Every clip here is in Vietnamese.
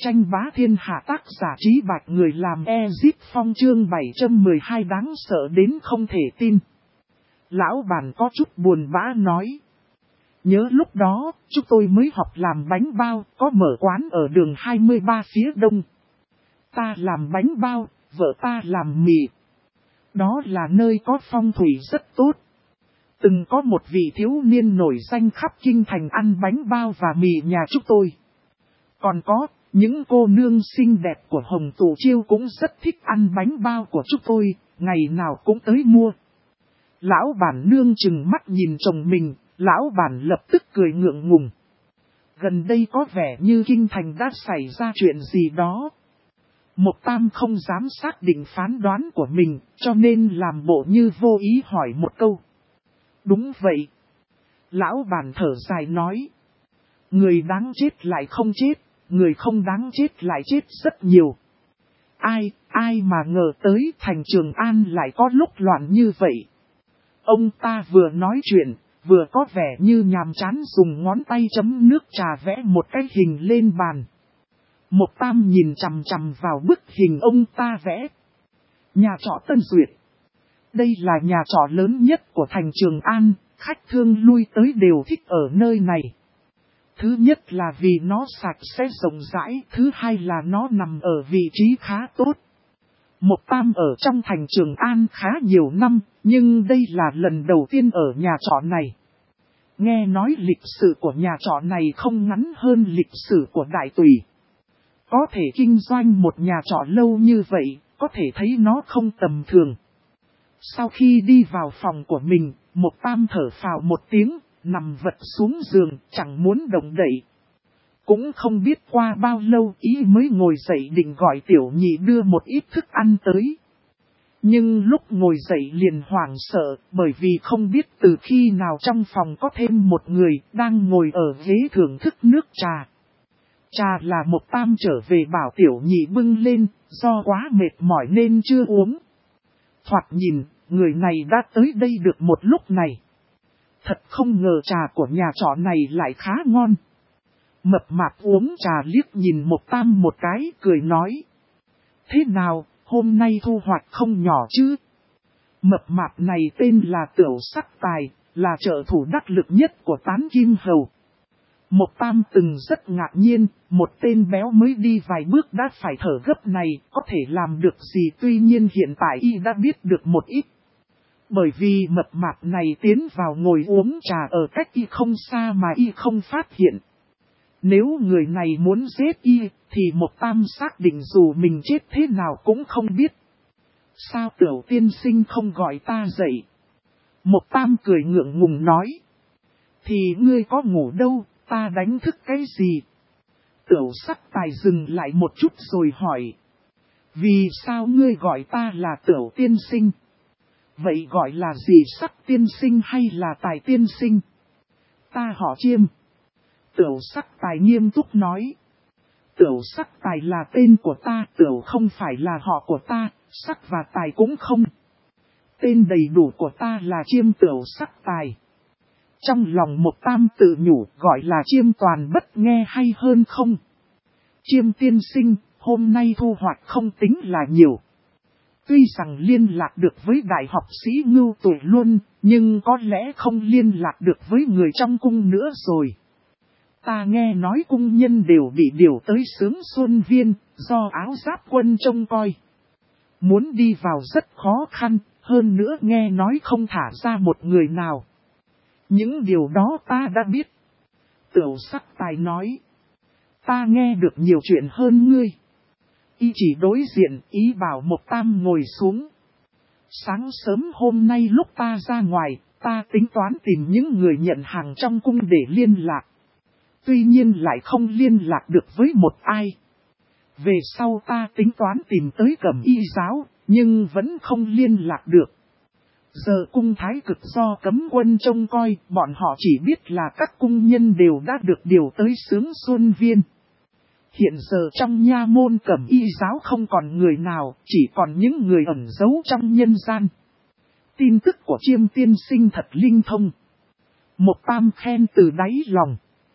Tranh bá thiên hạ tác giả Trí Bạch người làm Ezip Phong chương 712 đáng sợ đến không thể tin. Lão bản có chút buồn bã nói. Nhớ lúc đó, chúng tôi mới học làm bánh bao, có mở quán ở đường 23 phía đông. Ta làm bánh bao, vợ ta làm mì. Đó là nơi có phong thủy rất tốt. Từng có một vị thiếu niên nổi danh khắp kinh thành ăn bánh bao và mì nhà chúng tôi. Còn có, những cô nương xinh đẹp của Hồng Tụ Chiêu cũng rất thích ăn bánh bao của chúng tôi, ngày nào cũng tới mua. Lão bản nương chừng mắt nhìn chồng mình, lão bản lập tức cười ngượng ngùng. Gần đây có vẻ như kinh thành đã xảy ra chuyện gì đó. Mộc Tam không dám xác định phán đoán của mình, cho nên làm bộ như vô ý hỏi một câu. Đúng vậy. Lão bản thở dài nói. Người đáng chết lại không chết, người không đáng chết lại chết rất nhiều. Ai mà ngờ tới thành Trường An lại có lúc loạn như vậy. Ông ta vừa nói chuyện, vừa có vẻ như nhàm chán dùng ngón tay chấm nước trà vẽ một cái hình lên bàn. Mộc Tam nhìn chằm chằm vào bức hình ông ta vẽ. Nhà trọ Tân Duyệt. Đây là nhà trọ lớn nhất của thành Trường An, khách thương lui tới đều thích ở nơi này. Thứ nhất là vì nó sạch sẽ rộng rãi, thứ hai là nó nằm ở vị trí khá tốt. Mộc Tam ở trong thành Trường An khá nhiều năm, nhưng đây là lần đầu tiên ở nhà trọ này. Nghe nói lịch sử của nhà trọ này không ngắn hơn lịch sử của Đại Tùy. Có thể kinh doanh một nhà trọ lâu như vậy, có thể thấy nó không tầm thường. Sau khi đi vào phòng của mình, Mộc Tam thở phào một tiếng, nằm vật xuống giường, chẳng muốn động đậy. Cũng không biết qua bao lâu ý mới ngồi dậy định gọi Tiểu Nhị đưa một ít thức ăn tới. Nhưng lúc ngồi dậy liền hoảng sợ, bởi vì không biết từ khi nào trong phòng có thêm một người đang ngồi ở ghế thưởng thức nước trà. Trà là Mộc Tam trở về bảo Tiểu Nhị bưng lên, do quá mệt mỏi nên chưa uống. Thoạt nhìn, người này đã tới đây được một lúc này. Thật không ngờ trà của nhà trọ này lại khá ngon. Mập mạp uống trà liếc nhìn Mộc Tam một cái, cười nói. Thế nào, hôm nay thu hoạch không nhỏ chứ? Mập mạp này tên là Tiểu Sắc Tài, là trợ thủ đắc lực nhất của Tán Kim Hầu. Mộc Tam từng rất ngạc nhiên, một tên béo mới đi vài bước đã phải thở gấp này, có thể làm được gì, tuy nhiên hiện tại y đã biết được một ít. Bởi vì mập mạp này tiến vào ngồi uống trà ở cách y không xa mà y không phát hiện. Nếu người này muốn giết y, thì Mộc Tam xác định dù mình chết thế nào cũng không biết. Sao Tiểu tiên sinh không gọi ta dậy? Mộc Tam cười ngượng ngùng nói. Thì ngươi có ngủ đâu, ta đánh thức cái gì? Tiểu Sắc Tài dừng lại một chút rồi hỏi. Vì sao ngươi gọi ta là Tiểu tiên sinh? Vậy gọi là gì, Sắc tiên sinh hay là Tài tiên sinh? Ta họ Chiêm. Tiểu Sắc Tài nghiêm túc nói. Tiểu Sắc Tài là tên của ta, Tiểu không phải là họ của ta, Sắc và Tài cũng không. Tên đầy đủ của ta là Chiêm Tiểu Sắc Tài. Trong lòng Mộc Tam tự nhủ, gọi là Chiêm toàn bất nghe hay hơn không? Chiêm tiên sinh, hôm nay thu hoạch không tính là nhiều. Tuy rằng liên lạc được với đại học sĩ Ngưu Tuổi Luân, nhưng có lẽ không liên lạc được với người trong cung nữa rồi. Ta nghe nói cung nhân đều bị điều tới Sướng Xuân Viên, do Áo Giáp Quân trông coi. Muốn đi vào rất khó khăn, hơn nữa nghe nói không thả ra một người nào. Những điều đó ta đã biết. Tiểu Sắc Tài nói. Ta nghe được nhiều chuyện hơn ngươi. Y chỉ đối diện, ý bảo Mộc Tam ngồi xuống. Sáng sớm hôm nay lúc ta ra ngoài, ta tính toán tìm những người nhận hàng trong cung để liên lạc. Tuy nhiên lại không liên lạc được với một ai. Về sau ta tính toán tìm tới Cẩm Y giáo, nhưng vẫn không liên lạc được. Giờ cung thái cực do cấm quân trông coi, bọn họ chỉ biết là các cung nhân đều đã được điều tới Sướng Xuân Viên. Hiện giờ trong nha môn Cẩm Y giáo không còn người nào, chỉ còn những người ẩn giấu trong nhân gian. Tin tức của Chiêm tiên sinh thật linh thông. Mộc Tam khen từ đáy lòng.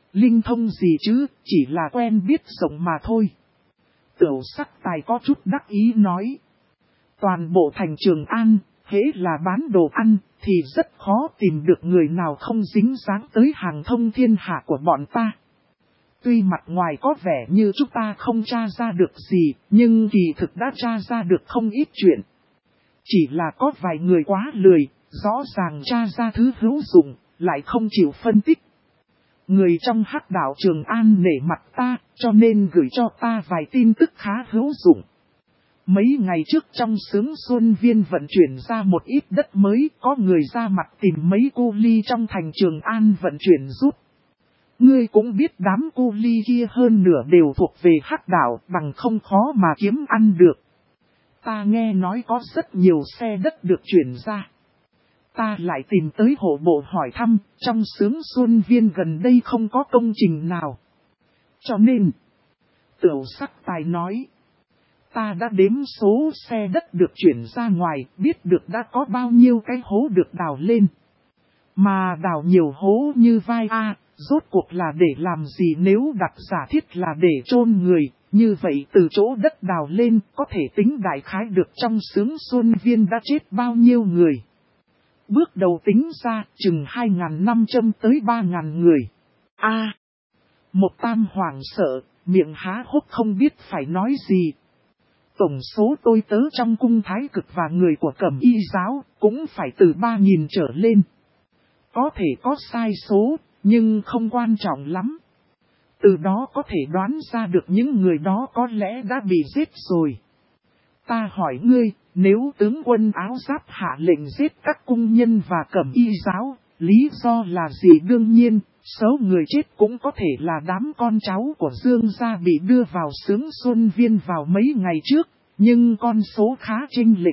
Linh thông gì chứ, chỉ là quen biết rộng mà thôi. Tửu Sắc Tài có chút đắc ý nói. Toàn bộ thành Trường An, hễ là bán đồ ăn, thì rất khó tìm được người nào không dính dáng tới hàng thông thiên hạ của bọn ta. Tuy mặt ngoài có vẻ như chúng ta không tra ra được gì, nhưng kỳ thực đã tra ra được không ít chuyện. Chỉ là có vài người quá lười, rõ ràng tra ra thứ hữu dụng, lại không chịu phân tích. Người trong Hắc Đạo Trường An nể mặt ta, cho nên gửi cho ta vài tin tức khá hữu dụng. Mấy ngày trước trong xướng Xuân Viên vận chuyển ra một ít đất mới, có người ra mặt tìm mấy cu ly trong thành Trường An vận chuyển giúp. Ngươi cũng biết đám cu ly kia hơn nửa đều thuộc về Hắc Đạo, bằng không khó mà kiếm ăn được. Ta nghe nói có rất nhiều xe đất được chuyển ra. Ta lại tìm tới hộ bộ hỏi thăm, trong xướng Xuân Viên gần đây không có công trình nào. Cho nên, Tửu Sắc Tài nói, ta đã đếm số xe đất được chuyển ra ngoài, biết được đã có bao nhiêu cái hố được đào lên. Mà đào nhiều hố như vai rốt cuộc là để làm gì, nếu đặt giả thiết là để chôn người, như vậy từ chỗ đất đào lên có thể tính đại khái được trong xướng Xuân Viên đã chết bao nhiêu người. Bước đầu tính ra chừng 2.500 tới 3.000 người. Một Tam hoảng sợ, miệng há hốc không biết phải nói gì. Tổng số tôi tớ trong cung Thái Cực và người của Cẩm Y giáo cũng phải từ 3.000 trở lên. Có thể có sai số, nhưng không quan trọng lắm. Từ đó có thể đoán ra được những người đó có lẽ đã bị giết rồi. Ta hỏi ngươi, nếu tướng quân áo giáp hạ lệnh giết các cung nhân và Cẩm Y giáo, lý do là gì? Đương nhiên, số người chết cũng có thể là đám con cháu của Dương gia bị đưa vào xướng Xuân Viên vào mấy ngày trước, nhưng con số khá chênh lệch.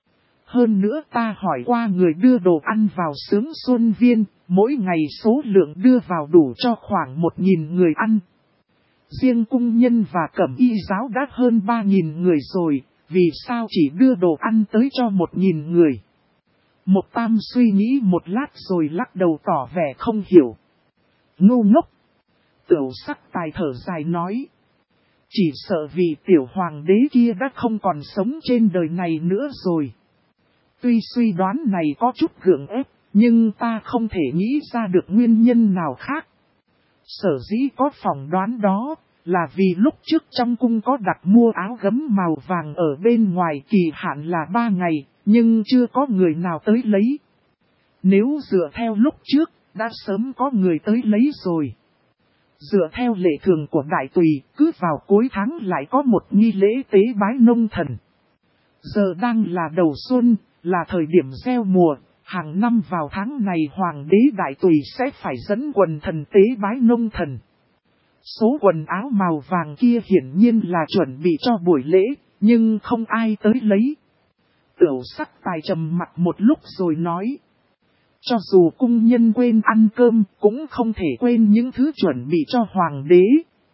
Hơn nữa ta hỏi qua người đưa đồ ăn vào xướng Xuân Viên, mỗi ngày số lượng đưa vào đủ cho khoảng 1.000 người ăn. Riêng cung nhân và Cẩm Y giáo đã hơn 3.000 người rồi, vì sao chỉ đưa đồ ăn tới cho 1.000 người? Một Tam suy nghĩ một lát rồi lắc đầu tỏ vẻ không hiểu. Ngu ngốc! Tửu Sắc Tài thở dài nói. Chỉ sợ vì tiểu hoàng đế kia đã không còn sống trên đời này nữa rồi. Tuy suy đoán này có chút gượng ép, nhưng ta không thể nghĩ ra được nguyên nhân nào khác. Sở dĩ có phỏng đoán đó, là vì lúc trước trong cung có đặt mua áo gấm màu vàng ở bên ngoài, kỳ hạn là 3 ngày, nhưng chưa có người nào tới lấy. Nếu dựa theo lúc trước, đã sớm có người tới lấy rồi. Dựa theo lệ thường của đại tùy, cứ vào cuối tháng lại có một nghi lễ tế bái nông thần. Giờ đang là đầu xuân, là thời điểm gieo mùa, hàng năm vào tháng này hoàng đế đại tùy sẽ phải dẫn quần thần tế bái nông thần. Số quần áo màu vàng kia hiển nhiên là chuẩn bị cho buổi lễ, nhưng không ai tới lấy. Tửu Sắc Tài trầm mặt một lúc rồi nói. Cho dù cung nhân quên ăn cơm, cũng không thể quên những thứ chuẩn bị cho hoàng đế.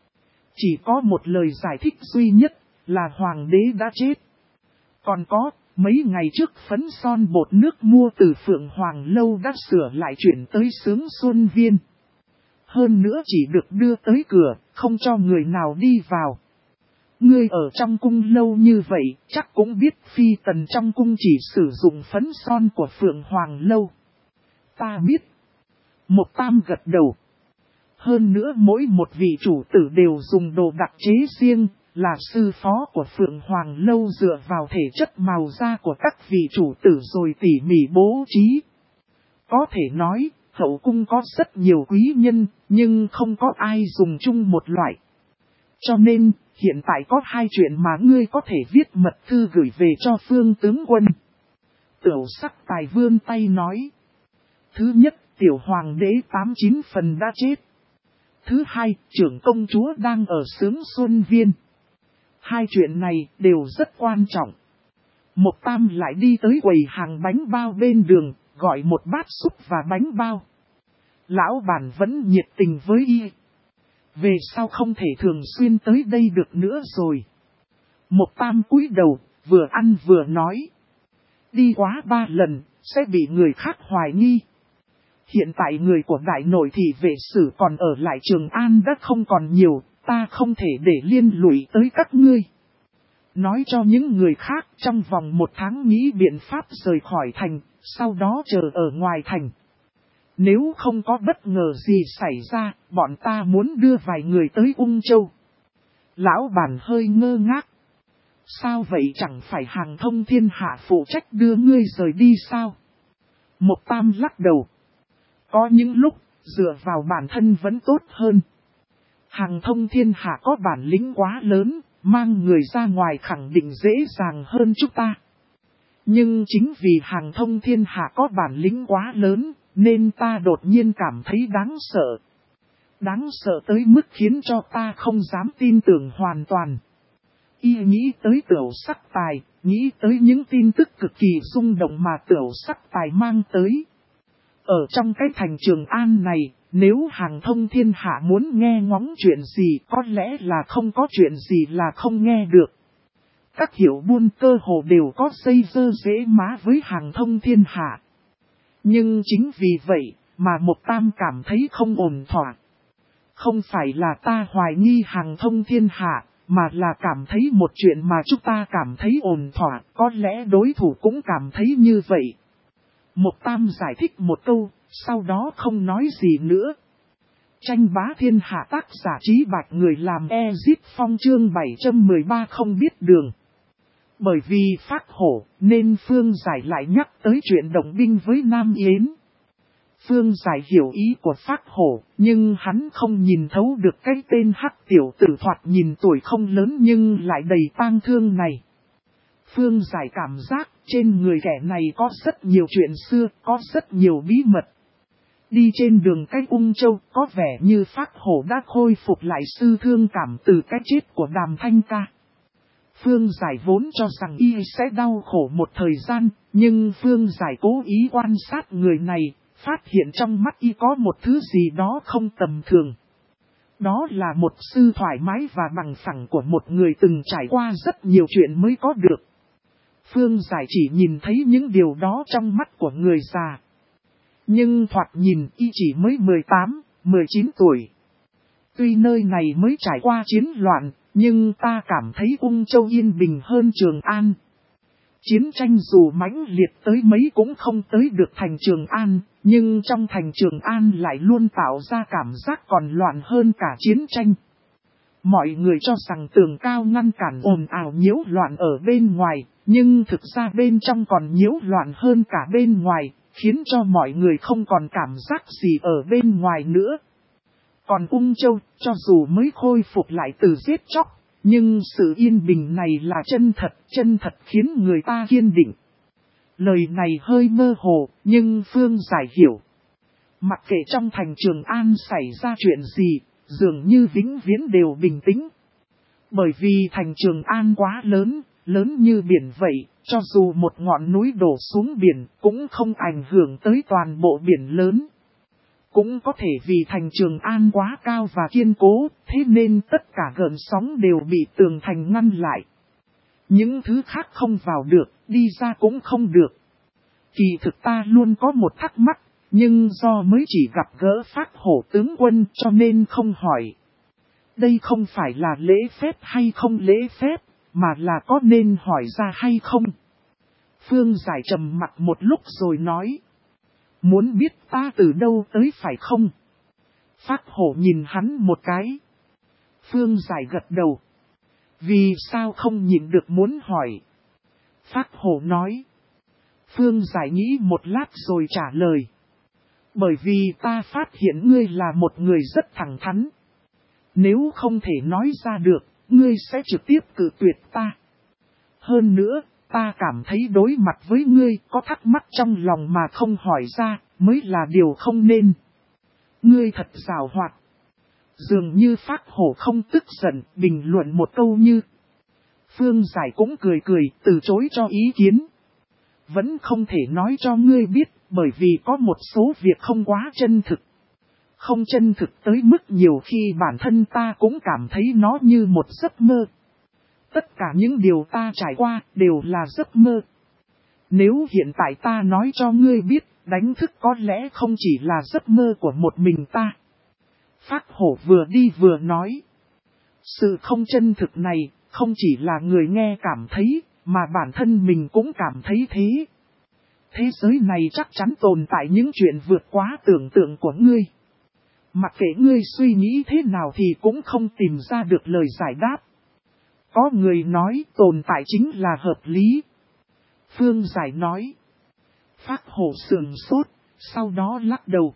Chỉ có một lời giải thích duy nhất, là hoàng đế đã chết. Còn có, mấy ngày trước phấn son bột nước mua từ Phượng Hoàng Lâu đã sửa lại chuyển tới xướng Xuân Viên. Hơn nữa chỉ được đưa tới cửa, không cho người nào đi vào. Ngươi ở trong cung lâu như vậy, chắc cũng biết phi tần trong cung chỉ sử dụng phấn son của Phượng Hoàng Lâu. Ta biết. Một Tam gật đầu. Hơn nữa mỗi một vị chủ tử đều dùng đồ đặc chế riêng, là sư phó của Phượng Hoàng Lâu dựa vào thể chất màu da của các vị chủ tử rồi tỉ mỉ bố trí. Có thể nói, hậu cung có rất nhiều quý nhân, nhưng không có ai dùng chung một loại. Cho nên, hiện tại có hai chuyện mà ngươi có thể viết mật thư gửi về cho Phương tướng quân. Tửu Sắc Tài vươn tay nói. Thứ nhất, tiểu hoàng đế 89 phần đã chết. Thứ hai, trưởng công chúa đang ở xướng Xuân Viên. Hai chuyện này đều rất quan trọng. Một Tam lại đi tới quầy hàng bánh bao bên đường, gọi một bát súp và bánh bao. Lão bản vẫn nhiệt tình với y. Về sau không thể thường xuyên tới đây được nữa rồi. Một Tam cúi đầu, vừa ăn vừa nói. Đi quá 3 lần, sẽ bị người khác hoài nghi. hiện tại người của đại nội thị vệ sử còn ở lại Trường An đã không còn nhiều, ta không thể để liên lụy tới các ngươi. Nói cho những người khác trong vòng 1 tháng nghĩ biện pháp rời khỏi thành, sau đó chờ ở ngoài thành. Nếu không có bất ngờ gì xảy ra, bọn ta muốn đưa vài người tới Ung Châu. Lão bản hơi ngơ ngác. Sao vậy, chẳng phải Hàng Thông Thiên Hạ phụ trách đưa ngươi rời đi sao? Mộc Tam lắc đầu. Có những lúc, dựa vào bản thân vẫn tốt hơn. Hàng Thông Thiên Hạ có bản lĩnh quá lớn, mang người ra ngoài khẳng định dễ dàng hơn chúng ta. Nhưng chính vì Hàng Thông Thiên Hạ có bản lĩnh quá lớn, nên ta đột nhiên cảm thấy đáng sợ. Đáng sợ tới mức khiến cho ta không dám tin tưởng hoàn toàn. Y nghĩ tới Tiểu Sắc Tài, nghĩ tới những tin tức cực kỳ rung động mà Tiểu Sắc Tài mang tới. Ở trong cái thành Trường An này, nếu Hàng Thông Thiên Hạ muốn nghe ngóng chuyện gì, có lẽ là không có chuyện gì là không nghe được. Các hiệu buôn cơ hồ đều có dây dơ dễ má với Hàng Thông Thiên Hạ. Nhưng chính vì vậy mà Mộc Tam cảm thấy không ổn thỏa. Không phải là ta hoài nghi Hàng Thông Thiên Hạ, mà là cảm thấy một chuyện mà chúng ta cảm thấy ổn thỏa, có lẽ đối thủ cũng cảm thấy như vậy. Mộc Tam giải thích một câu, sau đó không nói gì nữa. Tranh bá thiên hạ tác giả Trí Bạch người làm Ezip Phong chương 713 không biết đường. Bởi vì Phác Hổ, nên Phương Giải lại nhắc tới chuyện động binh với Nam Yến. Phương Giải hiểu ý của Phác Hổ, nhưng hắn không nhìn thấu được cái tên Hắc tiểu tử thoạt nhìn tuổi không lớn nhưng lại đầy tang thương này. Phương Giải cảm giác trên người kẻ này có rất nhiều chuyện xưa, có rất nhiều bí mật. Đi trên đường cách Ung Châu, có vẻ như Phác Hổ đã khôi phục lại sự thương cảm từ cái chết của Đàm Thanh Ca. Phương Giải vốn cho rằng y sẽ đau khổ một thời gian, nhưng Phương Giải cố ý quan sát người này, phát hiện trong mắt y có một thứ gì đó không tầm thường. Đó là một sự thoải mái và bằng phẳng của một người từng trải qua rất nhiều chuyện mới có được. Phương Giải chỉ nhìn thấy những điều đó trong mắt của người già. Nhưng thoạt nhìn y chỉ mới 18, 19 tuổi. Tuy nơi này mới trải qua chiến loạn, nhưng ta cảm thấy Ung Châu yên bình hơn Trường An. Chiến tranh dù mãnh liệt tới mấy cũng không tới được thành Trường An, nhưng trong thành Trường An lại luôn tạo ra cảm giác còn loạn hơn cả chiến tranh. Mọi người cho rằng tường cao ngăn cản ồn ào nhiễu loạn ở bên ngoài, nhưng thực ra bên trong còn nhiễu loạn hơn cả bên ngoài, khiến cho mọi người không còn cảm giác gì ở bên ngoài nữa. Còn Ung Châu, cho dù mới khôi phục lại từ giết chóc, nhưng sự yên bình này là chân thật khiến người ta kiên định. Lời này hơi mơ hồ, nhưng Phương Giải hiểu. Mặc kệ trong thành Trường An xảy ra chuyện gì, dường như vĩnh viễn đều bình tĩnh. Bởi vì thành Trường An quá lớn, lớn như biển vậy, cho dù một ngọn núi đổ xuống biển cũng không ảnh hưởng tới toàn bộ biển lớn. Cũng có thể vì thành Trường An quá cao và kiên cố, thế nên tất cả gợn sóng đều bị tường thành ngăn lại. Những thứ khác không vào được, đi ra cũng không được. Kỳ thực ta luôn có một thắc mắc, nhưng do mới chỉ gặp gỡ Phác Hổ tướng quân cho nên không hỏi. Đây không phải là lễ phép hay không lễ phép, mà là có nên hỏi ra hay không. Phương Giải trầm mặt một lúc rồi nói. Muốn biết ta từ đâu tới phải không? Phác Hổ nhìn hắn một cái. Phương Giải gật đầu. Vì sao không nhịn được muốn hỏi? Phác Hổ nói. Phương Giải nghĩ một lát rồi trả lời. Bởi vì ta phát hiện ngươi là một người rất thẳng thắn. Nếu không thể nói ra được, ngươi sẽ trực tiếp cự tuyệt ta. Hơn nữa, ta cảm thấy đối mặt với ngươi có thắc mắc trong lòng mà không hỏi ra, mới là điều không nên. Ngươi thật giàu hoạt. Dường như Phác Hổ không tức giận, bình luận một câu như. Phương Giải cũng cười cười, từ chối cho ý kiến. Vẫn không thể nói cho ngươi biết, bởi vì có một số việc không quá chân thực. Không chân thực tới mức nhiều khi bản thân ta cũng cảm thấy nó như một giấc mơ. Tất cả những điều ta trải qua đều là giấc mơ. Nếu hiện tại ta nói cho ngươi biết, đánh thức có lẽ không chỉ là giấc mơ của một mình ta. Phác Hổ vừa đi vừa nói. Sự không chân thực này, không chỉ là người nghe cảm thấy, mà bản thân mình cũng cảm thấy thế. Thế giới này chắc chắn tồn tại những chuyện vượt quá tưởng tượng của ngươi. Mặc kệ ngươi suy nghĩ thế nào thì cũng không tìm ra được lời giải đáp. Có người nói tồn tại chính là hợp lý. Phương Giải nói. Phác Hổ sườn sốt, sau đó lắc đầu.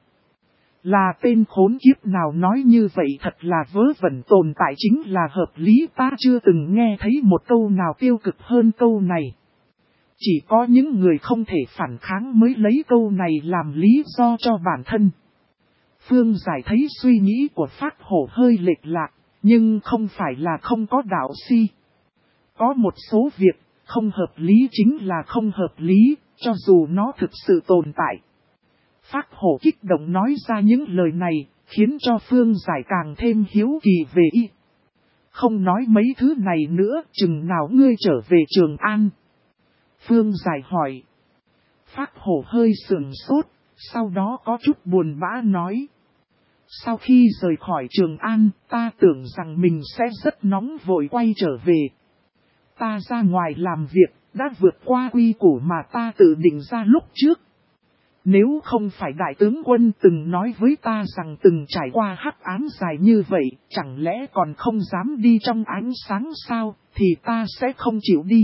Là tên khốn kiếp nào nói như vậy, thật là vớ vẩn, tồn tại chính là hợp lý, ta chưa từng nghe thấy một câu nào tiêu cực hơn câu này. Chỉ có những người không thể phản kháng mới lấy câu này làm lý do cho bản thân. Phương Giải thấy suy nghĩ của Phác Hổ hơi lệch lạc, nhưng không phải là không có đạo si. Có một số việc, không hợp lý chính là không hợp lý, cho dù nó thực sự tồn tại. Phác Hổ kích động nói ra những lời này, khiến cho Phương Giải càng thêm hiếu kỳ về y. Không nói mấy thứ này nữa, chừng nào ngươi trở về Trường An? Phương Giải hỏi. Phác Hổ hơi sườn sốt, sau đó có chút buồn bã nói. Sau khi rời khỏi Trường An, ta tưởng rằng mình sẽ rất nóng vội quay trở về. Ta ra ngoài làm việc, đã vượt qua quy củ mà ta tự định ra lúc trước. Nếu không phải đại tướng quân từng nói với ta rằng từng trải qua hắc ám dài như vậy, chẳng lẽ còn không dám đi trong ánh sáng sao, thì ta sẽ không chịu đi.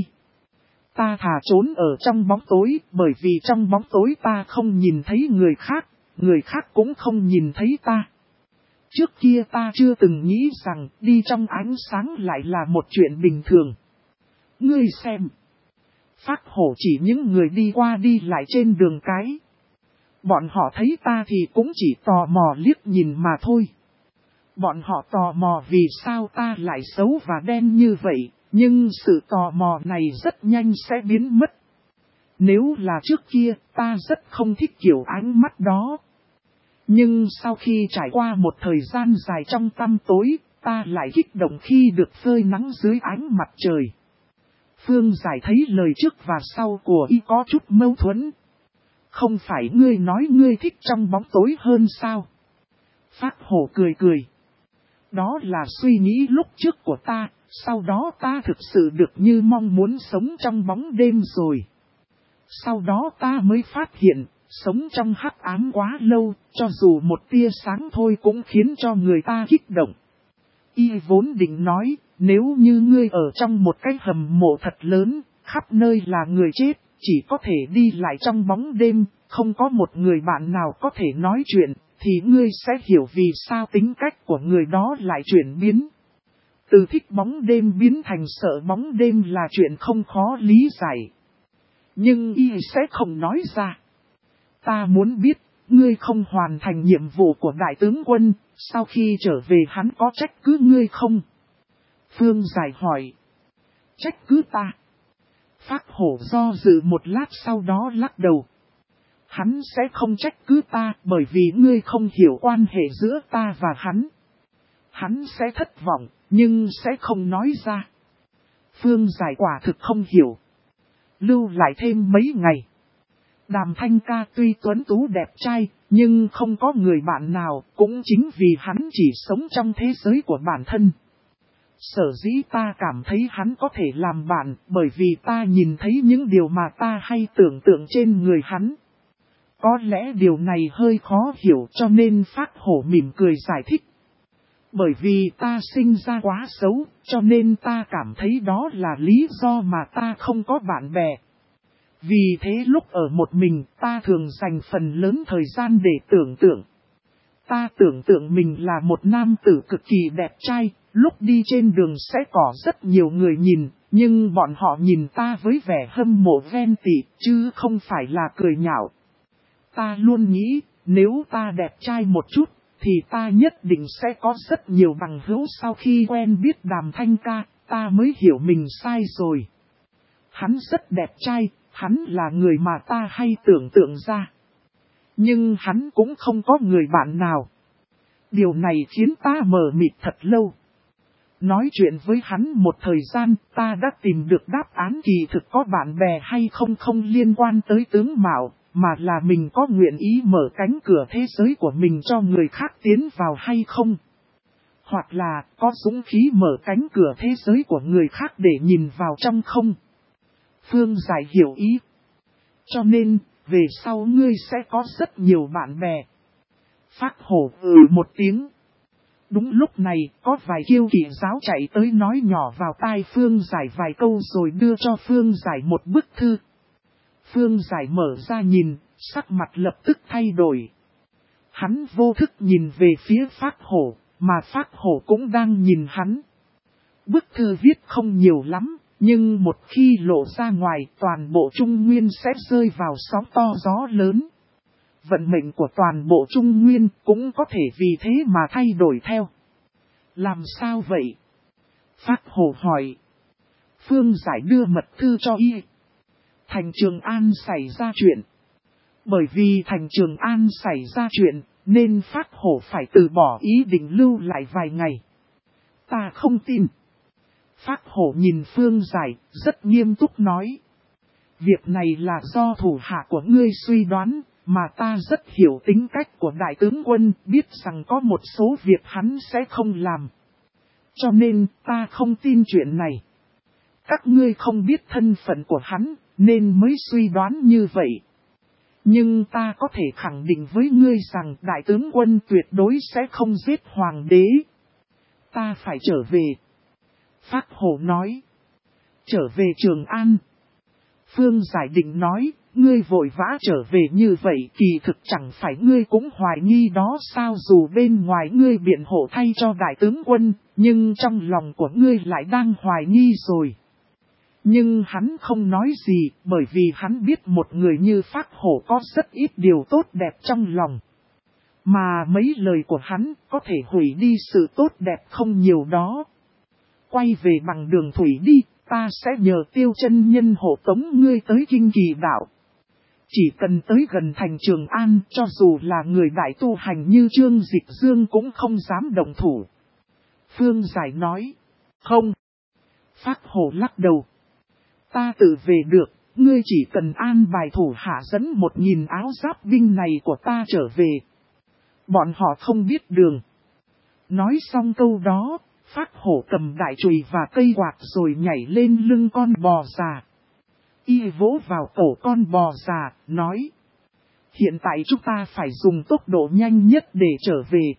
Ta thà trốn ở trong bóng tối, bởi vì trong bóng tối ta không nhìn thấy người khác cũng không nhìn thấy ta. Trước kia ta chưa từng nghĩ rằng đi trong ánh sáng lại là một chuyện bình thường. Ngươi xem. Phác Hổ chỉ những người đi qua đi lại trên đường cái. Bọn họ thấy ta thì cũng chỉ tò mò liếc nhìn mà thôi. Bọn họ tò mò vì sao ta lại xấu và đen như vậy, nhưng sự tò mò này rất nhanh sẽ biến mất. Nếu là trước kia, ta rất không thích kiểu ánh mắt đó. Nhưng sau khi trải qua một thời gian dài trong tăm tối, ta lại kích động khi được phơi nắng dưới ánh mặt trời. Phương Giải thấy lời trước và sau của y có chút mâu thuẫn. Không phải ngươi nói ngươi thích trong bóng tối hơn sao? Phác Hổ cười cười. Đó là suy nghĩ lúc trước của ta, sau đó ta thực sự được như mong muốn sống trong bóng đêm rồi. Sau đó ta mới phát hiện, sống trong hắc ám quá lâu, cho dù một tia sáng thôi cũng khiến cho người ta kích động. Y vốn định nói, nếu như ngươi ở trong một cái hầm mộ thật lớn, khắp nơi là người chết, chỉ có thể đi lại trong bóng đêm, không có một người bạn nào có thể nói chuyện, thì ngươi sẽ hiểu vì sao tính cách của người đó lại chuyển biến. Từ thích bóng đêm biến thành sợ bóng đêm là chuyện không khó lý giải. Nhưng y sẽ không nói ra. Ta muốn biết, ngươi không hoàn thành nhiệm vụ của đại tướng quân, sau khi trở về hắn có trách cứ ngươi không? Phương Giải hỏi. Trách cứ ta? Phác Hổ do dự một lát sau đó lắc đầu. Hắn sẽ không trách cứ ta bởi vì ngươi không hiểu quan hệ giữa ta và hắn. Hắn sẽ thất vọng, nhưng sẽ không nói ra. Phương Giải quả thực không hiểu. Lưu lại thêm mấy ngày. Đàm Thanh Ca tuy tuấn tú đẹp trai, nhưng không có người bạn nào, cũng chính vì hắn chỉ sống trong thế giới của bản thân. Sở dĩ ta cảm thấy hắn có thể làm bạn, bởi vì ta nhìn thấy những điều mà ta hay tưởng tượng trên người hắn. Có lẽ điều này hơi khó hiểu cho nên Phác Hổ mỉm cười giải thích. Bởi vì ta sinh ra quá xấu, cho nên ta cảm thấy đó là lý do mà ta không có bạn bè. Vì thế lúc ở một mình, ta thường dành phần lớn thời gian để tưởng tượng. Ta tưởng tượng mình là một nam tử cực kỳ đẹp trai, lúc đi trên đường sẽ có rất nhiều người nhìn, nhưng bọn họ nhìn ta với vẻ hâm mộ ghen tị, chứ không phải là cười nhạo. Ta luôn nghĩ, nếu ta đẹp trai một chút, thì ta nhất định sẽ có rất nhiều bằng hữu. Sau khi quen biết Đàm Thanh Ca, ta mới hiểu mình sai rồi. Hắn rất đẹp trai, hắn là người mà ta hay tưởng tượng ra. Nhưng hắn cũng không có người bạn nào. Điều này khiến ta mờ mịt thật lâu. Nói chuyện với hắn một thời gian, ta đã tìm được đáp án kỳ thực có bạn bè hay không không liên quan tới tướng mạo, mà là mình có nguyện ý mở cánh cửa thế giới của mình cho người khác tiến vào hay không. Hoặc là có dũng khí mở cánh cửa thế giới của người khác để nhìn vào trong không. Phương Giải hiểu ý. Cho nên, về sau ngươi sẽ có rất nhiều bạn bè. Phác Hổ một tiếng. Đúng lúc này, có vài kiêu kỵ giáo chạy tới nói nhỏ vào tai Phương Giải vài câu rồi đưa cho Phương Giải một bức thư. Phương Giải mở ra nhìn, sắc mặt lập tức thay đổi. Hắn vô thức nhìn về phía Phác Hổ, mà Phác Hổ cũng đang nhìn hắn. Bức thư viết không nhiều lắm, nhưng một khi lộ ra ngoài toàn bộ Trung Nguyên sẽ rơi vào sóng to gió lớn. Vận mệnh của toàn bộ Trung Nguyên cũng có thể vì thế mà thay đổi theo. Làm sao vậy? Phác Hổ hỏi. Phương Giải đưa mật thư cho y. Thành Trường An xảy ra chuyện. Bởi vì Thành Trường An xảy ra chuyện, nên Phác Hổ phải từ bỏ ý định lưu lại vài ngày. Ta không tin. Phác Hổ nhìn Phương Giải, rất nghiêm túc nói. Việc này là do thủ hạ của ngươi suy đoán, mà ta rất hiểu tính cách của đại tướng quân, biết rằng có một số việc hắn sẽ không làm. Cho nên, ta không tin chuyện này. Các ngươi không biết thân phận của hắn, nên mới suy đoán như vậy. Nhưng ta có thể khẳng định với ngươi rằng đại tướng quân tuyệt đối sẽ không giết hoàng đế. Ta phải trở về. Phác Hổ nói. Trở về Trường An. Phương Giải định nói, ngươi vội vã trở về như vậy kỳ thực chẳng phải ngươi cũng hoài nghi đó sao, dù bên ngoài ngươi biện hộ thay cho đại tướng quân, nhưng trong lòng của ngươi lại đang hoài nghi rồi. Nhưng hắn không nói gì, bởi vì hắn biết một người như Phác Hổ có rất ít điều tốt đẹp trong lòng. Mà mấy lời của hắn có thể hủy đi sự tốt đẹp không nhiều đó. Quay về bằng đường thủy đi, ta sẽ nhờ Tiêu chân nhân hộ tống ngươi tới Kinh Kỳ Đạo. Chỉ cần tới gần thành Trường An, cho dù là người đại tu hành như Trương Dịch Dương cũng không dám động thủ. Phương Giải nói, không. Phác Hổ lắc đầu. Ta tự về được, ngươi chỉ cần an bài thủ hạ dẫn 1000 áo giáp binh này của ta trở về. Bọn họ không biết đường. Nói xong câu đó, Phác Hổ cầm đại chùy và cây quạt rồi nhảy lên lưng con bò già. Y vỗ vào cổ con bò già, nói. Hiện tại chúng ta phải dùng tốc độ nhanh nhất để trở về.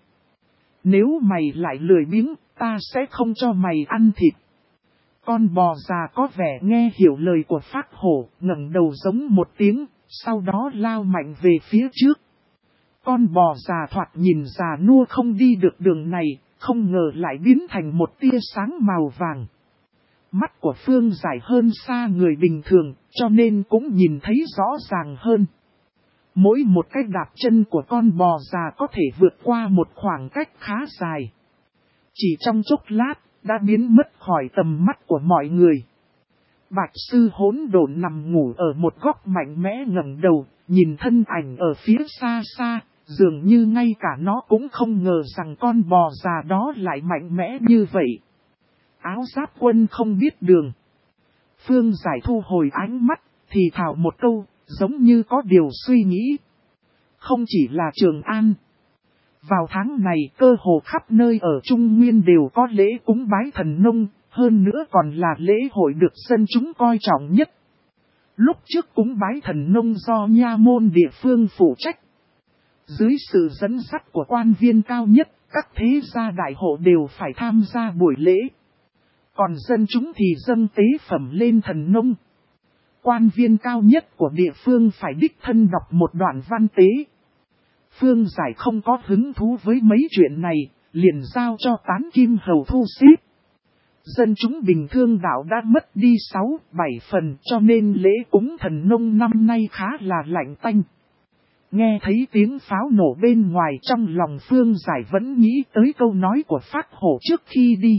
Nếu mày lại lười biếng, ta sẽ không cho mày ăn thịt. Con bò già có vẻ nghe hiểu lời của Phác Hổ, ngẩng đầu giống một tiếng, sau đó lao mạnh về phía trước. Con bò già thoạt nhìn già nua không đi được đường này, không ngờ lại biến thành một tia sáng màu vàng. Mắt của Phương Giải hơn xa người bình thường, cho nên cũng nhìn thấy rõ ràng hơn. Mỗi một cái đạp chân của con bò già có thể vượt qua một khoảng cách khá dài. Chỉ trong chốc lát, đã biến mất khỏi tầm mắt của mọi người. Bạch Sư Hỗn Độn nằm ngủ ở một góc mạnh mẽ ngẩng đầu, nhìn thân ảnh ở phía xa xa, dường như ngay cả nó cũng không ngờ rằng con bò già đó lại mạnh mẽ như vậy. Áo giáp quân không biết đường. Phương Giải thu hồi ánh mắt, thì thào một câu, giống như có điều suy nghĩ. Không chỉ là Trường An. Vào tháng này cơ hồ khắp nơi ở Trung Nguyên đều có lễ cúng bái thần nông, hơn nữa còn là lễ hội được dân chúng coi trọng nhất. Lúc trước cúng bái thần nông do nha môn địa phương phụ trách. Dưới sự dẫn dắt của quan viên cao nhất, các thế gia đại hộ đều phải tham gia buổi lễ. Còn dân chúng thì dâng tế phẩm lên thần nông. Quan viên cao nhất của địa phương phải đích thân đọc một đoạn văn tế. Phương Giải không có hứng thú với mấy chuyện này, liền giao cho Tán Kim Hầu thu xếp. Dân chúng bình thương đạo đã mất đi 6-7 phần, cho nên lễ cúng thần nông năm nay khá là lạnh tanh. Nghe thấy tiếng pháo nổ bên ngoài, trong lòng Phương Giải vẫn nghĩ tới câu nói của Phác Hổ trước khi đi.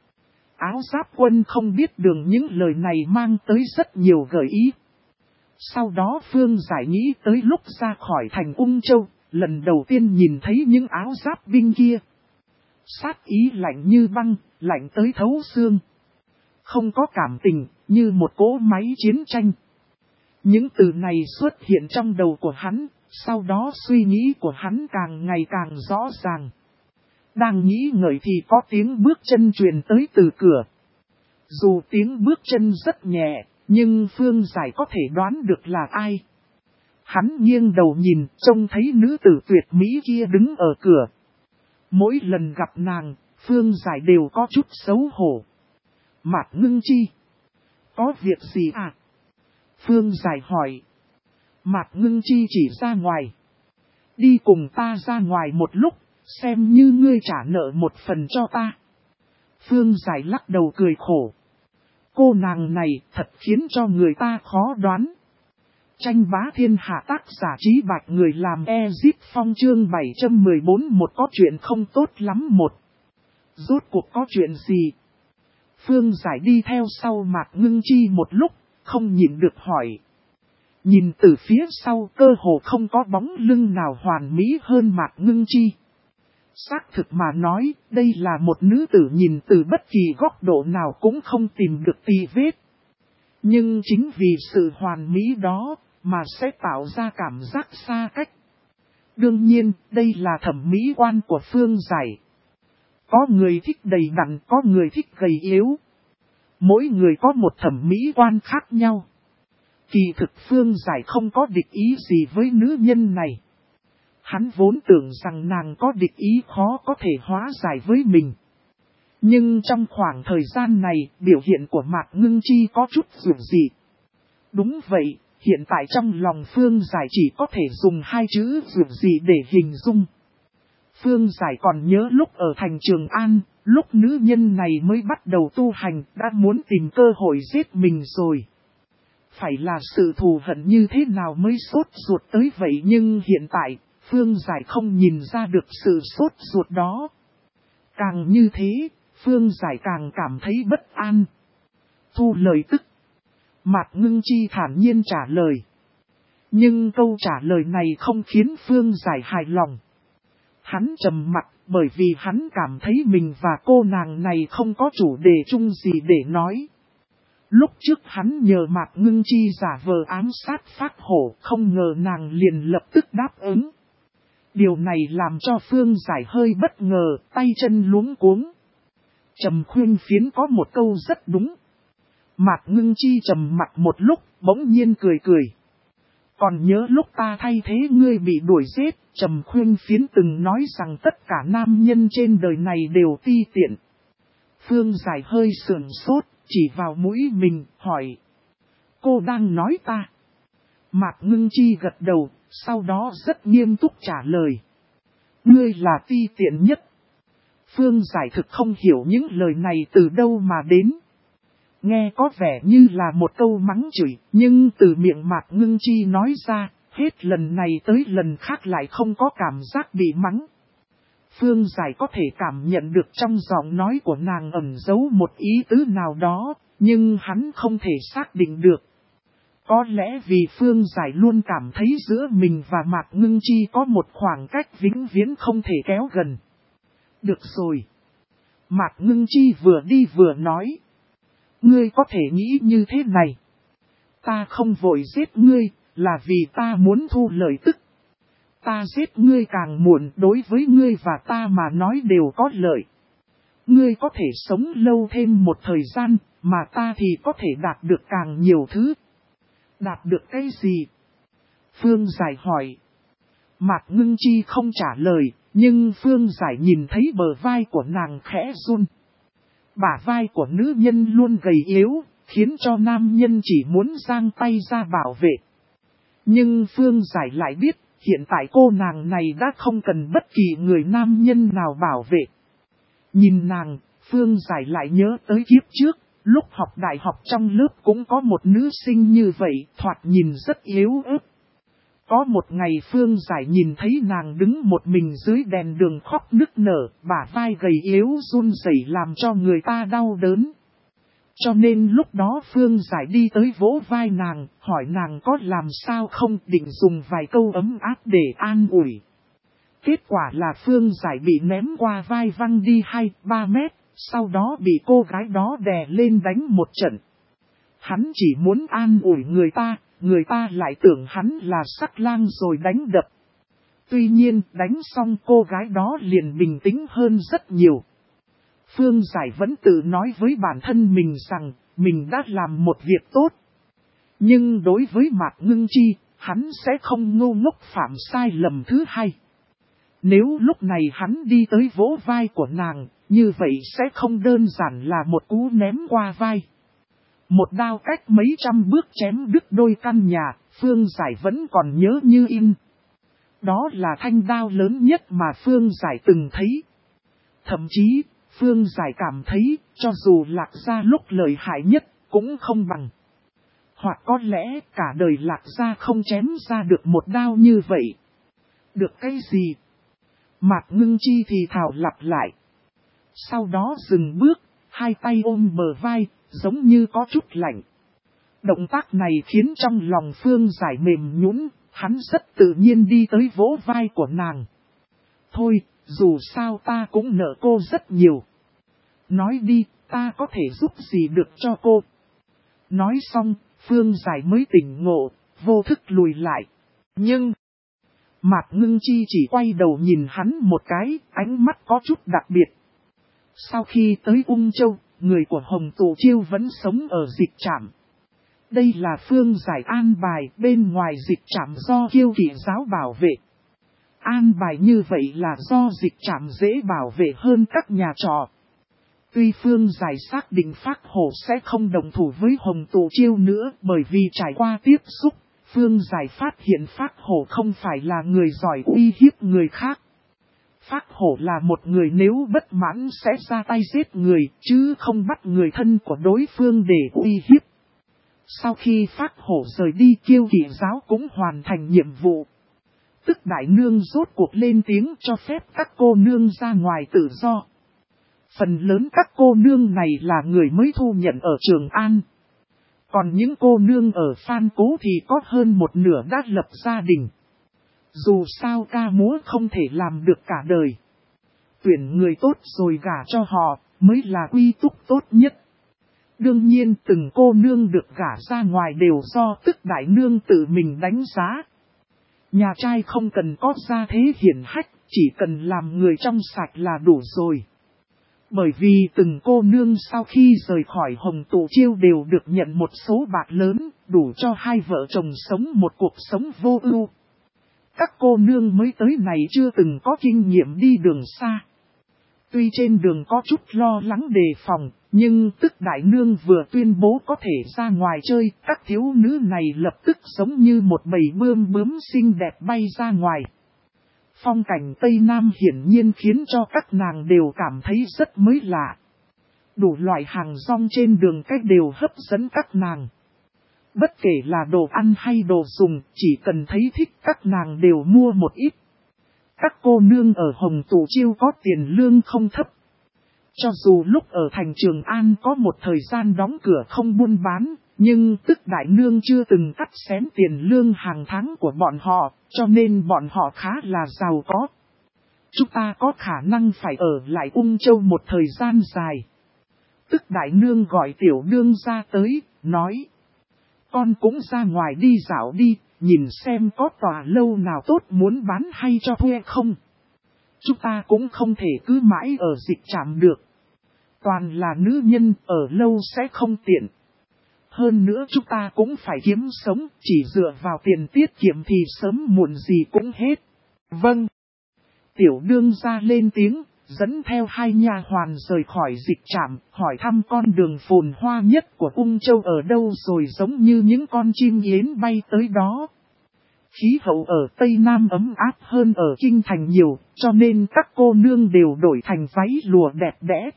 Áo giáp quân không biết đường, những lời này mang tới rất nhiều gợi ý. Sau đó Phương Giải nghĩ tới lúc ra khỏi thành Ung Châu, lần đầu tiên nhìn thấy những áo giáp binh kia. Sát ý lạnh như băng, lạnh tới thấu xương. Không có cảm tình, như một cỗ máy chiến tranh. Những từ này xuất hiện trong đầu của hắn, sau đó suy nghĩ của hắn càng ngày càng rõ ràng. Đang nghĩ ngợi thì có tiếng bước chân truyền tới từ cửa. Dù tiếng bước chân rất nhẹ, nhưng Phương Giải có thể đoán được là ai. Hắn nghiêng đầu nhìn, trông thấy nữ tử tuyệt mỹ kia đứng ở cửa. Mỗi lần gặp nàng, Phương Giải đều có chút xấu hổ. Mạc Ngưng Chi. Có việc gì à? Phương Giải hỏi. Mạc Ngưng Chi chỉ ra ngoài. Đi cùng ta ra ngoài một lúc, xem như ngươi trả nợ một phần cho ta. Phương Giải lắc đầu cười khổ. Cô nàng này thật khiến cho người ta khó đoán. Tranh bá thiên hạ tác giả Trí Bạch người làm Ezip Phong chương 714 một có chuyện không tốt lắm một. Rốt cuộc có chuyện gì? Phương Giải đi theo sau Mạc Ngưng Chi một lúc, không nhịn được hỏi. Nhìn từ phía sau cơ hồ không có bóng lưng nào hoàn mỹ hơn Mạc Ngưng Chi. Xác thực mà nói, đây là một nữ tử nhìn từ bất kỳ góc độ nào cũng không tìm được tì vết. Nhưng chính vì sự hoàn mỹ đó, mà sẽ tạo ra cảm giác xa cách. Đương nhiên, đây là thẩm mỹ quan của Phương Giải. Có người thích đầy đặn, có người thích gầy yếu. Mỗi người có một thẩm mỹ quan khác nhau. Kỳ thực Phương Giải không có địch ý gì với nữ nhân này. Hắn vốn tưởng rằng nàng có địch ý khó có thể hóa giải với mình. Nhưng trong khoảng thời gian này, biểu hiện của Mạc Ngưng Chi có chút dường dị. Đúng vậy, hiện tại trong lòng Phương Giải chỉ có thể dùng hai chữ dường dị để hình dung. Phương Giải còn nhớ lúc ở thành Trường An, lúc nữ nhân này mới bắt đầu tu hành, đã muốn tìm cơ hội giết mình rồi. Phải là sự thù hận như thế nào mới sốt ruột tới vậy, nhưng hiện tại, Phương Giải không nhìn ra được sự sốt ruột đó. Càng như thế, Phương Giải càng cảm thấy bất an. Thu lời tức. Mạc Ngưng Chi thản nhiên trả lời. Nhưng câu trả lời này không khiến Phương Giải hài lòng. Hắn trầm mặc bởi vì hắn cảm thấy mình và cô nàng này không có chủ đề chung gì để nói. Lúc trước hắn nhờ Mạc Ngưng Chi giả vờ ám sát Phác Hổ, không ngờ nàng liền lập tức đáp ứng. Điều này làm cho Phương Giải hơi bất ngờ, tay chân luống cuống. Trầm Khuyên Phiến có một câu rất đúng. Mạc Ngưng Chi trầm mặt một lúc, bỗng nhiên cười cười. Còn nhớ lúc ta thay thế ngươi bị đuổi giết, Trầm Khuyên Phiến từng nói rằng tất cả nam nhân trên đời này đều ti tiện. Phương Giải hơi sườn sốt, chỉ vào mũi mình, hỏi. Cô đang nói ta? Mạc Ngưng Chi gật đầu, sau đó rất nghiêm túc trả lời. Ngươi là ti tiện nhất. Phương Giải thực không hiểu những lời này từ đâu mà đến. Nghe có vẻ như là một câu mắng chửi, nhưng từ miệng Mạc Ngưng Chi nói ra, hết lần này tới lần khác lại không có cảm giác bị mắng. Phương Giải có thể cảm nhận được trong giọng nói của nàng ẩn giấu một ý tứ nào đó, nhưng hắn không thể xác định được. Có lẽ vì Phương Giải luôn cảm thấy giữa mình và Mạc Ngưng Chi có một khoảng cách vĩnh viễn không thể kéo gần. Được rồi. Mạc Ngưng Chi vừa đi vừa nói. Ngươi có thể nghĩ như thế này. Ta không vội giết ngươi, là vì ta muốn thu lợi tức. Ta giết ngươi càng muộn, đối với ngươi và ta mà nói đều có lợi. Ngươi có thể sống lâu thêm một thời gian, mà ta thì có thể đạt được càng nhiều thứ. Đạt được cái gì? Phương Giải hỏi. Mạc Ngưng Chi không trả lời, nhưng Phương Giải nhìn thấy bờ vai của nàng khẽ run. Bả vai của nữ nhân luôn gầy yếu, khiến cho nam nhân chỉ muốn giang tay ra bảo vệ. Nhưng Phương Giải lại biết, hiện tại cô nàng này đã không cần bất kỳ người nam nhân nào bảo vệ. Nhìn nàng, Phương Giải lại nhớ tới kiếp trước, lúc học đại học trong lớp cũng có một nữ sinh như vậy, thoạt nhìn rất yếu ớt. Có một ngày Phương Giải nhìn thấy nàng đứng một mình dưới đèn đường khóc nức nở, bả vai gầy yếu run rẩy làm cho người ta đau đớn. Cho nên lúc đó Phương Giải đi tới vỗ vai nàng, hỏi nàng có làm sao không, định dùng vài câu ấm áp để an ủi. Kết quả là Phương Giải bị ném qua vai văng đi 2-3 mét, sau đó bị cô gái đó đè lên đánh một trận. Hắn chỉ muốn an ủi người ta, người ta lại tưởng hắn là sắc lang rồi đánh đập. Tuy nhiên đánh xong cô gái đó liền bình tĩnh hơn rất nhiều. Phương Giải vẫn tự nói với bản thân mình rằng mình đã làm một việc tốt. Nhưng đối với Mạc Ngưng Chi, hắn sẽ không ngu ngốc phạm sai lầm thứ hai. Nếu lúc này hắn đi tới vỗ vai của nàng, như vậy sẽ không đơn giản là một cú ném qua vai. Một đao cách mấy trăm bước chém đứt đôi căn nhà, Phương Giải vẫn còn nhớ như in. Đó là thanh đao lớn nhất mà Phương Giải từng thấy. Thậm chí, Phương Giải cảm thấy, cho dù Lạc Gia lúc lợi hại nhất, cũng không bằng. Hoặc có lẽ cả đời Lạc Gia không chém ra được một đao như vậy. Được cái gì? Mạc Ngưng Chi thì thào lặp lại. Sau đó dừng bước, hai tay ôm bờ vai, giống như có chút lạnh. Động tác này khiến trong lòng Phương Giải mềm nhũn, hắn rất tự nhiên đi tới vỗ vai của nàng. Thôi, dù sao ta cũng nợ cô rất nhiều. Nói đi, ta có thể giúp gì được cho cô? Nói xong, Phương Giải mới tỉnh ngộ, vô thức lùi lại. Nhưng, Mạc Ngưng Chi chỉ quay đầu nhìn hắn một cái, ánh mắt có chút đặc biệt. Sau khi tới Ung Châu, người của Hồng Tụ Chiêu vẫn sống ở dịch trạm. Đây là Phương Giải an bài, bên ngoài dịch trạm do Kiêu Kỵ giáo bảo vệ. An bài như vậy là do dịch trạm dễ bảo vệ hơn các nhà trọ. Tuy Phương Giải xác định Phác Hổ sẽ không đồng thủ với Hồng Tụ Chiêu nữa, bởi vì trải qua tiếp xúc, Phương Giải phát hiện Phác Hổ không phải là người giỏi uy hiếp người khác. Phác Hổ là một người nếu bất mãn sẽ ra tay giết người, chứ không bắt người thân của đối phương để uy hiếp. Sau khi Phác Hổ rời đi, Kiêu Kỵ giáo cũng hoàn thành nhiệm vụ. Tức đại nương rốt cuộc lên tiếng cho phép các cô nương ra ngoài tự do. Phần lớn các cô nương này là người mới thu nhận ở Trường An. Còn những cô nương ở Phan Cố thì có hơn một nửa đã lập gia đình. Dù sao ca múa không thể làm được cả đời. Tuyển người tốt rồi gả cho họ mới là quy túc tốt nhất. Đương nhiên từng cô nương được gả ra ngoài đều do tức đại nương tự mình đánh giá. Nhà trai không cần có gia thế hiển hách, chỉ cần làm người trong sạch là đủ rồi. Bởi vì từng cô nương sau khi rời khỏi Hồng Tụ Chiêu đều được nhận một số bạc lớn, đủ cho hai vợ chồng sống một cuộc sống vô ưu. Các cô nương mới tới này chưa từng có kinh nghiệm đi đường xa. Tuy trên đường có chút lo lắng đề phòng, nhưng tức đại nương vừa tuyên bố có thể ra ngoài chơi, các thiếu nữ này lập tức giống như một bầy bướm xinh đẹp bay ra ngoài. Phong cảnh Tây Nam hiển nhiên khiến cho các nàng đều cảm thấy rất mới lạ. Đủ loại hàng rong trên đường cách đều hấp dẫn các nàng. Bất kể là đồ ăn hay đồ dùng, chỉ cần thấy thích các nàng đều mua một ít. Các cô nương ở Hồng Tụ Chiêu có tiền lương không thấp. Cho dù lúc ở thành Trường An có một thời gian đóng cửa không buôn bán, nhưng tức đại nương chưa từng cắt xén tiền lương hàng tháng của bọn họ, cho nên bọn họ khá là giàu có. Chúng ta có khả năng phải ở lại Ung Châu một thời gian dài. Tức đại nương gọi tiểu nương ra tới, nói. Con cũng ra ngoài đi dạo đi, nhìn xem có tòa lâu nào tốt muốn bán hay cho thuê không. Chúng ta cũng không thể cứ mãi ở dịch trạm được. Toàn là nữ nhân, ở lâu sẽ không tiện. Hơn nữa chúng ta cũng phải kiếm sống, chỉ dựa vào tiền tiết kiệm thì sớm muộn gì cũng hết. Vâng. Tiểu đương ra lên tiếng, dẫn theo hai nha hoàn rời khỏi dịch trạm, hỏi thăm con đường phồn hoa nhất của Ung Châu ở đâu rồi giống như những con chim yến bay tới đó. Khí hậu ở Tây Nam ấm áp hơn ở Kinh Thành nhiều, cho nên các cô nương đều đổi thành váy lụa đẹp đẽ.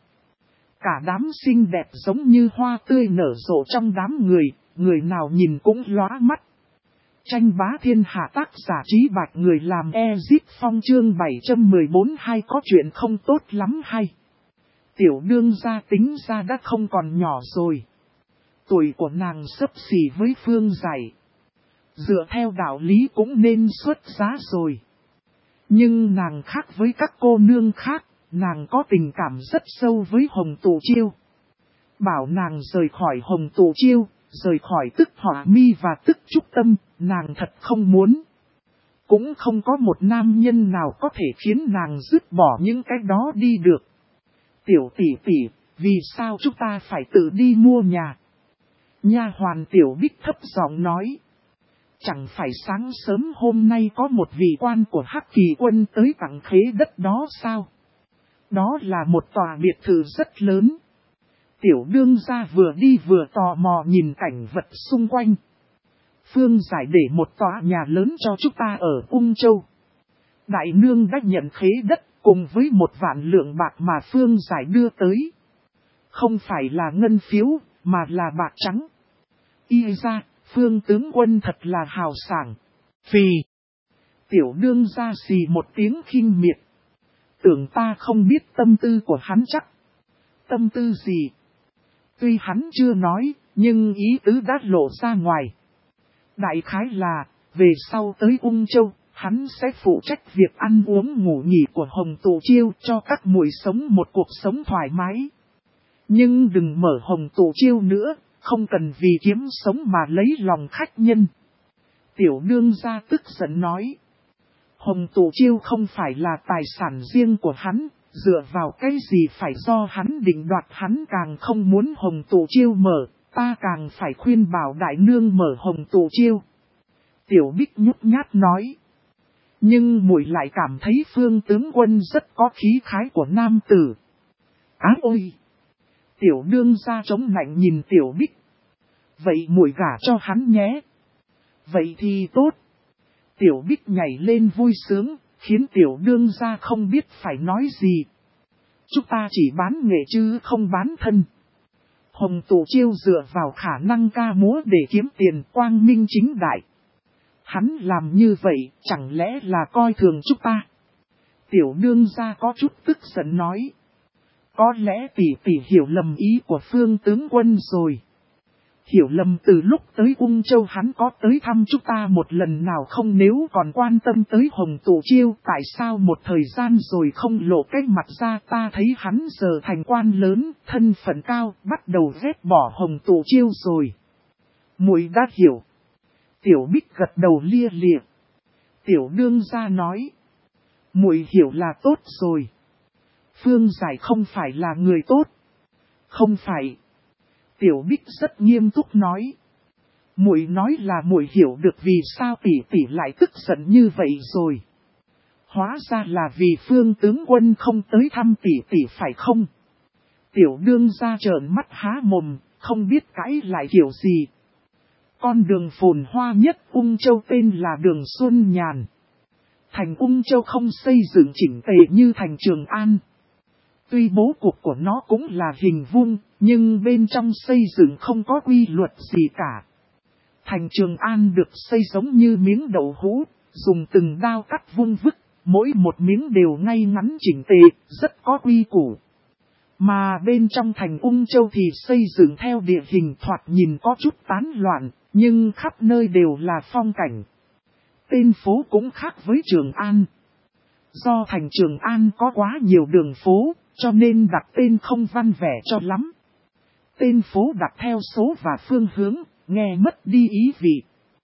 Cả đám xinh đẹp giống như hoa tươi nở rộ trong đám người, người nào nhìn cũng lóa mắt. Tranh bá thiên hạ tác giả Trí Bạch người làm Ezip Phong chương 714 hay có chuyện không tốt lắm hay. Tiểu đương gia tính ra đã không còn nhỏ rồi. Tuổi của nàng xấp xỉ với Phương Giải. Dựa theo đạo lý cũng nên xuất giá rồi. Nhưng nàng khác với các cô nương khác, nàng có tình cảm rất sâu với Hồng Tụ Chiêu. Bảo nàng rời khỏi Hồng Tụ Chiêu, rời khỏi Tức Hỏa Mi và Tức Trúc Tâm, nàng thật không muốn. Cũng không có một nam nhân nào có thể khiến nàng dứt bỏ những cái đó đi được. Tiểu tỷ tỷ, vì sao chúng ta phải tự đi mua nhà? Nha hoàn Tiểu Bích thấp giọng nói. Chẳng phải sáng sớm hôm nay có một vị quan của Hắc Kỳ quân tới tặng khế đất đó sao? Đó là một tòa biệt thự rất lớn. Tiểu đương gia vừa đi vừa tò mò nhìn cảnh vật xung quanh. Phương Giải để một tòa nhà lớn cho chúng ta ở Ung Châu. Đại nương đã nhận khế đất cùng với 1.000.000 lượng bạc mà Phương Giải đưa tới. Không phải là ngân phiếu, mà là bạc trắng. Y ra, Phương tướng quân thật là hào sảng. Phì. Tiểu đương gia xì một tiếng khinh miệt. Tưởng ta không biết tâm tư của hắn chắc. Tâm tư gì? Tuy hắn chưa nói, nhưng ý tứ đã lộ ra ngoài. Đại khái là, về sau tới Ung Châu, hắn sẽ phụ trách việc ăn uống ngủ nghỉ của Hồng Tụ Chiêu cho các muội sống một cuộc sống thoải mái. Nhưng đừng mở Hồng Tụ Chiêu nữa, không cần vì kiếm sống mà lấy lòng khách nhân. Tiểu đương gia tức giận nói. Hồng Tụ Chiêu không phải là tài sản riêng của hắn, dựa vào cái gì phải do hắn định đoạt, hắn càng không muốn Hồng Tụ Chiêu mở, ta càng phải khuyên bảo đại nương mở Hồng Tụ Chiêu. Tiểu Bích nhút nhát nói. Nhưng muội lại cảm thấy Phương tướng quân rất có khí khái của nam tử. Á ôi! Tiểu đương gia chống nạnh nhìn Tiểu Bích. Vậy muội gả cho hắn nhé. Vậy thì tốt. Tiểu Bích nhảy lên vui sướng, khiến tiểu đương gia không biết phải nói gì. Chúng ta chỉ bán nghệ chứ không bán thân. Hồng Tụ Chiêu dựa vào khả năng ca múa để kiếm tiền, quang minh chính đại. Hắn làm như vậy, chẳng lẽ là coi thường chúng ta? Tiểu đương gia có chút tức giận nói. Có lẽ tỷ tỷ hiểu lầm ý của Phương tướng quân rồi. Hiểu lầm từ lúc tới Ung Châu hắn có tới thăm chúng ta một lần nào không, nếu còn quan tâm tới Hồng Tụ Chiêu, tại sao một thời gian rồi không lộ cái mặt ra? Ta thấy hắn giờ thành quan lớn, thân phận cao, bắt đầu ghét bỏ Hồng Tụ Chiêu rồi. Muội đã hiểu. Tiểu Bích gật đầu lia lịa. Tiểu đương gia nói. Muội hiểu là tốt rồi. Phương Giải không phải là người tốt. Không phải. Tiểu Bích rất nghiêm túc nói. Muội nói là muội hiểu được vì sao tỷ tỷ lại tức giận như vậy rồi. Hóa ra là vì Phương tướng quân không tới thăm tỷ tỷ phải không? Tiểu đương gia trợn mắt há mồm, không biết cãi lại kiểu gì. Con đường phồn hoa nhất Ung Châu tên là đường Xuân Nhàn. Thành Ung Châu không xây dựng chỉnh tề như thành Trường An. Tuy bố cục của nó cũng là hình vuông, nhưng bên trong xây dựng không có quy luật gì cả. Thành Trường An được xây giống như miếng đậu hũ, dùng từng đao cắt vung vức, mỗi một miếng đều ngay ngắn chỉnh tề, rất có quy củ. Mà bên trong thành Ung Châu thì xây dựng theo địa hình thoạt nhìn có chút tán loạn, nhưng khắp nơi đều là phong cảnh. Tên phố cũng khác với Trường An. Do thành Trường An có quá nhiều đường phố, cho nên đặt tên không văn vẻ cho lắm. Tên phố đặt theo số và phương hướng, nghe mất đi ý vị.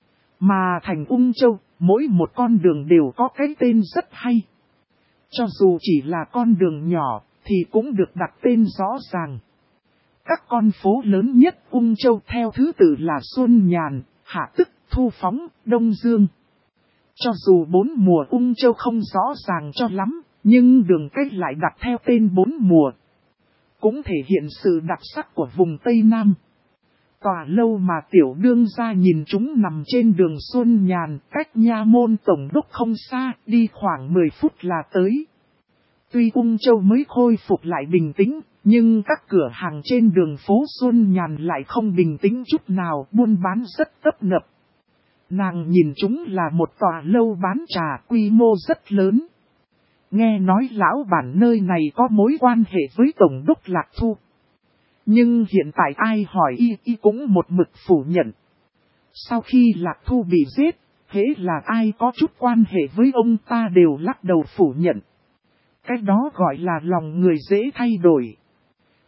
Mà thành Ung Châu, mỗi một con đường đều có cái tên rất hay. Cho dù chỉ là con đường nhỏ, thì cũng được đặt tên rõ ràng. Các con phố lớn nhất Ung Châu theo thứ tự là Xuân Nhàn, Hạ Tức, Thu Phóng, Đông Dương. Cho dù 4 mùa Ung Châu không rõ ràng cho lắm, nhưng đường cách lại đặt theo tên 4 mùa. Cũng thể hiện sự đặc sắc của vùng Tây Nam. Tòa lâu mà tiểu đương gia nhìn chúng nằm trên đường Xuân Nhàn, cách nha môn tổng đốc không xa, đi khoảng 10 phút là tới. Tuy Ung Châu mới khôi phục lại bình tĩnh, nhưng các cửa hàng trên đường phố Xuân Nhàn lại không bình tĩnh chút nào, buôn bán rất tấp nập. Nàng nhìn chúng là một tòa lâu bán trà quy mô rất lớn. Nghe nói lão bản nơi này có mối quan hệ với tổng đốc Lạc Thu. Nhưng hiện tại ai hỏi y cũng một mực phủ nhận. Sau khi Lạc Thu bị giết, hễ là ai có chút quan hệ với ông ta đều lắc đầu phủ nhận. Cái đó gọi là lòng người dễ thay đổi.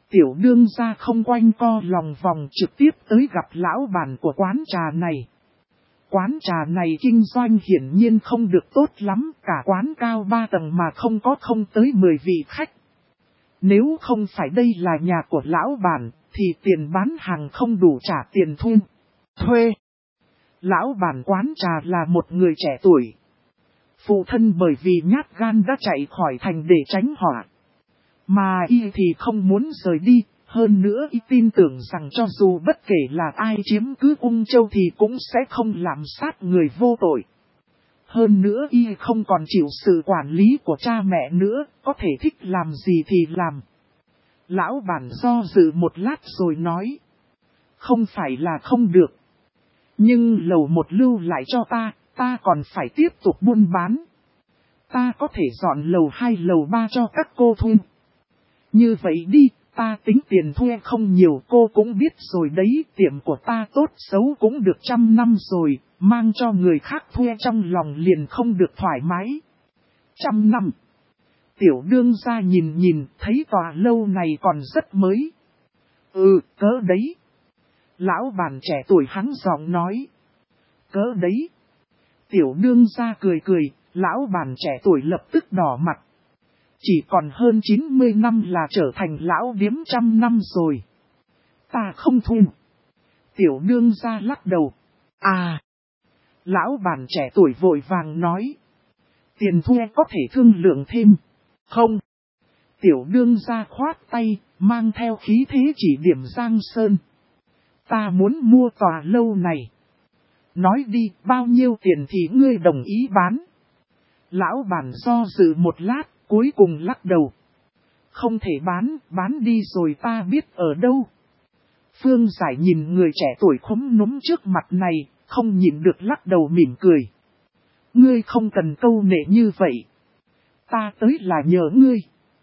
Tiểu đương gia không quanh co lòng vòng trực tiếp tới gặp lão bản của quán trà này. Quán trà này kinh doanh hiển nhiên không được tốt lắm, cả quán cao 3 tầng mà không tới 10 vị khách. Nếu không phải đây là nhà của lão bản, thì tiền bán hàng không đủ trả tiền thuê. Lão bản quán trà là một người trẻ tuổi. Phụ thân bởi vì nhát gan đã chạy khỏi thành để tránh họa. Mà y thì không muốn rời đi, hơn nữa y tin tưởng rằng cho dù bất kể là ai chiếm cứ Ung Châu thì cũng sẽ không làm sát người vô tội. Hơn nữa y không còn chịu sự quản lý của cha mẹ nữa, có thể thích làm gì thì làm. Lão bản do dự một lát rồi nói. Không phải là không được. Nhưng lầu 1 lưu lại cho ta còn phải tiếp tục buôn bán. Ta có thể dọn lầu 2 lầu 3 cho các cô thuê. Như vậy đi, ta tính tiền thuê không nhiều, cô cũng biết rồi đấy, tiệm của ta tốt xấu cũng được 100 năm rồi, mang cho người khác thuê trong lòng liền không được thoải mái. 100 năm. Tiểu đương gia nhìn, thấy tòa lâu này còn rất mới. Cớ đấy. Lão bản trẻ tuổi hắng giọng nói. Cớ đấy. Tiểu đương gia cười, lão bản trẻ tuổi lập tức đỏ mặt. Chỉ còn hơn 90 năm là trở thành lão điếm 100 năm rồi. Ta không thuê. Tiểu đương gia lắc đầu. Lão bản trẻ tuổi vội vàng nói. Tiền thuê có thể thương lượng thêm. Không. Tiểu đương gia khoát tay, mang theo khí thế chỉ điểm Giang Sơn. Ta muốn mua tòa lâu này. Nói đi, bao nhiêu tiền thì ngươi đồng ý bán? Lão bản do dự một lát, cuối cùng lắc đầu. Không thể bán đi rồi ta biết ở đâu. Phương Giải nhìn người trẻ tuổi khúm núm trước mặt này, không nhịn được lắc đầu mỉm cười. Ngươi không cần câu nệ như vậy. Ta tới là nhờ ngươi.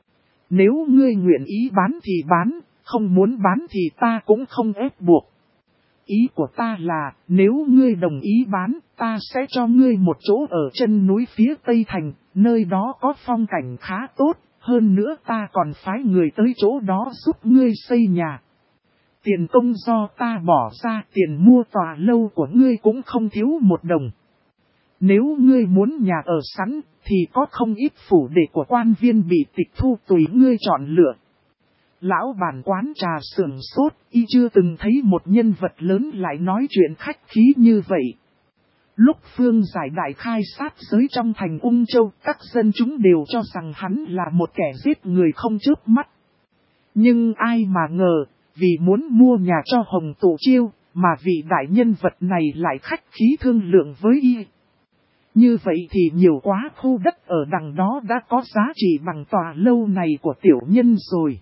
Nếu ngươi nguyện ý bán thì bán, không muốn bán thì ta cũng không ép buộc. Ý của ta là, nếu ngươi đồng ý bán, ta sẽ cho ngươi một chỗ ở chân núi phía Tây Thành, nơi đó có phong cảnh khá tốt, hơn nữa ta còn phái người tới chỗ đó giúp ngươi xây nhà. Tiền công do ta bỏ ra, tiền mua tòa lâu của ngươi cũng không thiếu một đồng. Nếu ngươi muốn nhà ở sẵn, thì có không ít phủ để của quan viên bị tịch thu tùy ngươi chọn lựa. Lão bản quán trà sưởng sốt, y chưa từng thấy một nhân vật lớn lại nói chuyện khách khí như vậy. Lúc Phương Giải đại khai sát giới trong thành Ung Châu, các dân chúng đều cho rằng hắn là một kẻ giết người không chớp mắt. Nhưng ai mà ngờ, vì muốn mua nhà cho Hồng Tổ Chiêu, mà vị đại nhân vật này lại khách khí thương lượng với y. Như vậy thì nhiều quá, khu đất ở đằng đó đã có giá trị bằng tòa lâu này của tiểu nhân rồi.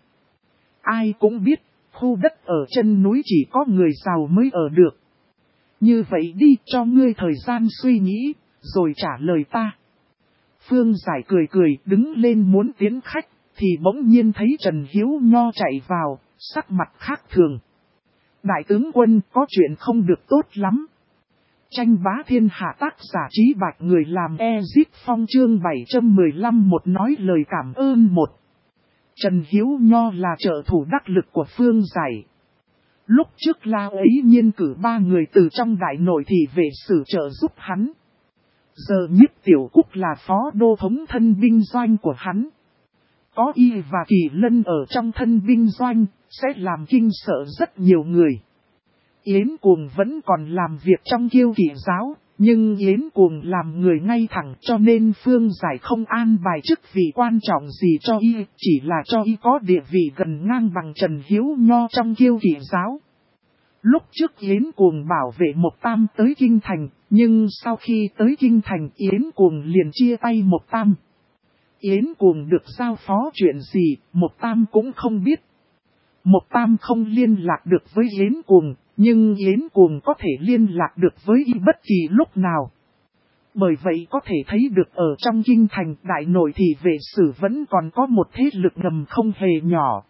Ai cũng biết, khu đất ở chân núi chỉ có người giàu mới ở được. Như vậy đi, cho ngươi thời gian suy nghĩ, rồi trả lời ta. Phương Giải cười đứng lên muốn tiến khách, thì bỗng nhiên thấy Trần Hiếu Nho chạy vào, sắc mặt khác thường. Đại tướng quân, có chuyện không được tốt lắm. Tranh bá thiên hạ, tác giả Trí Bạch, người làm Ezip Phong, chương 715, một nói lời cảm ơn một. Trần Hiếu Nho là trợ thủ đắc lực của Phương Giải. Lúc trước La ấy nhiên cử 3 người từ trong đại nội thị về xử trợ giúp hắn. Giờ Nhiếp Tiểu Cúc là phó đô thống thân binh doanh của hắn. Có y và Kỳ Lân ở trong thân binh doanh, sẽ làm kinh sợ rất nhiều người. Yến Cuồng vẫn còn làm việc trong Kiêu Kỵ giáo, nhưng Yến Cuồng làm người ngay thẳng, cho nên Phương Giải không an bài chức vị quan trọng gì cho y, chỉ là cho y có địa vị gần ngang bằng Trần Hiếu Nho trong Kiêu Kỵ giáo. Lúc trước Yến Cuồng bảo vệ Mộc Tam tới Kinh Thành, nhưng sau khi tới Kinh Thành Yến Cuồng liền chia tay Mộc Tam. Yến Cuồng được giao phó chuyện gì, Mộc Tam cũng không biết. Mộc Tam không liên lạc được với Yến Cuồng, nhưng Yến Cuồng có thể liên lạc được với y bất kỳ lúc nào. Bởi vậy có thể thấy được ở trong Kinh Thành đại nội thị vệ sử vẫn còn có một thế lực ngầm không hề nhỏ.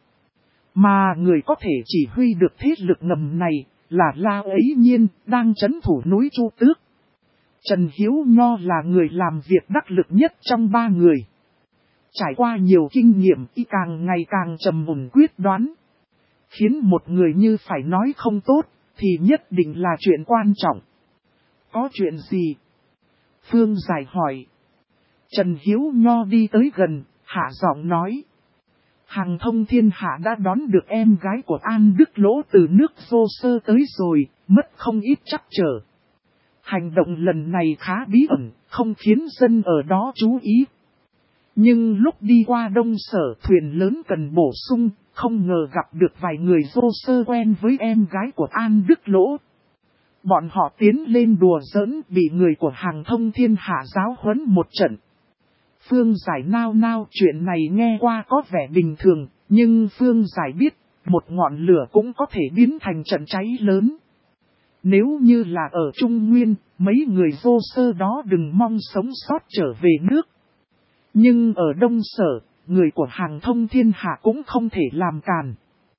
Mà người có thể chỉ huy được thế lực ngầm này là La ấy nhiên đang trấn thủ núi Chu Tước. Trần Hiếu Nho là người làm việc đắc lực nhất trong 3 người. Trải qua nhiều kinh nghiệm y càng ngày càng trầm ổn quyết đoán. khiến một người như phải nói không tốt, thì nhất định là chuyện quan trọng. Có chuyện gì? Phương Giải hỏi. Trần Hiếu Nho đi tới gần, hạ giọng nói. Hàng Thông Thiên Hạ đã đón được em gái của An Đức Lỗ từ nước Vô Sơ tới rồi, mất không ít trắc trở. Hành động lần này khá bí ẩn, không khiến dân ở đó chú ý. Nhưng lúc đi qua Đông Sở thuyền lớn cần bổ sung, không ngờ gặp được vài người Vô Sơ quen với em gái của An Đức Lỗ. Bọn họ tiến lên đùa giỡn, bị người của Hàng Thông Thiên Hạ giáo huấn một trận. Phương Giải nao nao, chuyện này nghe qua có vẻ bình thường, nhưng Phương Giải biết, một ngọn lửa cũng có thể biến thành trận cháy lớn. Nếu như là ở Trung Nguyên, mấy người Vô Sơ đó đừng mong sống sót trở về nước. Nhưng ở Đông Sở, người của Hàng Thông Thiên Hạ cũng không thể làm càn.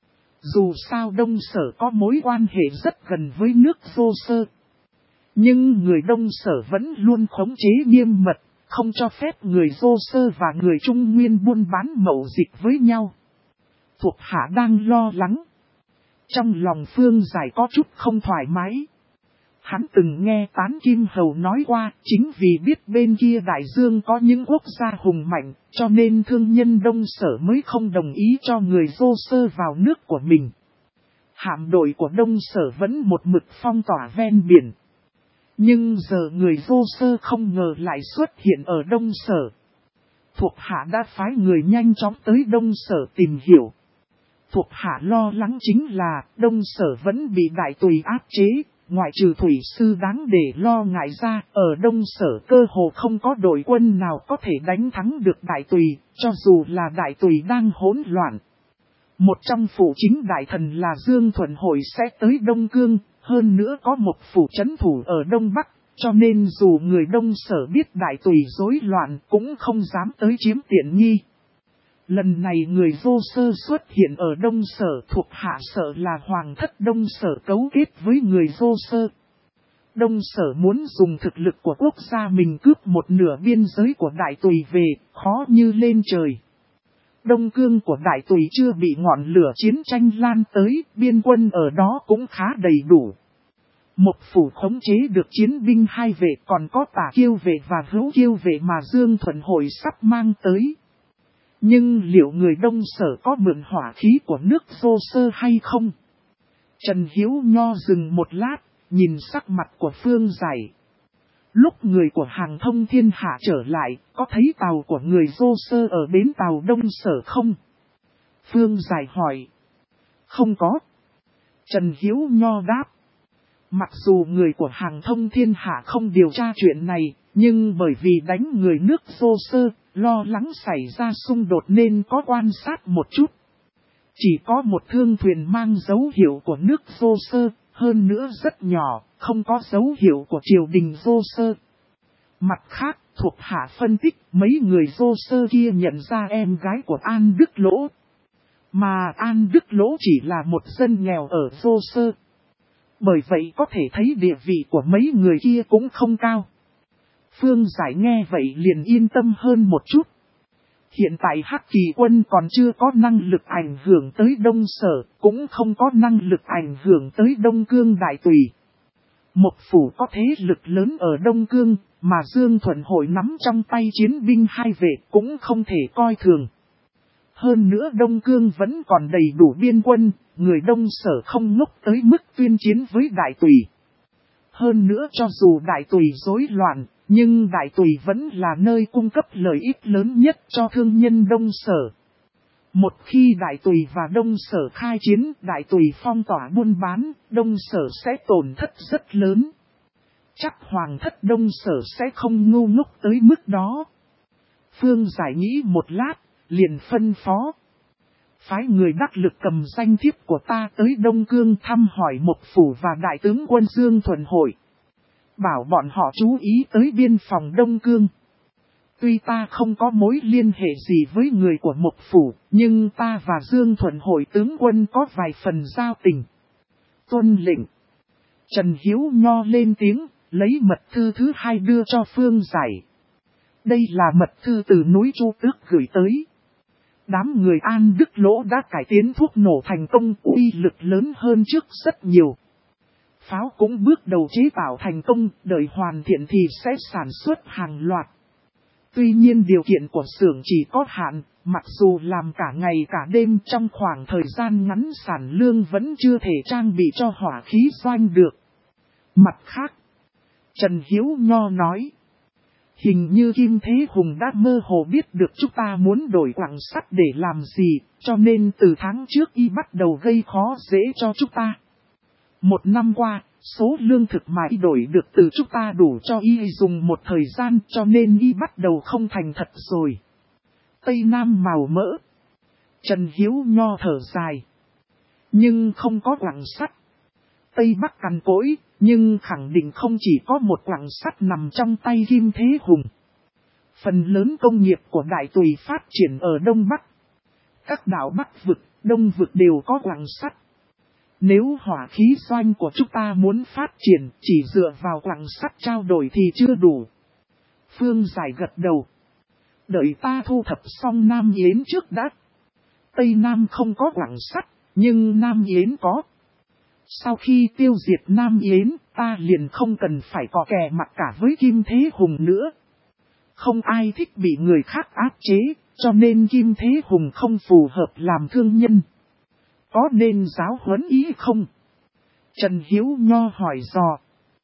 Dù sao Đông Sở có mối quan hệ rất gần với nước Vô Sơ. Nhưng người Đông Sở vẫn luôn khống chế nghiêm mật, không cho phép người Vô Sơ và người Trung Nguyên buôn bán mậu dịch với nhau. Thuộc hạ đang lo lắng. Trong lòng Phương Giải có chút không thoải mái. Hắn từng nghe Tán Kim Hầu nói qua, chính vì biết bên kia đại dương có những quốc gia hùng mạnh, cho nên thương nhân Đông Sở mới không đồng ý cho người Vô Sơ vào nước của mình. Hạm đội của Đông Sở vẫn một mực phong tỏa ven biển. Nhưng giờ người Vô Sơ không ngờ lại xuất hiện ở Đông Sở. Thuộc hạ đã phái người nhanh chóng tới Đông Sở tìm hiểu. Thuộc hạ lo lắng chính là Đông Sở vẫn bị đại tùy áp chế, ngoại trừ thủy sư đáng để lo ngại ra, ở Đông Sở cơ hồ không có đội quân nào có thể đánh thắng được đại tùy, cho dù là đại tùy đang hỗn loạn. Một trong phủ chính đại thần là Dương Thuận Hội sẽ tới Đông Cương, hơn nữa có một phủ trấn thủ ở Đông Bắc, cho nên dù người Đông Sở biết đại tùy rối loạn cũng không dám tới chiếm tiện nghi. Lần này người Vô Sơ xuất hiện ở Đông Sở, thuộc hạ sợ là Hoàng thất Đông Sở cấu kết với người Vô Sơ. Đông Sở muốn dùng thực lực của quốc gia mình cướp một nửa biên giới của đại tùy về, khó như lên trời. Đông Cương của đại tùy chưa bị ngọn lửa chiến tranh lan tới, biên quân ở đó cũng khá đầy đủ. Một phủ khống chế được chiến binh hai vệ, còn có Tả Kiêu vệ và Hữu Kiêu vệ mà Dương Thuận Hội sắp mang tới. Nhưng liệu người Đông Sở có mượn hỏa khí của nước Vô Sơ hay không? Trần Hiếu Nho dừng một lát, nhìn sắc mặt của Phương Giải. Lúc người của Hàng Thông Thiên Hạ trở lại, có thấy tàu của người Vô Sơ ở bến tàu Đông Sở không? Phương Giải hỏi. Không có. Trần Hiếu Nho đáp. Mặc dù người của Hàng Thông Thiên Hạ không điều tra chuyện này, nhưng bởi vì đánh người nước Vô Sơ, lo lắng xảy ra xung đột nên có quan sát một chút. Chỉ có một thương thuyền mang dấu hiệu của nước Vô Sơ, hơn nữa rất nhỏ, không có dấu hiệu của triều đình Vô Sơ. Mặt khác, thuộc hạ phân tích mấy người Vô Sơ kia nhận ra em gái của An Đức Lỗ. Mà An Đức Lỗ chỉ là một dân nghèo ở Vô Sơ. Bởi vậy có thể thấy địa vị của mấy người kia cũng không cao. Phương Giải nghe vậy liền yên tâm hơn một chút. Hiện tại Hắc Kỳ quân còn chưa có năng lực ảnh hưởng tới Đông Sở, cũng không có năng lực ảnh hưởng tới Đông Cương đại tùy. Một phủ có thế lực lớn ở Đông Cương, mà Dương Thuận Hội nắm trong tay chiến binh hai vệ cũng không thể coi thường. Hơn nữa Đông Cương vẫn còn đầy đủ biên quân, người Đông Sở không ngốc tới mức tuyên chiến với đại tùy. Hơn nữa cho dù đại tùy rối loạn, nhưng đại tùy vẫn là nơi cung cấp lợi ích lớn nhất cho thương nhân Đông Sở. Một khi đại tùy và Đông Sở khai chiến, đại tùy phong tỏa buôn bán, Đông Sở sẽ tổn thất rất lớn. Chắc Hoàng thất Đông Sở sẽ không ngu ngốc tới mức đó. Phương Giải nghĩ một lát, liền phân phó. Phái người đắc lực cầm danh thiếp của ta tới Đông Cương thăm hỏi một phủ và đại tướng quân Dương Thuận Hội. Bảo bọn họ chú ý tới biên phòng Đông Cương. Tuy ta không có mối liên hệ gì với người của một phủ, nhưng ta và Dương Thuận Hội tướng quân có vài phần giao tình. Tuân lệnh. Trần Hiếu Nho lên tiếng, lấy mật thư thứ hai đưa cho Phương Giải. Đây là mật thư từ núi Chu Tước gửi tới. Đám người An Đức Lỗ đã cải tiến thuốc nổ thành công, uy lực lớn hơn trước rất nhiều. Pháo cũng bước đầu chế tạo thành công, đợi hoàn thiện thì sẽ sản xuất hàng loạt. Tuy nhiên điều kiện của xưởng chỉ có hạn, mặc dù làm cả ngày cả đêm trong khoảng thời gian ngắn sản lương vẫn chưa thể trang bị cho hỏa khí doanh được. Mặt khác, Trần Hiếu Nho nói, hình như Kim Thế Hùng đã mơ hồ biết được chúng ta muốn đổi quặng sắt để làm gì, cho nên từ tháng trước y bắt đầu gây khó dễ cho chúng ta. Một năm qua, số lương thực mà y đổi được từ chúng ta đủ cho y dùng một thời gian, cho nên y bắt đầu không thành thật rồi. Tây Nam màu mỡ. Trần Hiếu Nho thở dài. Nhưng không có quặng sắt. Tây Bắc cằn cỗi, nhưng khẳng định không chỉ có một quặng sắt nằm trong tay Kim Thế Hùng. Phần lớn công nghiệp của Đại Tùy phát triển ở Đông Bắc. Các đảo Bắc vực, Đông vực đều có quặng sắt. Nếu hỏa khí doanh của chúng ta muốn phát triển, chỉ dựa vào quặng sắt trao đổi thì chưa đủ. Phương Giải gật đầu. Đợi ta thu thập xong Nam Yến trước đã. Tây Nam không có quặng sắt, nhưng Nam Yến có. Sau khi tiêu diệt Nam Yến, ta liền không cần phải cọ kè mặt cả với Kim Thế Hùng nữa. Không ai thích bị người khác áp chế, cho nên Kim Thế Hùng không phù hợp làm thương nhân. Có nên giáo huấn ý không? Trần Hiếu Nho hỏi dò.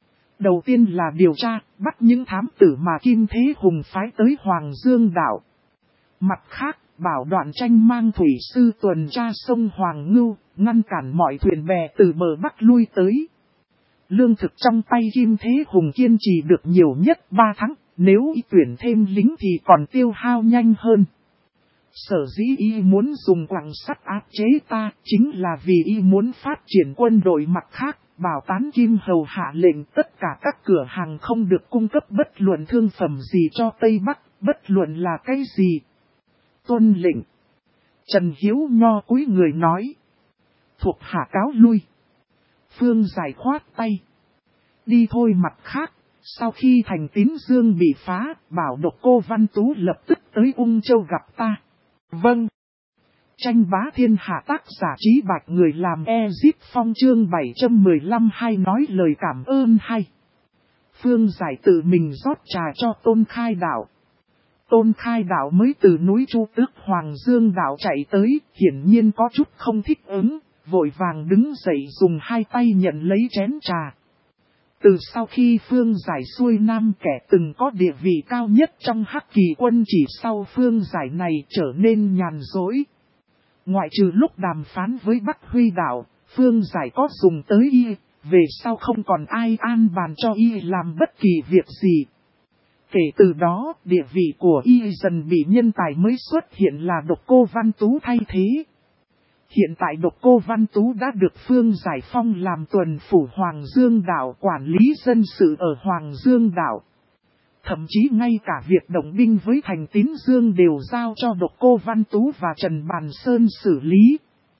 Đầu tiên là điều tra, bắt những thám tử mà Kim Thế Hùng phái tới Hoàng Dương đảo. Mặt khác, bảo Đoạn Tranh mang thủy sư tuần tra sông Hoàng Ngưu, ngăn cản mọi thuyền bè từ bờ Bắc lui tới. Lương thực trong tay Kim Thế Hùng kiên trì được nhiều nhất 3 tháng, nếu y tuyển thêm lính thì còn tiêu hao nhanh hơn. Sở dĩ y muốn dùng quặng sắt áp chế ta, chính là vì y muốn phát triển quân đội mặt khác, bảo Tán Kim Hầu hạ lệnh tất cả các cửa hàng không được cung cấp bất luận thương phẩm gì cho Tây Bắc, bất luận là cái gì. Tuân lệnh. Trần Hiếu Nho cúi người nói. Thuộc hạ cáo lui. Phương Giải khoát tay. Đi thôi. Mặt khác, sau khi thành Tín Dương bị phá, bảo Độc Cô Văn Tú lập tức tới Ung Châu gặp ta. Vâng. Tranh bá thiên hạ tác giả Trí Bạch người làm Ezip Phong chương 715 hay nói lời cảm ơn hay. Phương Giải tự mình rót trà cho Tôn Khai Đạo. Tôn Khai Đạo mới từ núi Chu Tước Hoàng Dương Đạo chạy tới, hiển nhiên có chút không thích ứng, vội vàng đứng dậy dùng hai tay nhận lấy chén trà. Từ sau khi Phương Giải xuôi nam, kẻ từng có địa vị cao nhất trong Hắc Kỳ quân chỉ sau Phương Giải này trở nên nhàn rỗi. Ngoại trừ lúc đàm phán với Bắc Huy Đạo, Phương Giải có dùng tới y, về sau không còn ai an bàn cho y làm bất kỳ việc gì. Kể từ đó, địa vị của y dần bị nhân tài mới xuất hiện là Độc Cô Văn Tú thay thế. Hiện tại Độc Cô Văn Tú đã được Phương Giải phong làm tuần phủ Hoàng Dương Đảo, quản lý dân sự ở Hoàng Dương Đảo. Thậm chí ngay cả việc động binh với thành Tín Dương đều giao cho Độc Cô Văn Tú và Trần Bàn Sơn xử lý.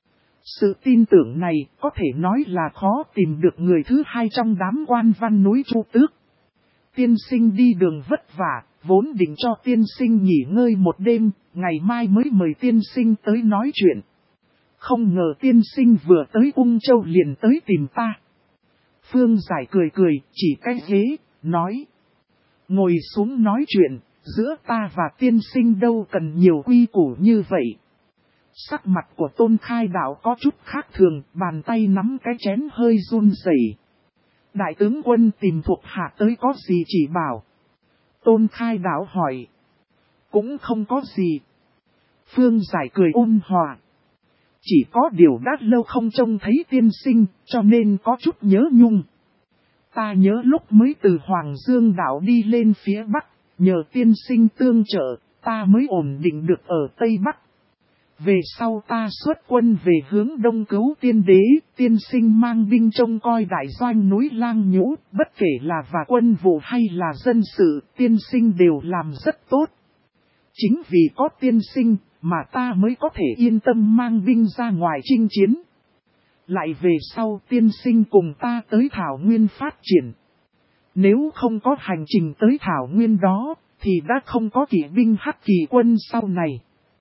Sự tin tưởng này có thể nói là khó tìm được người thứ hai trong đám quan văn núi Chu Tước. Tiên sinh đi đường vất vả, vốn định cho tiên sinh nghỉ ngơi một đêm, ngày mai mới mời tiên sinh tới nói chuyện. Không ngờ tiên sinh vừa tới Ung Châu liền tới tìm ta. Phương Giải cười cười, chỉ cái ghế, nói. Ngồi xuống nói chuyện, giữa ta và tiên sinh đâu cần nhiều quy củ như vậy. Sắc mặt của Tôn Khai Đạo có chút khác thường, bàn tay nắm cái chén hơi run rẩy. Đại tướng quân tìm thuộc hạ tới có gì chỉ bảo. Tôn Khai Đạo hỏi. Cũng không có gì. Phương Giải cười ôn hòa. Chỉ có điều đã lâu không trông thấy tiên sinh, cho nên có chút nhớ nhung. Ta nhớ lúc mới từ Hoàng Dương Đảo đi lên phía Bắc, nhờ tiên sinh tương trợ, ta mới ổn định được ở Tây Bắc. Về sau ta xuất quân về hướng Đông cứu tiên đế, tiên sinh mang binh trông coi đại doanh núi Lang Nhũ, bất kể là và quân vụ hay là dân sự, tiên sinh đều làm rất tốt. Chính vì có tiên sinh, mà ta mới có thể yên tâm mang binh ra ngoài chinh chiến. Lại về sau tiên sinh cùng ta tới Thảo Nguyên phát triển. Nếu không có hành trình tới Thảo Nguyên đó, thì đã không có kỵ binh Hắc Kỳ quân sau này.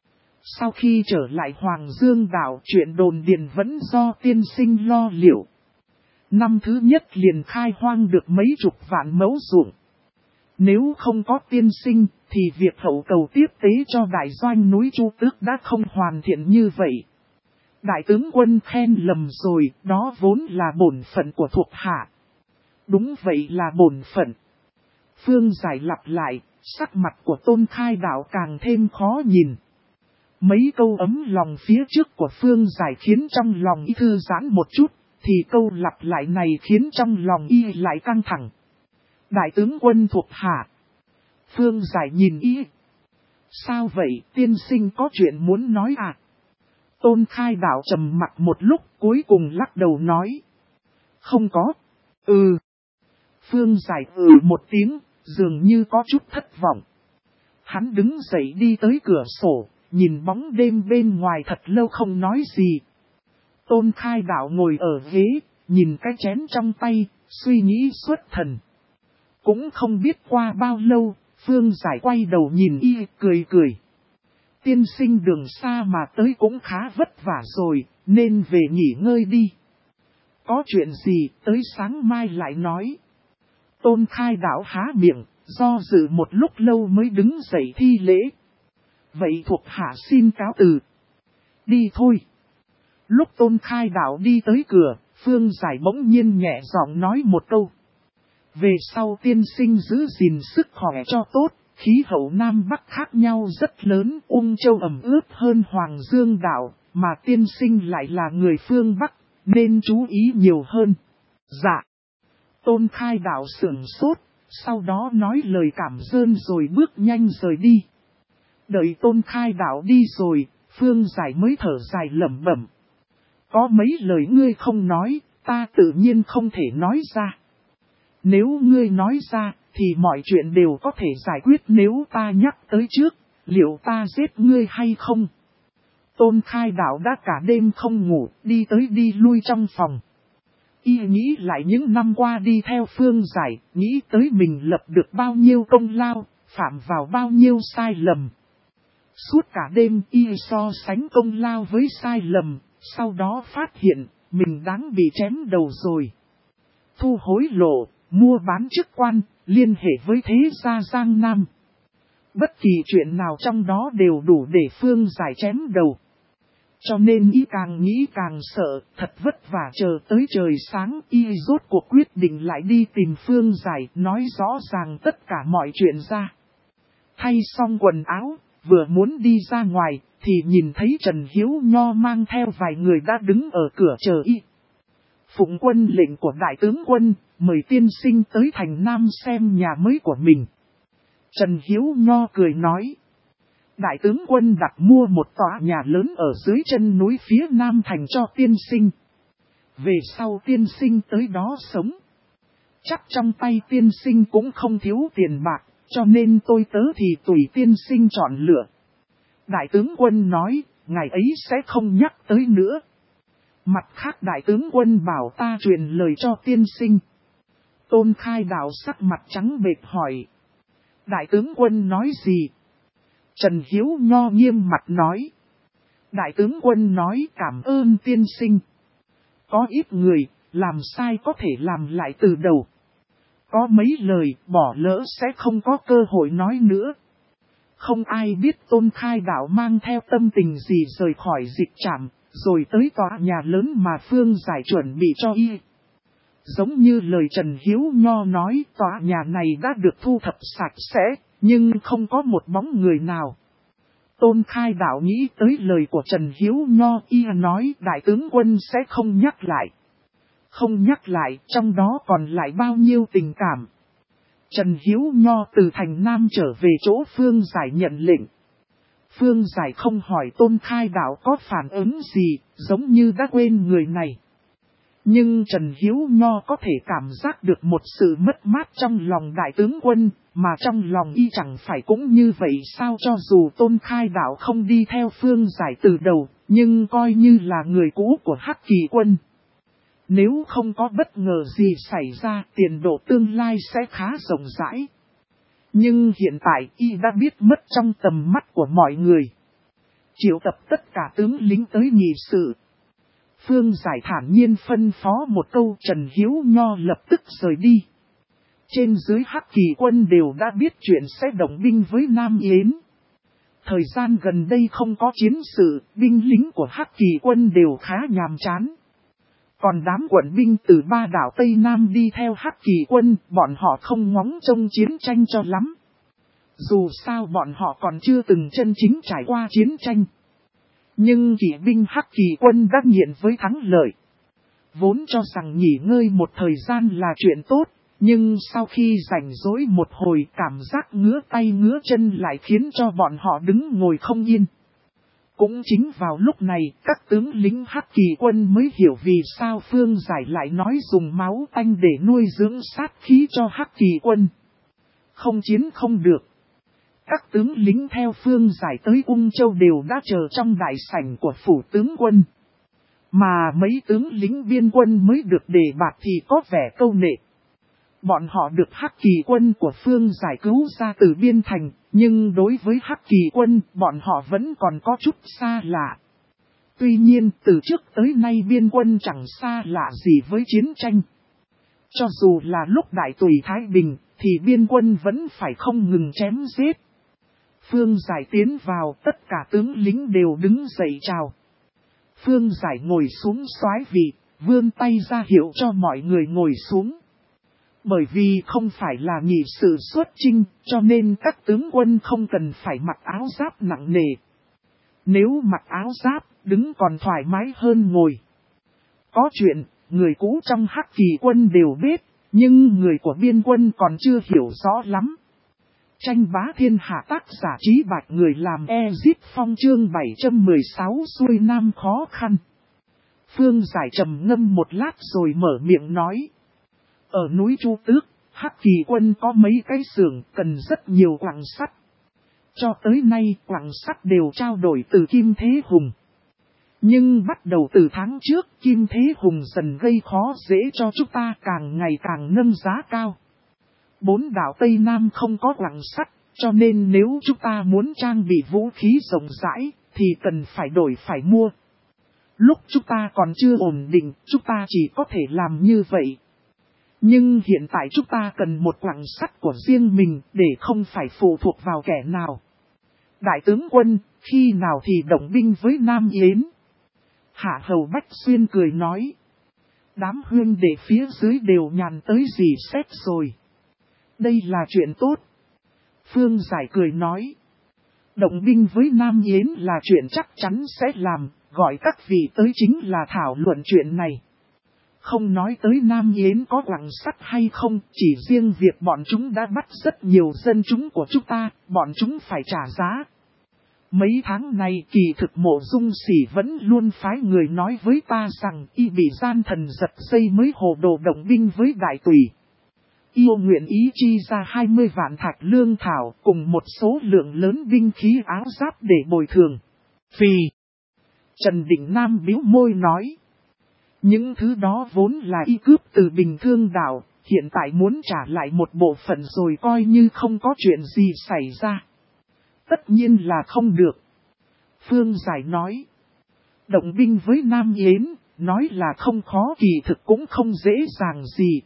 Sau khi trở lại Hoàng Dương đảo, chuyện đồn điền vẫn do tiên sinh lo liệu. Năm thứ nhất liền khai hoang được mấy chục vạn mẫu ruộng. Nếu không có tiên sinh, thì việc hậu cầu tiếp tế cho đại doanh núi Chu Tước đã không hoàn thiện như vậy. Đại tướng quân khen lầm rồi, đó vốn là bổn phận của thuộc hạ. Đúng vậy là bổn phận. Phương Giải lặp lại, sắc mặt của Tôn Khai Đạo càng thêm khó nhìn. Mấy câu ấm lòng phía trước của Phương Giải khiến trong lòng y thư giãn một chút, thì câu lặp lại này khiến trong lòng y lại căng thẳng. Đại tướng quân thuộc hạ. Phương Giải nhìn y. Sao vậy, tiên sinh có chuyện muốn nói à? Tôn Khai Đạo trầm mặt một lúc, cuối cùng lắc đầu nói. Không có. Phương Giải một tiếng, dường như có chút thất vọng. Hắn đứng dậy đi tới cửa sổ, nhìn bóng đêm bên ngoài thật lâu không nói gì. Tôn Khai Đạo ngồi ở ghế, nhìn cái chén trong tay, suy nghĩ xuất thần. Cũng không biết qua bao lâu, Phương Giải quay đầu nhìn y, cười cười. Tiên sinh đường xa mà tới cũng khá vất vả rồi, nên về nghỉ ngơi đi. Có chuyện gì, tới sáng mai lại nói. Tôn Khai Đạo há miệng, do dự một lúc lâu mới đứng dậy thi lễ. Vậy thuộc hạ xin cáo từ. Đi thôi. Lúc Tôn Khai Đạo đi tới cửa, Phương Giải bỗng nhiên nhẹ giọng nói một câu. Về sau tiên sinh giữ gìn sức khỏe cho tốt, khí hậu Nam Bắc khác nhau rất lớn, Ung Châu ẩm ướt hơn Hoàng Dương đảo, mà tiên sinh lại là người phương Bắc, nên chú ý nhiều hơn. Dạ. Tôn Khai Đạo sửng sốt, sau đó nói lời cảm ơn rồi bước nhanh rời đi. Đợi Tôn Khai Đạo đi rồi, Phương Giải mới thở dài lẩm bẩm. Có mấy lời ngươi không nói, ta tự nhiên không thể nói ra. Nếu ngươi nói ra, thì mọi chuyện đều có thể giải quyết nếu ta nhắc tới trước, liệu ta giết ngươi hay không? Tôn Khai Đạo đã cả đêm không ngủ, đi tới đi lui trong phòng. Y nghĩ lại những năm qua đi theo Phương Giải, nghĩ tới mình lập được bao nhiêu công lao, phạm vào bao nhiêu sai lầm. Suốt cả đêm Y so sánh công lao với sai lầm, sau đó phát hiện mình đáng bị chém đầu rồi. Thu hối lộ, mua bán chức quan, liên hệ với thế gia Giang Nam. Bất kỳ chuyện nào trong đó đều đủ để Phương Giải chém đầu. Cho nên y càng nghĩ càng sợ, thật vất vả chờ tới trời sáng, y rốt cuộc quyết định lại đi tìm Phương Giải, nói rõ ràng tất cả mọi chuyện ra. Thay xong quần áo, vừa muốn đi ra ngoài, thì nhìn thấy Trần Hiếu Nho mang theo vài người đã đứng ở cửa chờ y. Phụng quân lệnh của đại tướng quân, mời tiên sinh tới thành Nam xem nhà mới của mình. Trần Hiếu Nho cười nói. Đại tướng quân đặt mua một tòa nhà lớn ở dưới chân núi phía Nam thành cho tiên sinh. Về sau tiên sinh tới đó sống. Chắc trong tay tiên sinh cũng không thiếu tiền bạc, cho nên tôi tớ thì tùy tiên sinh chọn lựa. Đại tướng quân nói, ngày ấy sẽ không nhắc tới nữa. Mặt khác đại tướng quân bảo ta truyền lời cho tiên sinh. Tôn Khai Đạo sắc mặt trắng bệch hỏi. Đại tướng quân nói gì? Trần Hiếu Nho nghiêm mặt nói. Đại tướng quân nói cảm ơn tiên sinh. Có ít người, làm sai có thể làm lại từ đầu. Có mấy lời bỏ lỡ sẽ không có cơ hội nói nữa. Không ai biết Tôn Khai Đạo mang theo tâm tình gì rời khỏi dịch trạm, rồi tới tòa nhà lớn mà Phương Giải chuẩn bị cho y. Giống như lời Trần Hiếu Nho nói, tòa nhà này đã được thu thập sạch sẽ, nhưng không có một bóng người nào. Tôn Khai Đạo nghĩ tới lời của Trần Hiếu Nho, y nói đại tướng quân sẽ không nhắc lại. Không nhắc lại, trong đó còn lại bao nhiêu tình cảm. Trần Hiếu Nho từ thành Nam trở về chỗ Phương Giải nhận lệnh. Phương Giải không hỏi Tôn Khai Đạo có phản ứng gì, giống như đã quên người này. Nhưng Trần Hiếu Nho có thể cảm giác được một sự mất mát trong lòng đại tướng quân, mà trong lòng y chẳng phải cũng như vậy sao, cho dù Tôn Khai Đạo không đi theo Phương Giải từ đầu, nhưng coi như là người cũ của Hắc Kỳ quân. Nếu không có bất ngờ gì xảy ra, tiền đồ tương lai sẽ khá rộng rãi. Nhưng hiện tại y đã biết mất trong tầm mắt của mọi người. Triệu tập tất cả tướng lính tới nghị sự. Phương Giải thản nhiên phân phó một câu, Trần Hiếu Nho lập tức rời đi. Trên dưới Hắc Kỳ quân đều đã biết chuyện sẽ động binh với Nam Yến. Thời gian gần đây không có chiến sự, binh lính của Hắc Kỳ quân đều khá nhàm chán. Còn đám quận binh từ 3 đảo Tây Nam đi theo Hắc Kỳ quân, bọn họ không ngóng trông chiến tranh cho lắm. Dù sao bọn họ còn chưa từng chân chính trải qua chiến tranh. Nhưng kỵ binh Hắc Kỳ quân đã nghiện với thắng lợi. Vốn cho rằng nghỉ ngơi một thời gian là chuyện tốt, nhưng sau khi rảnh rỗi một hồi cảm giác ngứa tay ngứa chân lại khiến cho bọn họ đứng ngồi không yên. Cũng chính vào lúc này, các tướng lính Hắc Kỳ quân mới hiểu vì sao Phương Giải lại nói dùng máu tanh để nuôi dưỡng sát khí cho Hắc Kỳ quân. Không chiến không được. Các tướng lính theo Phương Giải tới Ung Châu đều đã chờ trong đại sảnh của phủ tướng quân. Mà mấy tướng lính biên quân mới được đề bạt thì có vẻ câu nệ. Bọn họ được Hắc Kỳ quân của Phương Giải cứu ra từ biên thành, nhưng đối với Hắc Kỳ quân, bọn họ vẫn còn có chút xa lạ. Tuy nhiên, từ trước tới nay biên quân chẳng xa lạ gì với chiến tranh. Cho dù là lúc đại tùy Thái Bình, thì biên quân vẫn phải không ngừng chém giết. Phương Giải tiến vào, tất cả tướng lính đều đứng dậy chào. Phương Giải ngồi xuống soái vị, vươn tay ra hiệu cho mọi người ngồi xuống. Bởi vì không phải là nghị sự xuất chinh, cho nên các tướng quân không cần phải mặc áo giáp nặng nề. Nếu mặc áo giáp, đứng còn thoải mái hơn ngồi. Có chuyện, người cũ trong Hắc Kỳ quân đều biết, nhưng người của biên quân còn chưa hiểu rõ lắm. Tranh bá thiên hạ tác giả Trí Bạch, người làm Ezip Phong chương 716 xuôi nam khó khăn. Phương Giải trầm ngâm một lát rồi mở miệng nói. Ở núi Chu Tước, Hắc Kỳ quân có mấy cái xưởng cần rất nhiều quặng sắt. Cho tới nay quặng sắt đều trao đổi từ Kim Thế Hùng. Nhưng bắt đầu từ tháng trước, Kim Thế Hùng dần gây khó dễ cho chúng ta, càng ngày càng nâng giá cao. 4 đảo Tây Nam không có quặng sắt, cho nên nếu chúng ta muốn trang bị vũ khí rộng rãi, thì cần phải đổi phải mua. Lúc chúng ta còn chưa ổn định, chúng ta chỉ có thể làm như vậy. Nhưng hiện tại chúng ta cần một quặng sắt của riêng mình để không phải phụ thuộc vào kẻ nào. Đại tướng quân, khi nào thì động binh với Nam Yến? Hạ Hầu Bách Xuyên cười nói. Đám huynh đệ phía dưới đều nhàn tới dì xét rồi. Đây là chuyện tốt. Phương Giải cười nói. Động binh với Nam Yến là chuyện chắc chắn sẽ làm, gọi các vị tới chính là thảo luận chuyện này. Không nói tới Nam Yến có quặng sắt hay không, chỉ riêng việc bọn chúng đã bắt rất nhiều dân chúng của chúng ta, bọn chúng phải trả giá. Mấy tháng này kỳ thực Mộ Dung Sỉ vẫn luôn phái người nói với ta rằng y bị gian thần giật dây mới hồ đồ động binh với đại tùy. Yêu nguyện ý chi ra 20 vạn thạch lương thảo cùng một số lượng lớn binh khí áo giáp để bồi thường. Vì Trần Định Nam bĩu môi nói. Những thứ đó vốn là y cướp từ Bình Thương đảo, hiện tại muốn trả lại một bộ phận rồi coi như không có chuyện gì xảy ra. Tất nhiên là không được. Phương Giải nói. Động binh với Nam Yến, nói là không khó kỳ thực cũng không dễ dàng gì.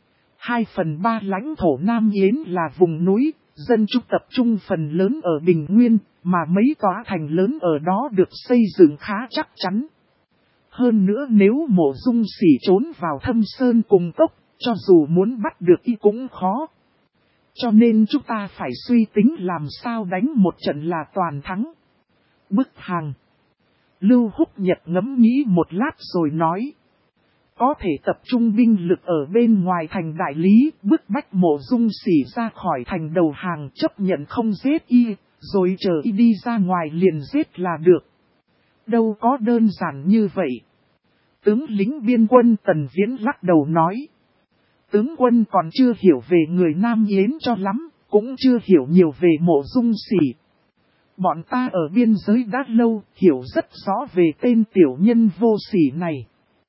2/3 lãnh thổ Nam Yến là vùng núi, dân chúng tập trung phần lớn ở Bình Nguyên, mà mấy tòa thành lớn ở đó được xây dựng khá chắc chắn. Hơn nữa nếu Mộ Dung Sỉ trốn vào Thâm Sơn cùng tốc, cho dù muốn bắt được y cũng khó. Cho nên chúng ta phải suy tính làm sao đánh một trận là toàn thắng. Bức hàng. Lưu Húc Nhật ngẫm nghĩ một lát rồi nói. Có thể tập trung binh lực ở bên ngoài thành đại lý, bức bách Mộ Dung Sỉ ra khỏi thành đầu hàng, chấp nhận không giết y, rồi chờ y đi ra ngoài liền giết là được. Đâu có đơn giản như vậy. Tướng lính biên quân Tần Viễn lắc đầu nói. Tướng quân còn chưa hiểu về người Nam Yến cho lắm, cũng chưa hiểu nhiều về Mộ Dung Sỉ. Bọn ta ở biên giới đã lâu, hiểu rất rõ về tên tiểu nhân vô sỉ này.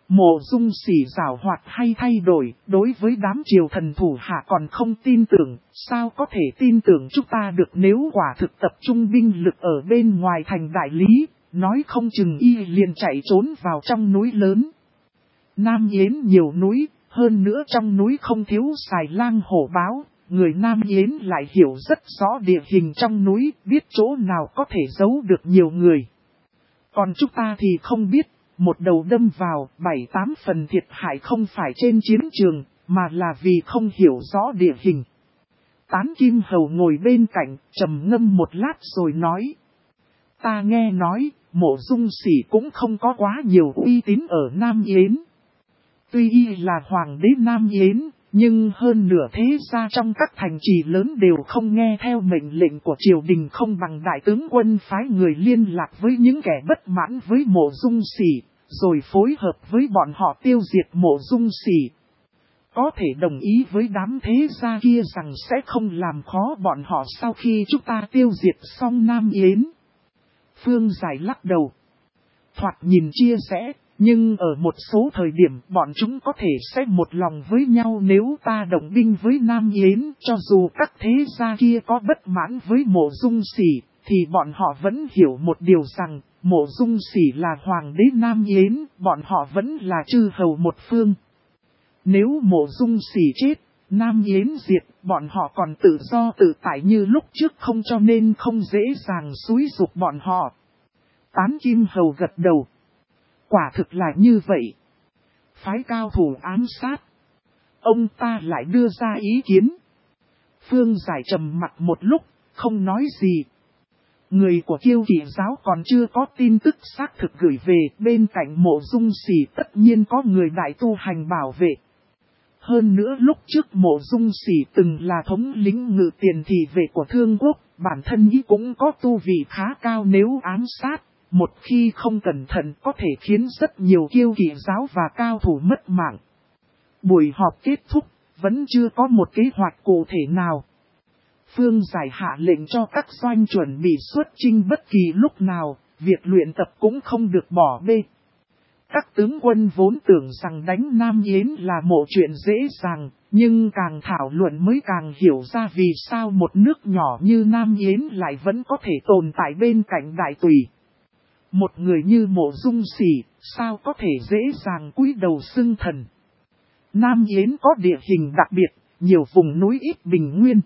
Mộ Dung Sỉ giảo hoạt hay thay đổi, đối với đám triều thần thủ hạ còn không tin tưởng, sao có thể tin tưởng chúng ta được nếu quả thực tập trung binh lực ở bên ngoài thành đại lý, nói không chừng y liền chạy trốn vào trong núi lớn. Nam Yến nhiều núi, hơn nữa trong núi không thiếu xài lang hổ báo, người Nam Yến lại hiểu rất rõ địa hình trong núi, biết chỗ nào có thể giấu được nhiều người. Còn chúng ta thì không biết. Một đầu đâm vào, 7-8 phần thiệt hại không phải trên chiến trường, mà là vì không hiểu rõ địa hình. Tán Kim Hầu ngồi bên cạnh, trầm ngâm một lát rồi nói. Ta nghe nói, Mộ Dung Sỉ cũng không có quá nhiều uy tín ở Nam Yến. Tuy y là hoàng đế Nam Yến, nhưng hơn nửa thế gia trong các thành trì lớn đều không nghe theo mệnh lệnh của triều đình, không bằng đại tướng quân phái người liên lạc với những kẻ bất mãn với Mộ Dung Sỉ, rồi phối hợp với bọn họ tiêu diệt Mộ Dung Sỉ. Có thể đồng ý với đám thế gia kia rằng sẽ không làm khó bọn họ sau khi chúng ta tiêu diệt xong Nam Yến. Phương Giải lắc đầu. Thoạt nhìn chia rẽ, nhưng ở một số thời điểm bọn chúng có thể sẽ một lòng với nhau nếu ta động binh với Nam Yến. Cho dù các thế gia kia có bất mãn với Mộ Dung Sỉ, thì bọn họ vẫn hiểu một điều rằng, Mộ Dung Sỉ là hoàng đế Nam Yến, bọn họ vẫn là chư hầu một phương. Nếu Mộ Dung Sỉ chết, Nam Yến diệt, bọn họ còn tự do tự tại như lúc trước không, cho nên không dễ dàng xúi giục bọn họ. Tán Kim Hầu gật đầu. Quả thực là như vậy. Phái cao thủ ám sát. Ông ta lại đưa ra ý kiến. Phương Giải trầm mặt một lúc, không nói gì. Người của Kiêu Kỵ giáo còn chưa có tin tức xác thực gửi về, bên cạnh Mộ Dung Sỉ tất nhiên có người đại tu hành bảo vệ. Hơn nữa lúc trước Mộ Dung Sỉ từng là thống lĩnh ngự tiền thị vệ của Thương Quốc, bản thân ý cũng có tu vị khá cao, nếu ám sát, một khi không cẩn thận có thể khiến rất nhiều Kiêu Kỵ giáo và cao thủ mất mạng. Buổi họp kết thúc, vẫn chưa có một kế hoạch cụ thể nào. Phương Giải hạ lệnh cho các doanh chuẩn bị xuất chinh bất kỳ lúc nào, việc luyện tập cũng không được bỏ bê. Các tướng quân vốn tưởng rằng đánh Nam Yến là một chuyện dễ dàng, nhưng càng thảo luận mới càng hiểu ra vì sao một nước nhỏ như Nam Yến lại vẫn có thể tồn tại bên cạnh Đại Tùy. Một người như Mộ Dung Sỉ, sao có thể dễ dàng cúi đầu xưng thần. Nam Yến có địa hình đặc biệt, nhiều vùng núi ít bình nguyên.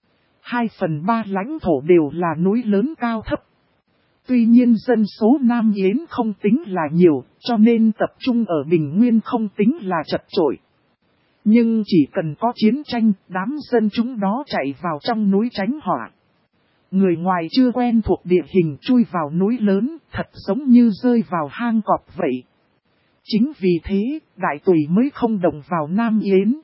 2/3 lãnh thổ đều là núi lớn cao thấp. Tuy nhiên dân số Nam Yến không tính là nhiều, cho nên tập trung ở bình nguyên không tính là chật chội. Nhưng chỉ cần có chiến tranh, đám dân chúng đó chạy vào trong núi tránh họa. Người ngoài chưa quen thuộc địa hình chui vào núi lớn, thật giống như rơi vào hang cọp vậy. Chính vì thế, Đại Tùy mới không động vào Nam Yến.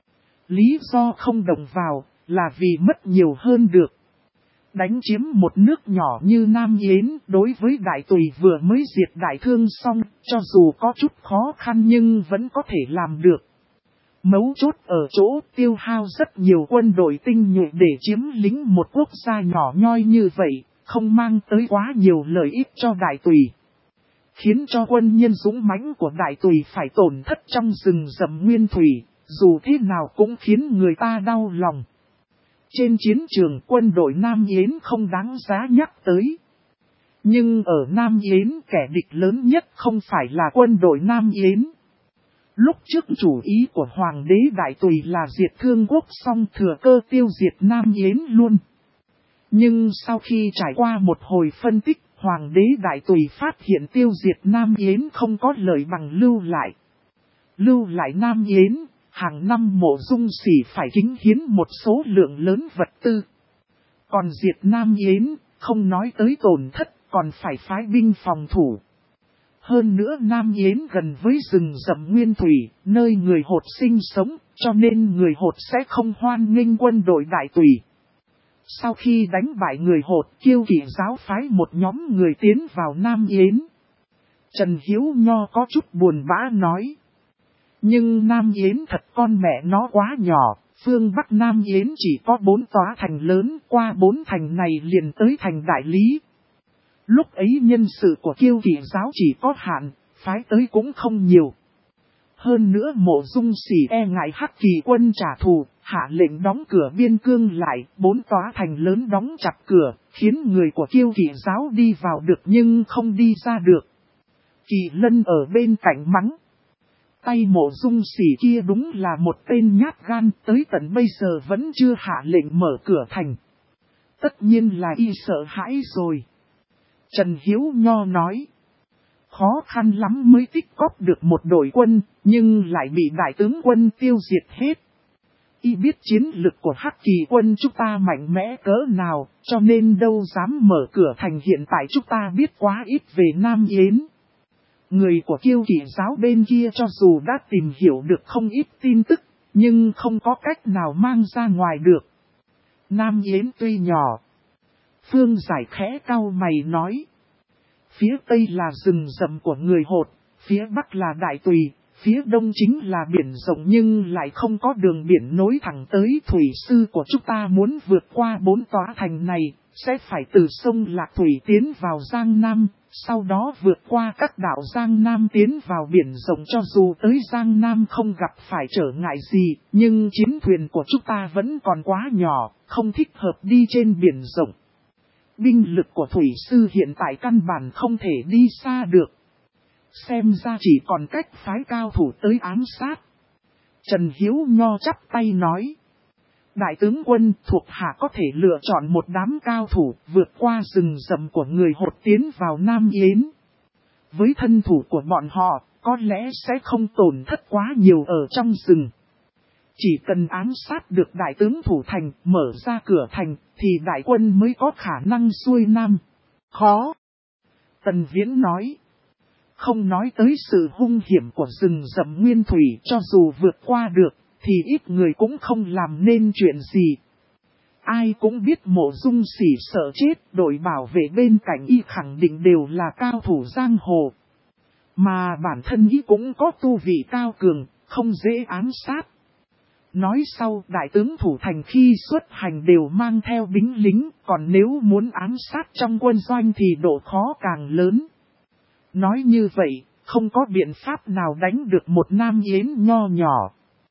Lý do không động vào là vì mất nhiều hơn được. Đánh chiếm một nước nhỏ như Nam Yến đối với Đại Tùy vừa mới diệt Đại Thương xong, cho dù có chút khó khăn nhưng vẫn có thể làm được. Mấu chốt ở chỗ tiêu hao rất nhiều quân đội tinh nhuệ để chiếm lĩnh một quốc gia nhỏ nhoi như vậy, không mang tới quá nhiều lợi ích cho Đại Tùy. Khiến cho quân nhân dũng mãnh của Đại Tùy phải tổn thất trong rừng rậm nguyên thủy, dù thế nào cũng khiến người ta đau lòng. Trên chiến trường quân đội Nam Yến không đáng giá nhắc tới. Nhưng ở Nam Yến kẻ địch lớn nhất không phải là quân đội Nam Yến. Lúc trước chủ ý của Hoàng đế Đại Tùy là diệt Thương Quốc xong thừa cơ tiêu diệt Nam Yến luôn. Nhưng sau khi trải qua một hồi phân tích, Hoàng đế Đại Tùy phát hiện tiêu diệt Nam Yến không có lợi bằng lưu lại. Lưu lại Nam Yến, hàng năm Mộ Dung Sỉ phải kính hiến một số lượng lớn vật tư. Còn diệt Nam Yến, không nói tới tổn thất, còn phải phái binh phòng thủ. Hơn nữa Nam Yến gần với rừng rậm nguyên thủy, nơi người Hột sinh sống, cho nên người Hột sẽ không hoan nghênh quân đội Đại Tùy. Sau khi đánh bại người Hột, Kiêu Kỵ giáo phái một nhóm người tiến vào Nam Yến. Trần Hiếu Nho có chút buồn bã nói. Nhưng Nam Yến thật con mẹ nó quá nhỏ, phương Bắc Nam Yến chỉ có 4 tòa thành lớn, qua 4 thành này liền tới thành Đại Lý. Lúc ấy nhân sự của Kiêu Kỵ giáo chỉ có hạn, phái tới cũng không nhiều. Hơn nữa Mộ Dung Sỉ e ngại Hắc Kỳ quân trả thù, hạ lệnh đóng cửa biên cương lại, 4 tòa thành lớn đóng chặt cửa, khiến người của Kiêu Kỵ giáo đi vào được nhưng không đi ra được. Kỳ Lân ở bên cạnh mắng. Tay Mộ Dung Sỉ kia đúng là một tên nhát gan, tới tận bây giờ vẫn chưa hạ lệnh mở cửa thành. Tất nhiên là y sợ hãi rồi. Trần Hiếu Nho nói. Khó khăn lắm mới tích góp được một đội quân, nhưng lại bị đại tướng quân tiêu diệt hết. Y biết chiến lực của Hắc Kỳ quân chúng ta mạnh mẽ cỡ nào, cho nên đâu dám mở cửa thành. Hiện tại chúng ta biết quá ít về Nam Yến. Người của Kiêu Kỵ giáo bên kia cho dù đã tìm hiểu được không ít tin tức, nhưng không có cách nào mang ra ngoài được. Nam Yến tuy nhỏ. Phương Giải khẽ cau mày nói. Phía tây là rừng rậm của người Hột, phía bắc là Đại Tùy, phía đông chính là biển rộng nhưng lại không có đường biển nối thẳng tới. Thủy sư của chúng ta muốn vượt qua 4 tòa thành này, sẽ phải từ sông Lạc Thủy tiến vào Giang Nam, sau đó vượt qua các đảo Giang Nam tiến vào biển rộng. Cho dù tới Giang Nam không gặp phải trở ngại gì, nhưng chiến thuyền của chúng ta vẫn còn quá nhỏ, không thích hợp đi trên biển rộng. Binh lực của thủy sư hiện tại căn bản không thể đi xa được. Xem ra chỉ còn cách phái cao thủ tới ám sát. Trần Hiếu Nho chắp tay nói. Đại tướng quân thuộc hạ có thể lựa chọn một đám cao thủ vượt qua rừng rậm của người Hột tiến vào Nam Yến. Với thân thủ của bọn họ, có lẽ sẽ không tổn thất quá nhiều ở trong rừng. Chỉ cần ám sát được đại tướng thủ thành, mở ra cửa thành, thì đại quân mới có khả năng xuôi Nam. Khó. Tần Viễn nói. Không nói tới sự hung hiểm của rừng rậm nguyên thủy, cho dù vượt qua được, thì ít người cũng không làm nên chuyện gì. Ai cũng biết Mộ Dung Sỉ sợ chết, đội bảo vệ bên cạnh y khẳng định đều là cao thủ giang hồ. Mà bản thân y cũng có tu vị cao cường, không dễ ám sát. Nói sau, đại tướng thủ thành khi xuất hành đều mang theo binh lính, còn nếu muốn ám sát trong quân doanh thì độ khó càng lớn. Nói như vậy, không có biện pháp nào đánh được một Nam Yến nho nhỏ.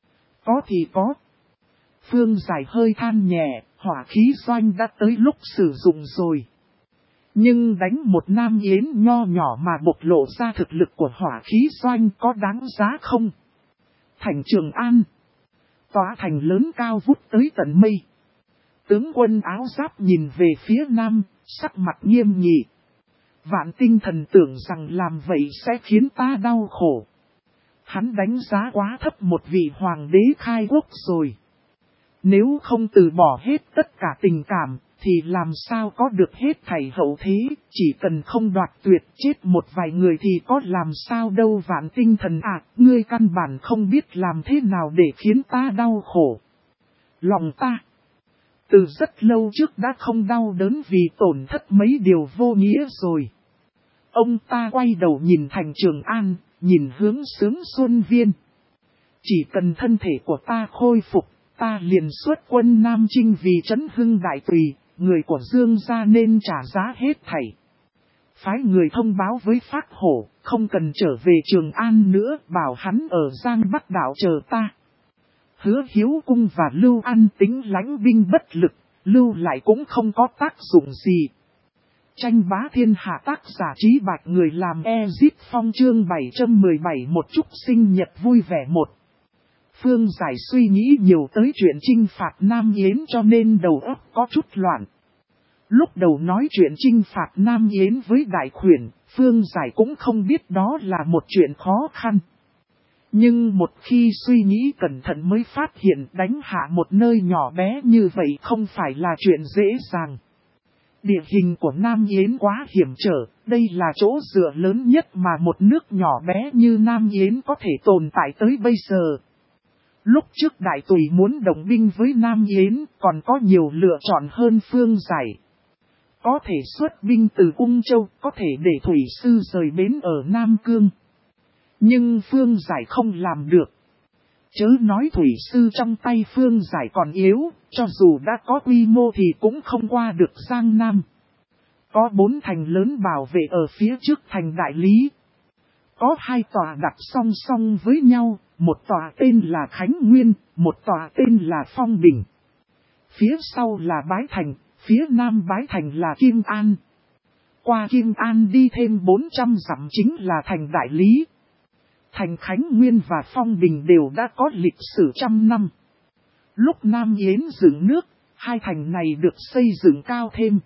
Có thì có. Phương Giải hơi than nhẹ, hỏa khí doanh đã tới lúc sử dụng rồi. Nhưng đánh một Nam Yến nho nhỏ mà bộc lộ ra thực lực của hỏa khí doanh có đáng giá không? Thành Trường An. Tòa thành lớn cao vút tới tận mây. Tướng quân áo giáp nhìn về phía nam, sắc mặt nghiêm nghị. Vạn Tinh Thần tưởng rằng làm vậy sẽ khiến ta đau khổ. Hắn đánh giá quá thấp một vị hoàng đế khai quốc rồi. Nếu không từ bỏ hết tất cả tình cảm, thì làm sao có được hết thảy hậu thế, chỉ cần không đoạt tuyệt chết một vài người thì có làm sao đâu. Vạn Tinh Thần ngươi căn bản không biết làm thế nào để khiến ta đau khổ. Lòng ta, từ rất lâu trước đã không đau đớn vì tổn thất mấy điều vô nghĩa rồi. Ông ta quay đầu nhìn thành Trường An, nhìn hướng Sướng Xuân Viên. Chỉ cần thân thể của ta khôi phục, ta liền xuất quân Nam Chinh vì trấn hưng Đại Tùy, người của Dương gia nên trả giá hết thảy. Phái người thông báo với Phác Hổ, không cần trở về Trường An nữa, bảo hắn ở Giang Bắc Đảo chờ ta. Hứa Hiếu Cung và Lưu An tính lãnh binh bất lực, lưu lại cũng không có tác dụng gì. Tranh bá thiên hạ tác giả Trí Bạch người làm Ezip Phong chương 717 một chúc sinh nhật vui vẻ một. Phương Giải suy nghĩ nhiều tới chuyện chinh phạt Nam Yến cho nên đầu óc có chút loạn. Lúc đầu nói chuyện chinh phạt Nam Yến với Đại Khuyển, Phương Giải cũng không biết đó là một chuyện khó khăn. Nhưng một khi suy nghĩ cẩn thận mới phát hiện đánh hạ một nơi nhỏ bé như vậy không phải là chuyện dễ dàng. Địa hình của Nam Yến quá hiểm trở, đây là chỗ dựa lớn nhất mà một nước nhỏ bé như Nam Yến có thể tồn tại tới bây giờ. Lúc trước Đại Tùy muốn đồng binh với Nam Yến còn có nhiều lựa chọn hơn Phương Giải. Có thể xuất binh từ Ung Châu, có thể để thủy sư rời bến ở Nam Cương. Nhưng Phương Giải không làm được. Chớ nói thủy sư trong tay Phương Giải còn yếu, cho dù đã có quy mô thì cũng không qua được Giang Nam. Có 4 thành lớn bảo vệ ở phía trước thành Đại Lý. Có 2 tòa đặt song song với nhau, một tòa tên là Khánh Nguyên, một tòa tên là Phong Bình. Phía sau là Bái Thành, phía nam Bái Thành là Kim An. Qua Kim An đi thêm 400 dặm chính là thành Đại Lý. Thành Khánh Nguyên và Phong Bình đều đã có lịch sử trăm năm. Lúc Nam Yến dựng nước, hai thành này được xây dựng cao thêm.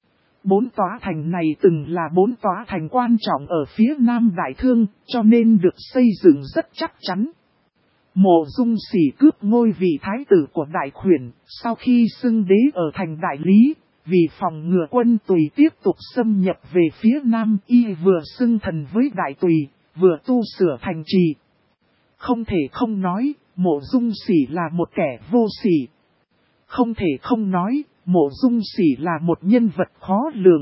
4 tòa thành này từng là 4 tòa thành quan trọng ở phía Nam Đại Thương, cho nên được xây dựng rất chắc chắn. Mộ Dung Sỉ cướp ngôi vị thái tử của Đại Khuyển, sau khi xưng đế ở thành Đại Lý, vì phòng ngừa quân Tùy tiếp tục xâm nhập về phía Nam, y vừa xưng thần với Đại Tùy, vừa tu sửa thành trì. Không thể không nói, Mộ Dung Sỉ là một kẻ vô sỉ. Không thể không nói, Mộ Dung Sỉ là một nhân vật khó lường.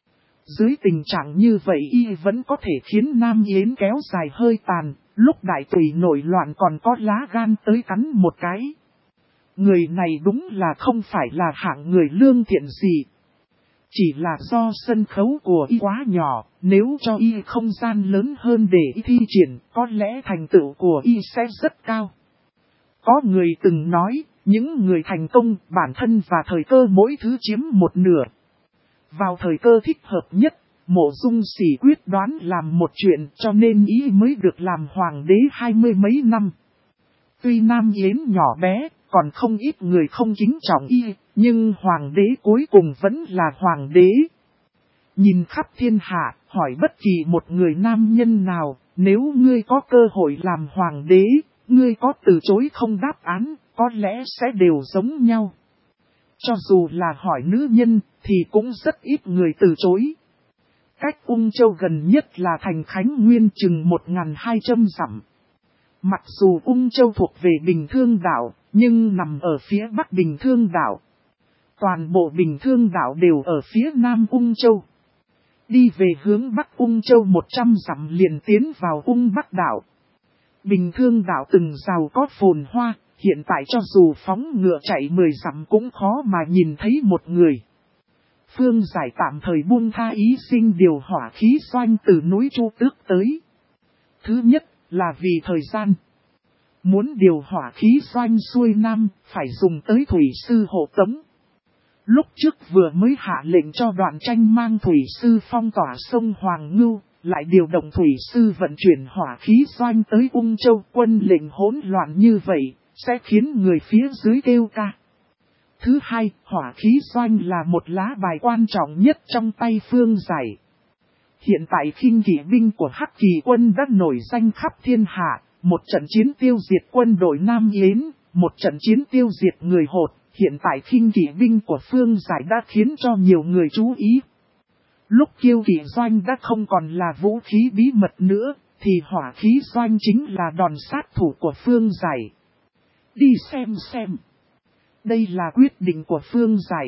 Dưới tình trạng như vậy y vẫn có thể khiến Nam Yến kéo dài hơi tàn, lúc Đại Tùy nổi loạn còn có lá gan tới cắn một cái. Người này đúng là không phải là hạng người lương thiện gì. Chỉ là do sân khấu của y quá nhỏ, nếu cho y không gian lớn hơn để y thi triển, có lẽ thành tựu của y sẽ rất cao. Có người từng nói, những người thành công, bản thân và thời cơ mỗi thứ chiếm một nửa. Vào thời cơ thích hợp nhất, Mộ Dung Sỉ quyết đoán làm một chuyện cho nên y mới được làm hoàng đế 20 mấy năm. Tuy Nam Yến nhỏ bé, còn không ít người không kính trọng y, nhưng hoàng đế cuối cùng vẫn là hoàng đế. Nhìn khắp thiên hạ, hỏi bất kỳ một người nam nhân nào, nếu ngươi có cơ hội làm hoàng đế, ngươi có từ chối không đáp án, có lẽ sẽ đều giống nhau. Cho dù là hỏi nữ nhân, thì cũng rất ít người từ chối. Cách Ung Châu gần nhất là thành Khánh Nguyên chừng 1200 dặm. Mặc dù Ung Châu thuộc về Bình Thương đảo, nhưng nằm ở phía bắc Bình Thương đảo. Toàn bộ Bình Thương đảo đều ở phía nam Ung Châu. Đi về hướng bắc Ung Châu 100 dặm liền tiến vào Ung Bắc đảo. Bình Thương đảo từng giàu có phồn hoa, hiện tại cho dù phóng ngựa chạy 10 dặm cũng khó mà nhìn thấy một người. Phương Giải tạm thời buông tha ý sinh điều hỏa khí doanh từ núi Chu Tước tới. Thứ nhất là vì thời gian. Muốn điều hỏa khí doanh xuôi nam, phải dùng tới thủy sư hộ tống. Lúc trước vừa mới hạ lệnh cho Đoạn Tranh mang thủy sư phong tỏa sông Hoàng Ngưu, lại điều động thủy sư vận chuyển hỏa khí doanh tới Ung Châu. Quân lệnh hỗn loạn như vậy, sẽ khiến người phía dưới kêu ca. Thứ hai, hỏa khí doanh là một lá bài quan trọng nhất trong tay Phương Giải. Hiện tại khinh kỵ binh của Hắc Kỳ quân đã nổi danh khắp thiên hạ, một trận chiến tiêu diệt quân đội Nam Yến, một trận chiến tiêu diệt người Hột. Hiện tại khinh kỵ binh của Phương Giải đã khiến cho nhiều người chú ý. Lúc kiêu kỵ doanh đã không còn là vũ khí bí mật nữa, thì hỏa khí doanh chính là đòn sát thủ của Phương Giải. Đi xem. Đây là quyết định của Phương Giải.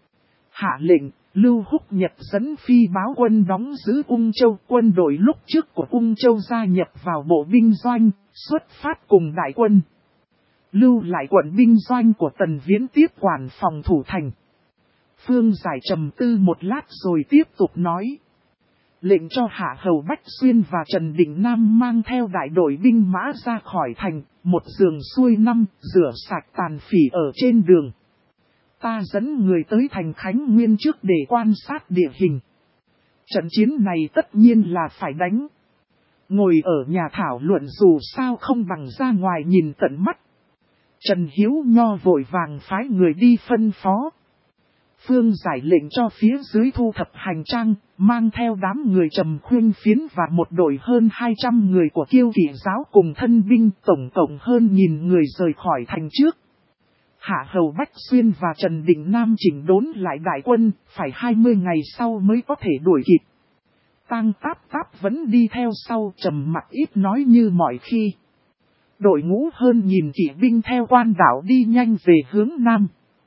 Hạ lệnh, Lưu Húc Nhật dẫn phi báo quân đóng giữ Ung Châu. Quân đội lúc trước của Ung Châu gia nhập vào bộ binh doanh, xuất phát cùng đại quân. Lưu lại quận binh doanh của Tần Viễn tiếp quản phòng thủ thành. Phương Giải trầm tư một lát rồi tiếp tục nói. Lệnh cho Hạ Hầu Bách Xuyên và Trần Định Nam mang theo đại đội binh mã ra khỏi thành, một giường xuôi năm, rửa sạch tàn phỉ ở trên đường. Ta dẫn người tới thành Khánh Nguyên trước để quan sát địa hình. Trận chiến này tất nhiên là phải đánh. Ngồi ở nhà thảo luận dù sao không bằng ra ngoài nhìn tận mắt. Trần Hiếu Nho vội vàng phái người đi phân phó. Phương Giải lệnh cho phía dưới thu thập hành trang, mang theo đám người Trầm Khuyên Phiến và một đội hơn 200 người của Kiêu Kỵ giáo cùng thân binh, tổng cộng hơn 1000 người rời khỏi thành trước. Hạ Hầu Bách Xuyên và Trần Định Nam chỉnh đốn lại đại quân, phải 20 ngày sau mới có thể đuổi kịp. Tang Táp vẫn đi theo sau, trầm mặc ít nói như mọi khi. Đội ngũ hơn 1000 kỵ binh theo quan đảo đi nhanh về hướng nam.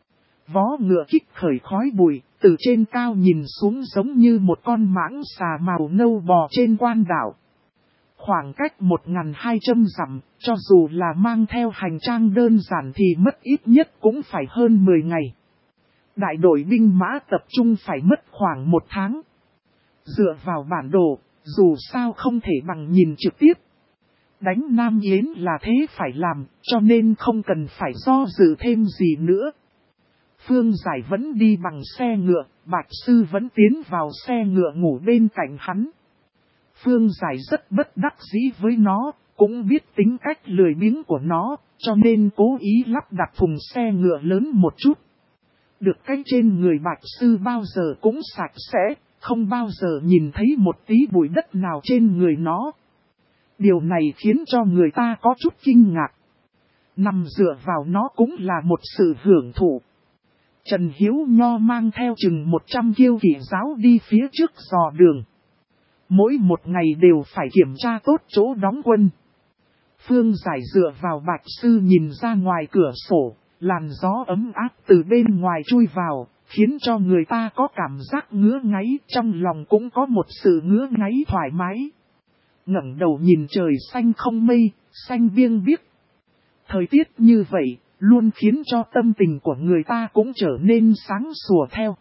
Vó ngựa kích khởi khói bụi, từ trên cao nhìn xuống giống như một con mãng xà màu nâu bò trên quan đảo. Khoảng cách 1200 dặm, cho dù là mang theo hành trang đơn giản thì mất ít nhất cũng phải hơn 10 ngày. Đại đội binh mã tập trung phải mất khoảng 1 tháng. Dựa vào bản đồ, dù sao không thể bằng nhìn trực tiếp. đánh Nam Yến là thế phải làm, cho nên không cần phải do dự thêm gì nữa. Phương Giải vẫn đi bằng xe ngựa, Bạch Sư vẫn tiến vào xe ngựa ngủ bên cạnh hắn. Phương Giải rất bất đắc dĩ với nó, cũng biết tính cách lười biếng của nó, cho nên cố ý lắp đặt thùng xe ngựa lớn một chút. Được cái trên người Bạch Sư bao giờ cũng sạch sẽ, không bao giờ nhìn thấy một tí bụi đất nào trên người nó. Điều này khiến cho người ta có chút kinh ngạc. Nằm dựa vào nó cũng là một sự hưởng thụ. Trần Hiếu Nho mang theo chừng 100 kiêu kỵ giáo đi phía trước dò đường. Mỗi một ngày đều phải kiểm tra tốt chỗ đóng quân. Phương Giải dựa vào Bạch Sư nhìn ra ngoài cửa sổ, làn gió ấm áp từ bên ngoài chui vào, khiến cho người ta có cảm giác ngứa ngáy, trong lòng cũng có một sự ngứa ngáy thoải mái. Ngẩng đầu nhìn trời xanh không mây, xanh biêng biếc. Thời tiết như vậy, luôn khiến cho tâm tình của người ta cũng trở nên sáng sủa theo.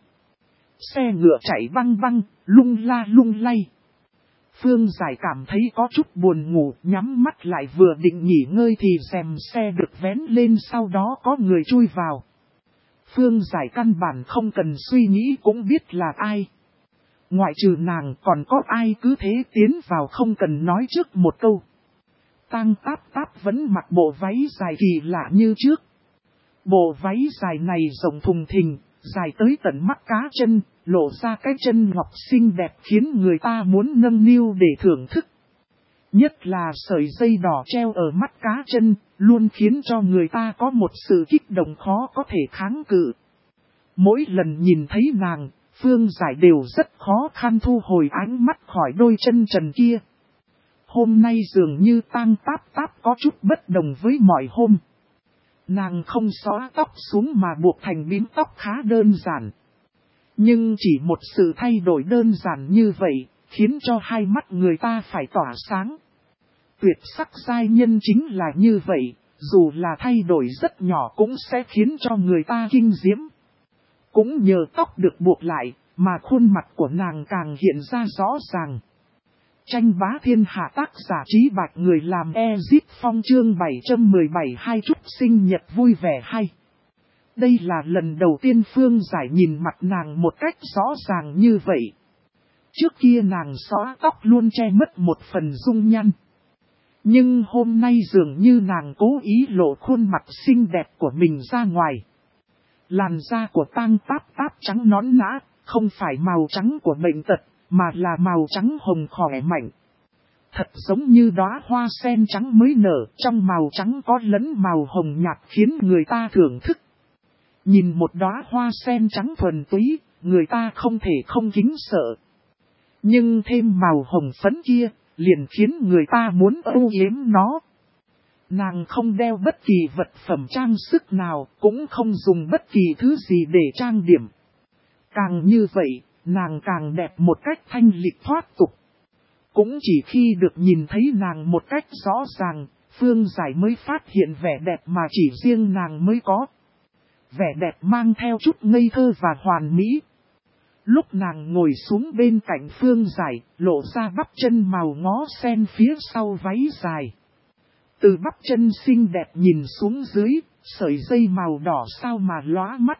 Xe ngựa chạy băng băng, lung la lung lay. Phương Giải cảm thấy có chút buồn ngủ, nhắm mắt lại vừa định nghỉ ngơi thì rèm xe được vén lên, sau đó có người chui vào. Phương Giải căn bản không cần suy nghĩ cũng biết là ai. Ngoại trừ nàng còn có ai cứ thế tiến vào không cần nói trước một câu. Tang Táp Táp vẫn mặc bộ váy dài kỳ lạ như trước. Bộ váy dài này rộng thùng thình, dài tới tận mắt cá chân, lộ ra cái chân ngọc xinh đẹp khiến người ta muốn nâng niu để thưởng thức. Nhất là sợi dây đỏ treo ở mắt cá chân, luôn khiến cho người ta có một sự kích động khó có thể kháng cự. Mỗi lần nhìn thấy nàng, Phương Giải đều rất khó khăn thu hồi ánh mắt khỏi đôi chân trần kia. Hôm nay dường như Tang Táp Táp có chút bất đồng với mọi hôm. Nàng không xóa tóc xuống mà buộc thành bím tóc khá đơn giản. Nhưng chỉ một sự thay đổi đơn giản như vậy, khiến cho hai mắt người ta phải tỏa sáng. Tuyệt sắc giai nhân chính là như vậy, dù là thay đổi rất nhỏ cũng sẽ khiến cho người ta kinh diễm. Cũng nhờ tóc được buộc lại, mà khuôn mặt của nàng càng hiện ra rõ ràng. Tranh bá thiên hạ tác giả Trí Bạch người làm Ezip Phong chương 717 hai chúc sinh nhật vui vẻ hay. Đây là lần đầu tiên Phương Giải nhìn mặt nàng một cách rõ ràng như vậy. Trước kia nàng xóa tóc luôn che mất một phần dung nhan. Nhưng hôm nay dường như nàng cố ý lộ khuôn mặt xinh đẹp của mình ra ngoài. Làn da của Tang Táp Táp trắng nõn nã, không phải màu trắng của bệnh tật, mà là màu trắng hồng khỏe mạnh. Thật giống như đóa hoa sen trắng mới nở, trong màu trắng có lẫn màu hồng nhạt khiến người ta thưởng thức. Nhìn một đóa hoa sen trắng thuần túy, người ta không thể không kính sợ. Nhưng thêm màu hồng phấn kia, liền khiến người ta muốn âu yếm nó. Nàng không đeo bất kỳ vật phẩm trang sức nào, cũng không dùng bất kỳ thứ gì để trang điểm. Càng như vậy, nàng càng đẹp một cách thanh lịch thoát tục. Cũng chỉ khi được nhìn thấy nàng một cách rõ ràng, Phương Giải mới phát hiện vẻ đẹp mà chỉ riêng nàng mới có. Vẻ đẹp mang theo chút ngây thơ và hoàn mỹ. Lúc nàng ngồi xuống bên cạnh Phương Giải, lộ ra bắp chân màu ngó sen phía sau váy dài. Từ bắp chân xinh đẹp nhìn xuống dưới, sợi dây màu đỏ sao mà lóa mắt.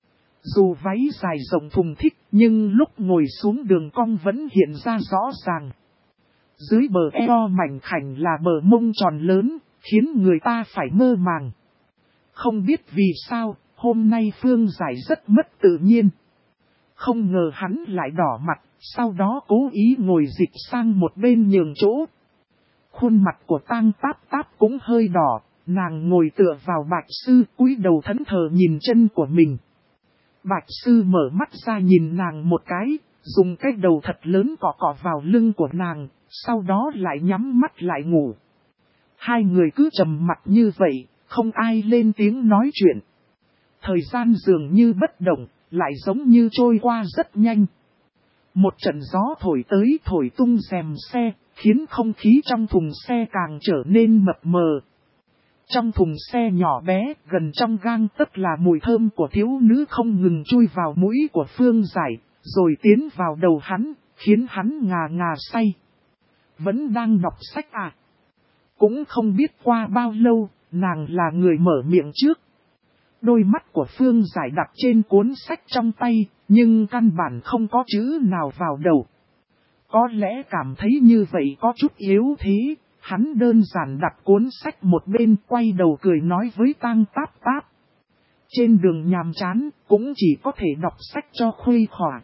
Dù váy dài rộng thùng thình, nhưng lúc ngồi xuống đường cong vẫn hiện ra rõ ràng. Dưới bờ eo mảnh khảnh là bờ mông tròn lớn, khiến người ta phải mơ màng. Không biết vì sao, hôm nay Phương Giải rất mất tự nhiên. Không ngờ hắn lại đỏ mặt, sau đó cố ý ngồi dịch sang một bên nhường chỗ. Khuôn mặt của Tang Táp Táp cũng hơi đỏ, nàng ngồi tựa vào Bạch Sư cúi đầu thẫn thờ nhìn chân của mình. Bạch Sư mở mắt ra nhìn nàng một cái, dùng cái đầu thật lớn cọ cọ vào lưng của nàng, sau đó lại nhắm mắt lại ngủ. Hai người cứ trầm mặt như vậy, không ai lên tiếng nói chuyện. Thời gian dường như bất động, lại giống như trôi qua rất nhanh. Một trận gió thổi tới thổi tung rèm xe, khiến không khí trong thùng xe càng trở nên mập mờ. Trong thùng xe nhỏ bé, gần trong gang tấc là mùi thơm của thiếu nữ không ngừng chui vào mũi của Phương Giải, rồi tiến vào đầu hắn, khiến hắn ngà ngà say. Vẫn đang đọc sách à? Cũng không biết qua bao lâu, nàng là người mở miệng trước. Đôi mắt của Phương Giải đặt trên cuốn sách trong tay, nhưng căn bản không có chữ nào vào đầu. Có lẽ cảm thấy như vậy có chút yếu thế, hắn đơn giản đặt cuốn sách một bên quay đầu cười nói với Tang Táp Táp. Trên đường nhàm chán, cũng chỉ có thể đọc sách cho khuây khỏa.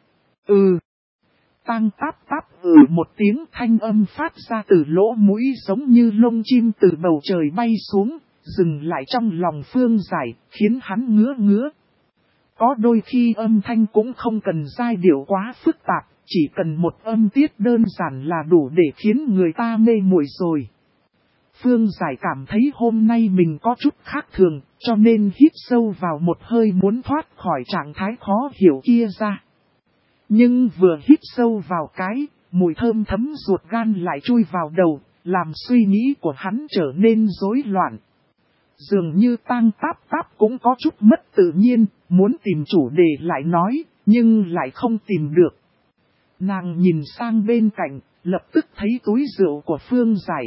Tang Táp Táp một tiếng thanh âm phát ra từ lỗ mũi giống như lông chim từ bầu trời bay xuống, dừng lại trong lòng Phương Giải, khiến hắn ngứa ngứa. Có đôi khi âm thanh cũng không cần giai điệu quá phức tạp, chỉ cần một âm tiết đơn giản là đủ để khiến người ta mê muội rồi. Phương Giải cảm thấy hôm nay mình có chút khác thường, cho nên hít sâu vào một hơi muốn thoát khỏi trạng thái khó hiểu kia ra. Nhưng vừa hít sâu vào cái, mùi thơm thấm ruột gan lại chui vào đầu, làm suy nghĩ của hắn trở nên rối loạn. Dường như Tang Táp Táp cũng có chút mất tự nhiên, muốn tìm chủ đề lại nói, nhưng lại không tìm được. Nàng nhìn sang bên cạnh, lập tức thấy túi rượu của Phương Giải.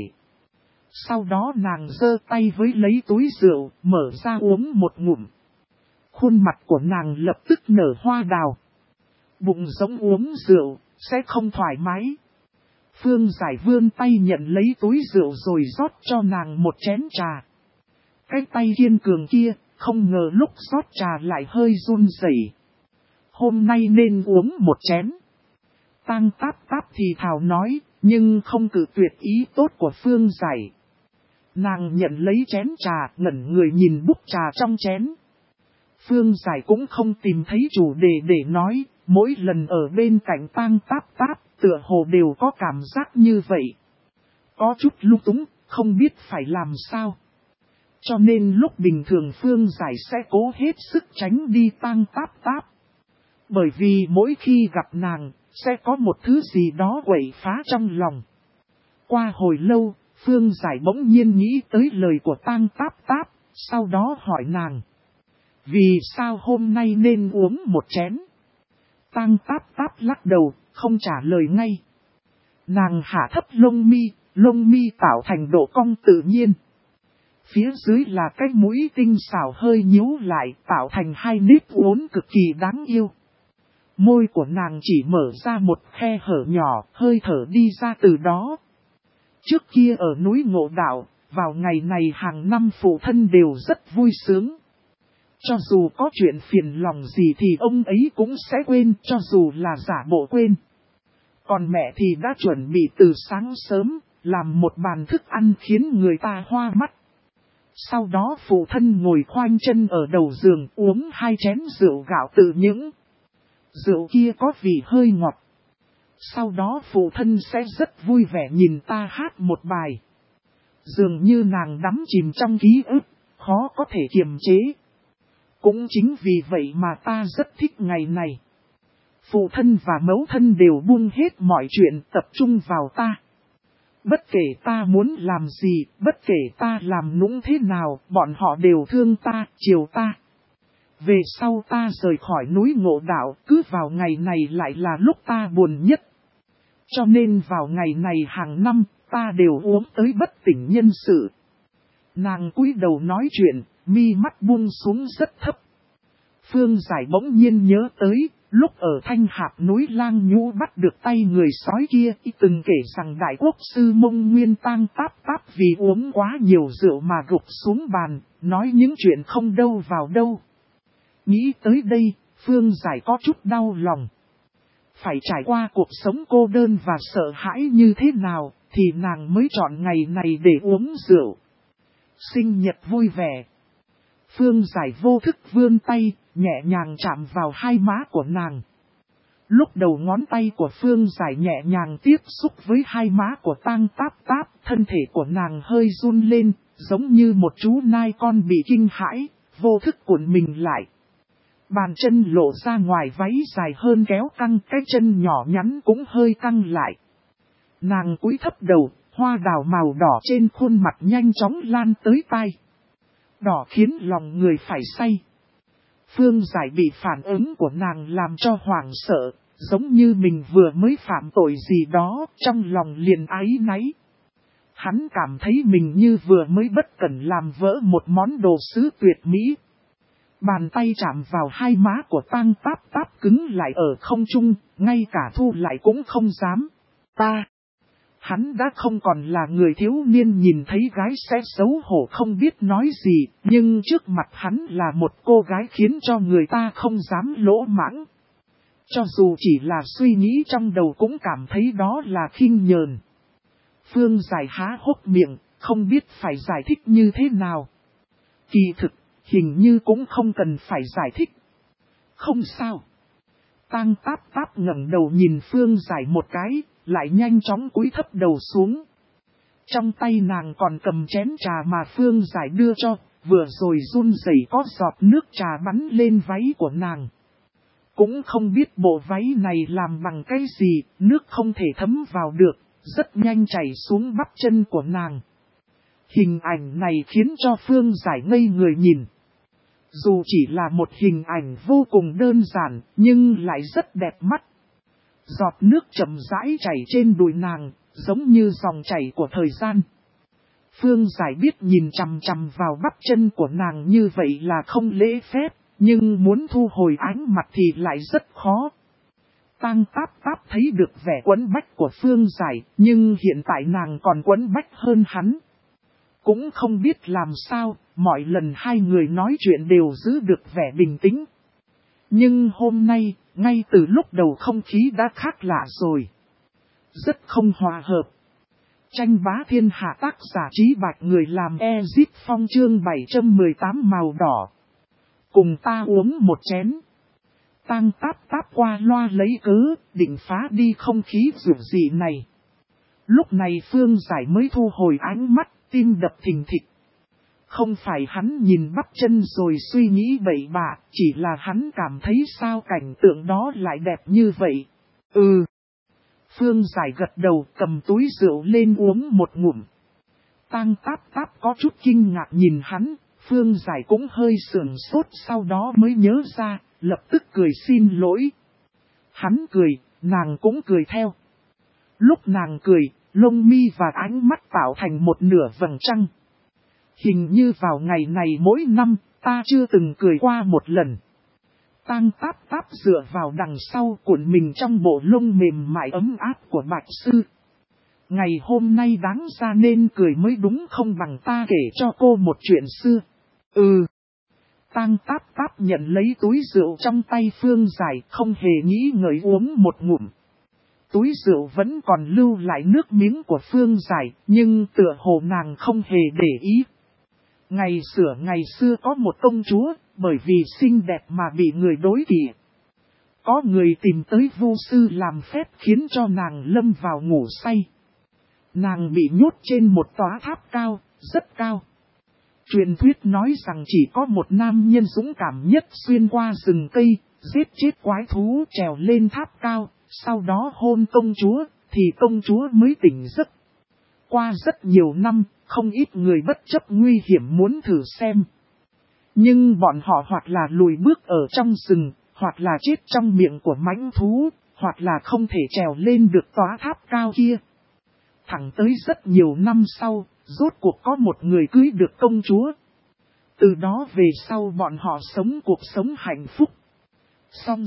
Sau đó nàng giơ tay với lấy túi rượu, mở ra uống một ngụm. Khuôn mặt của nàng lập tức nở hoa đào. Bụng giống uống rượu, sẽ không thoải mái. Phương Giải vươn tay nhận lấy túi rượu rồi rót cho nàng một chén trà. Cái tay kiên cường kia, không ngờ lúc rót trà lại hơi run rẩy. Hôm nay nên uống một chén. Tang Táp Táp thì thào nói, nhưng không cự tuyệt ý tốt của Phương Giải. Nàng nhận lấy chén trà, ngẩn người nhìn búp trà trong chén. Phương Giải cũng không tìm thấy chủ đề để nói, mỗi lần ở bên cạnh Tang Táp Táp, tựa hồ đều có cảm giác như vậy. Có chút lung túng, không biết phải làm sao. Cho nên lúc bình thường Phương Giải sẽ cố hết sức tránh đi Tang Táp Táp. Bởi vì mỗi khi gặp nàng, sẽ có một thứ gì đó quậy phá trong lòng. Qua hồi lâu, Phương Giải bỗng nhiên nghĩ tới lời của Tang Táp Táp, sau đó hỏi nàng. Vì sao hôm nay nên uống một chén? Tang Táp Táp lắc đầu, không trả lời ngay. Nàng hạ thấp lông mi tạo thành độ cong tự nhiên. Phía dưới là cái mũi tinh xảo hơi nhíu lại, tạo thành hai nếp uốn cực kỳ đáng yêu. Môi của nàng chỉ mở ra một khe hở nhỏ, hơi thở đi ra từ đó. Trước kia ở núi Ngộ Đạo, vào ngày này hàng năm phụ thân đều rất vui sướng. Cho dù có chuyện phiền lòng gì thì ông ấy cũng sẽ quên, cho dù là giả bộ quên. Còn mẹ thì đã chuẩn bị từ sáng sớm, làm một bàn thức ăn khiến người ta hoa mắt. Sau đó phụ thân ngồi khoanh chân ở đầu giường uống 2 chén rượu gạo tự những. Rượu kia có vị hơi ngọt. Sau đó phụ thân sẽ rất vui vẻ nhìn ta hát một bài. Dường như nàng đắm chìm trong ký ức, khó có thể kiềm chế. Cũng chính vì vậy mà ta rất thích ngày này. Phụ thân và mẫu thân đều buông hết mọi chuyện tập trung vào ta. Bất kể ta muốn làm gì, bất kể ta làm nũng thế nào, bọn họ đều thương ta, chiều ta. Về sau ta rời khỏi núi Ngộ Đạo, cứ vào ngày này lại là lúc ta buồn nhất. Cho nên vào ngày này hàng năm, ta đều uống tới bất tỉnh nhân sự. Nàng cúi đầu nói chuyện, mi mắt buông xuống rất thấp. Phương Giải bỗng nhiên nhớ tới, lúc ở Thanh Hạp núi Lang Nhũ bắt được tay người sói kia, từng kể rằng Đại Quốc sư Mông Nguyên Tang Táp Táp vì uống quá nhiều rượu mà gục xuống bàn, nói những chuyện không đâu vào đâu. Nghĩ tới đây, Phương Giải có chút đau lòng. Phải trải qua cuộc sống cô đơn và sợ hãi như thế nào, thì nàng mới chọn ngày này để uống rượu. Sinh nhật vui vẻ. Phương Giải vô thức vươn tay, nhẹ nhàng chạm vào hai má của nàng. Lúc đầu ngón tay của Phương Giải nhẹ nhàng tiếp xúc với hai má của Tang Táp Táp, thân thể của nàng hơi run lên, giống như một chú nai con bị kinh hãi, vô thức cuộn mình lại. Bàn chân lộ ra ngoài váy dài hơn kéo căng, cái chân nhỏ nhắn cũng hơi căng lại. Nàng cúi thấp đầu, hoa đào màu đỏ trên khuôn mặt nhanh chóng lan tới tai. Đỏ khiến lòng người phải say. Phương Giải bị phản ứng của nàng làm cho hoảng sợ, giống như mình vừa mới phạm tội gì đó, trong lòng liền áy náy. Hắn cảm thấy mình như vừa mới bất cẩn làm vỡ một món đồ sứ tuyệt mỹ. Bàn tay chạm vào hai má của Tang Táp Táp cứng lại ở không trung, ngay cả thu lại cũng không dám. Hắn đã không còn là người thiếu niên nhìn thấy gái sẽ xấu hổ không biết nói gì, nhưng trước mặt hắn là một cô gái khiến cho người ta không dám lỗ mãng. Cho dù chỉ là suy nghĩ trong đầu cũng cảm thấy đó là khinh nhờn. Phương Giải há hốc miệng, không biết phải giải thích như thế nào. Kỳ thực, hình như cũng không cần phải giải thích. Không sao. Tang Táp Táp ngẩng đầu nhìn Phương Giải một cái, lại nhanh chóng cúi thấp đầu xuống. Trong tay nàng còn cầm chén trà mà Phương Giải đưa cho, vừa rồi run rẩy có giọt nước trà bắn lên váy của nàng. Cũng không biết bộ váy này làm bằng cái gì, nước không thể thấm vào được, rất nhanh chảy xuống bắp chân của nàng. Hình ảnh này khiến cho Phương Giải ngây người nhìn. Dù chỉ là một hình ảnh vô cùng đơn giản, nhưng lại rất đẹp mắt. Giọt nước chậm rãi chảy trên đùi nàng, giống như dòng chảy của thời gian. Phương Giải biết nhìn chằm chằm vào bắp chân của nàng như vậy là không lễ phép, nhưng muốn thu hồi ánh mặt thì lại rất khó. Tang Táp Táp thấy được vẻ quấn bách của Phương Giải, nhưng hiện tại nàng còn quấn bách hơn hắn. Cũng không biết làm sao, mọi lần hai người nói chuyện đều giữ được vẻ bình tĩnh. Nhưng hôm nay, ngay từ lúc đầu không khí đã khác lạ rồi. Rất không hòa hợp. Tranh bá thiên hạ tác giả Trí Bạch người làm Ezip Phong chương 718 màu đỏ. Cùng ta uống một chén. Tang Táp Táp qua loa lấy cớ, định phá đi không khí rủi dị này. Lúc này Phương Giải mới thu hồi ánh mắt, tim đập thình thịch. Không phải hắn nhìn bắp chân rồi suy nghĩ bậy bạ, chỉ là hắn cảm thấy sao cảnh tượng đó lại đẹp như vậy. Phương Giải gật đầu cầm túi rượu lên uống một ngụm. Tang Táp Táp có chút kinh ngạc nhìn hắn, Phương Giải cũng hơi sườn sốt sau đó mới nhớ ra, lập tức cười xin lỗi. Hắn cười, nàng cũng cười theo. Lúc nàng cười, lông mi và ánh mắt tạo thành một nửa vầng trăng. Hình như vào ngày này mỗi năm, ta chưa từng cười qua một lần. Tang Táp Táp dựa vào đằng sau cuộn mình trong bộ lông mềm mại ấm áp của Bạch Sư. Ngày hôm nay đáng ra nên cười mới đúng không bằng ta kể cho cô một chuyện xưa. Tang Táp Táp nhận lấy túi rượu trong tay Phương Giải không hề nghĩ ngợi uống một ngụm. Túi rượu vẫn còn lưu lại nước miếng của Phương Giải, nhưng tựa hồ nàng không hề để ý. Ngày xưa có một công chúa, bởi vì xinh đẹp mà bị người đối kỵ. Có người tìm tới vu sư làm phép khiến cho nàng lâm vào ngủ say. Nàng bị nhốt trên một tòa tháp cao, rất cao. Truyền thuyết nói rằng chỉ có một nam nhân dũng cảm nhất xuyên qua rừng cây, giết chết quái thú trèo lên tháp cao, sau đó hôn công chúa, thì công chúa mới tỉnh giấc. Qua rất nhiều năm, không ít người bất chấp nguy hiểm muốn thử xem. Nhưng bọn họ hoặc là lùi bước ở trong rừng, hoặc là chết trong miệng của mãnh thú, hoặc là không thể trèo lên được tòa tháp cao kia. Thẳng tới rất nhiều năm sau, rốt cuộc có một người cưới được công chúa. Từ đó về sau bọn họ sống cuộc sống hạnh phúc. Xong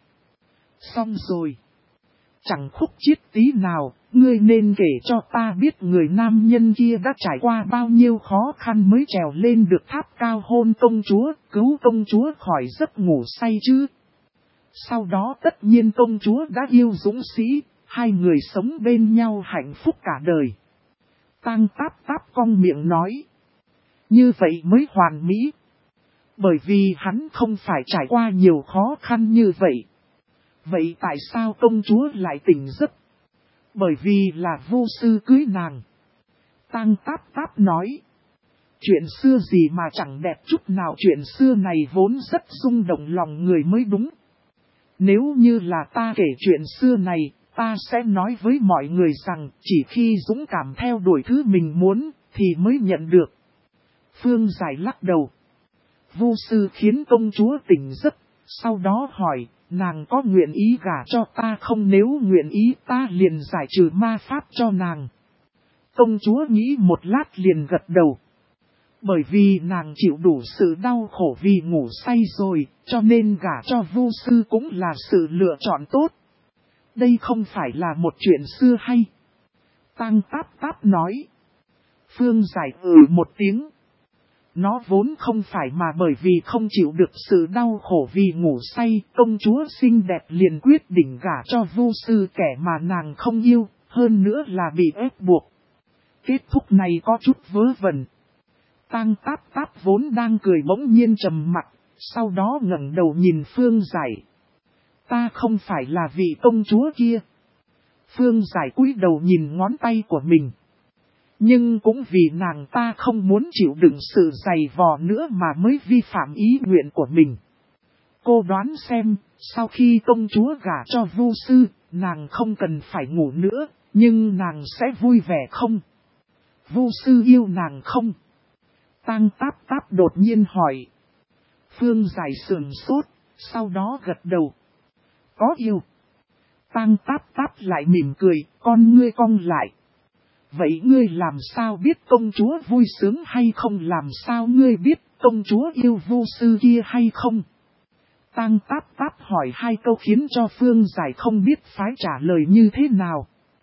rồi. Chẳng khúc chiết tí nào, ngươi nên kể cho ta biết người nam nhân kia đã trải qua bao nhiêu khó khăn mới trèo lên được tháp cao hôn công chúa, cứu công chúa khỏi giấc ngủ say chứ. Sau đó tất nhiên công chúa đã yêu dũng sĩ, hai người sống bên nhau hạnh phúc cả đời. Tang Táp Táp cong miệng nói. Như vậy mới hoàn mỹ. Bởi vì hắn không phải trải qua nhiều khó khăn như vậy. Vậy tại sao công chúa lại tỉnh giấc? Bởi vì là vô sư cưới nàng. Tang Táp Táp nói. Chuyện xưa gì mà chẳng đẹp chút nào, chuyện xưa này vốn rất rung động lòng người mới đúng. Nếu như là ta kể chuyện xưa này, ta sẽ nói với mọi người rằng chỉ khi dũng cảm theo đuổi thứ mình muốn, thì mới nhận được. Phương Giải lắc đầu. Vu sư khiến công chúa tỉnh giấc, sau đó hỏi, nàng có nguyện ý gả cho ta không, nếu nguyện ý ta liền giải trừ ma pháp cho nàng. Công chúa nghĩ một lát liền gật đầu. Bởi vì nàng chịu đủ sự đau khổ vì ngủ say rồi, cho nên gả cho Vu sư cũng là sự lựa chọn tốt. Đây không phải là một chuyện xưa hay. Tang Táp Táp nói. Phương Giải một tiếng. Nó vốn không phải mà bởi vì không chịu được sự đau khổ vì ngủ say, công chúa xinh đẹp liền quyết định gả cho Vu sư kẻ mà nàng không yêu, hơn nữa là bị ép buộc. Kết thúc này có chút vớ vẩn. Tang Táp Táp vốn đang cười bỗng nhiên trầm mặt, sau đó ngẩng đầu nhìn Phương Giải. Ta không phải là vị công chúa kia. Phương Giải cúi đầu nhìn ngón tay của mình. Nhưng cũng vì nàng ta không muốn chịu đựng sự dày vò nữa mà mới vi phạm ý nguyện của mình. Cô đoán xem, sau khi công chúa gả cho Vu sư, nàng không cần phải ngủ nữa, nhưng nàng sẽ vui vẻ không? Vu sư yêu nàng không? Tang Táp Táp đột nhiên hỏi. Phương Giải sườn sốt, sau đó gật đầu. Có yêu. Tang Táp Táp lại mỉm cười, con ngươi cong lại. Vậy ngươi làm sao biết công chúa vui sướng hay không, làm sao ngươi biết công chúa yêu Vu sư kia hay không? Tang Táp Táp hỏi hai câu khiến cho Phương Giải không biết phải trả lời như thế nào.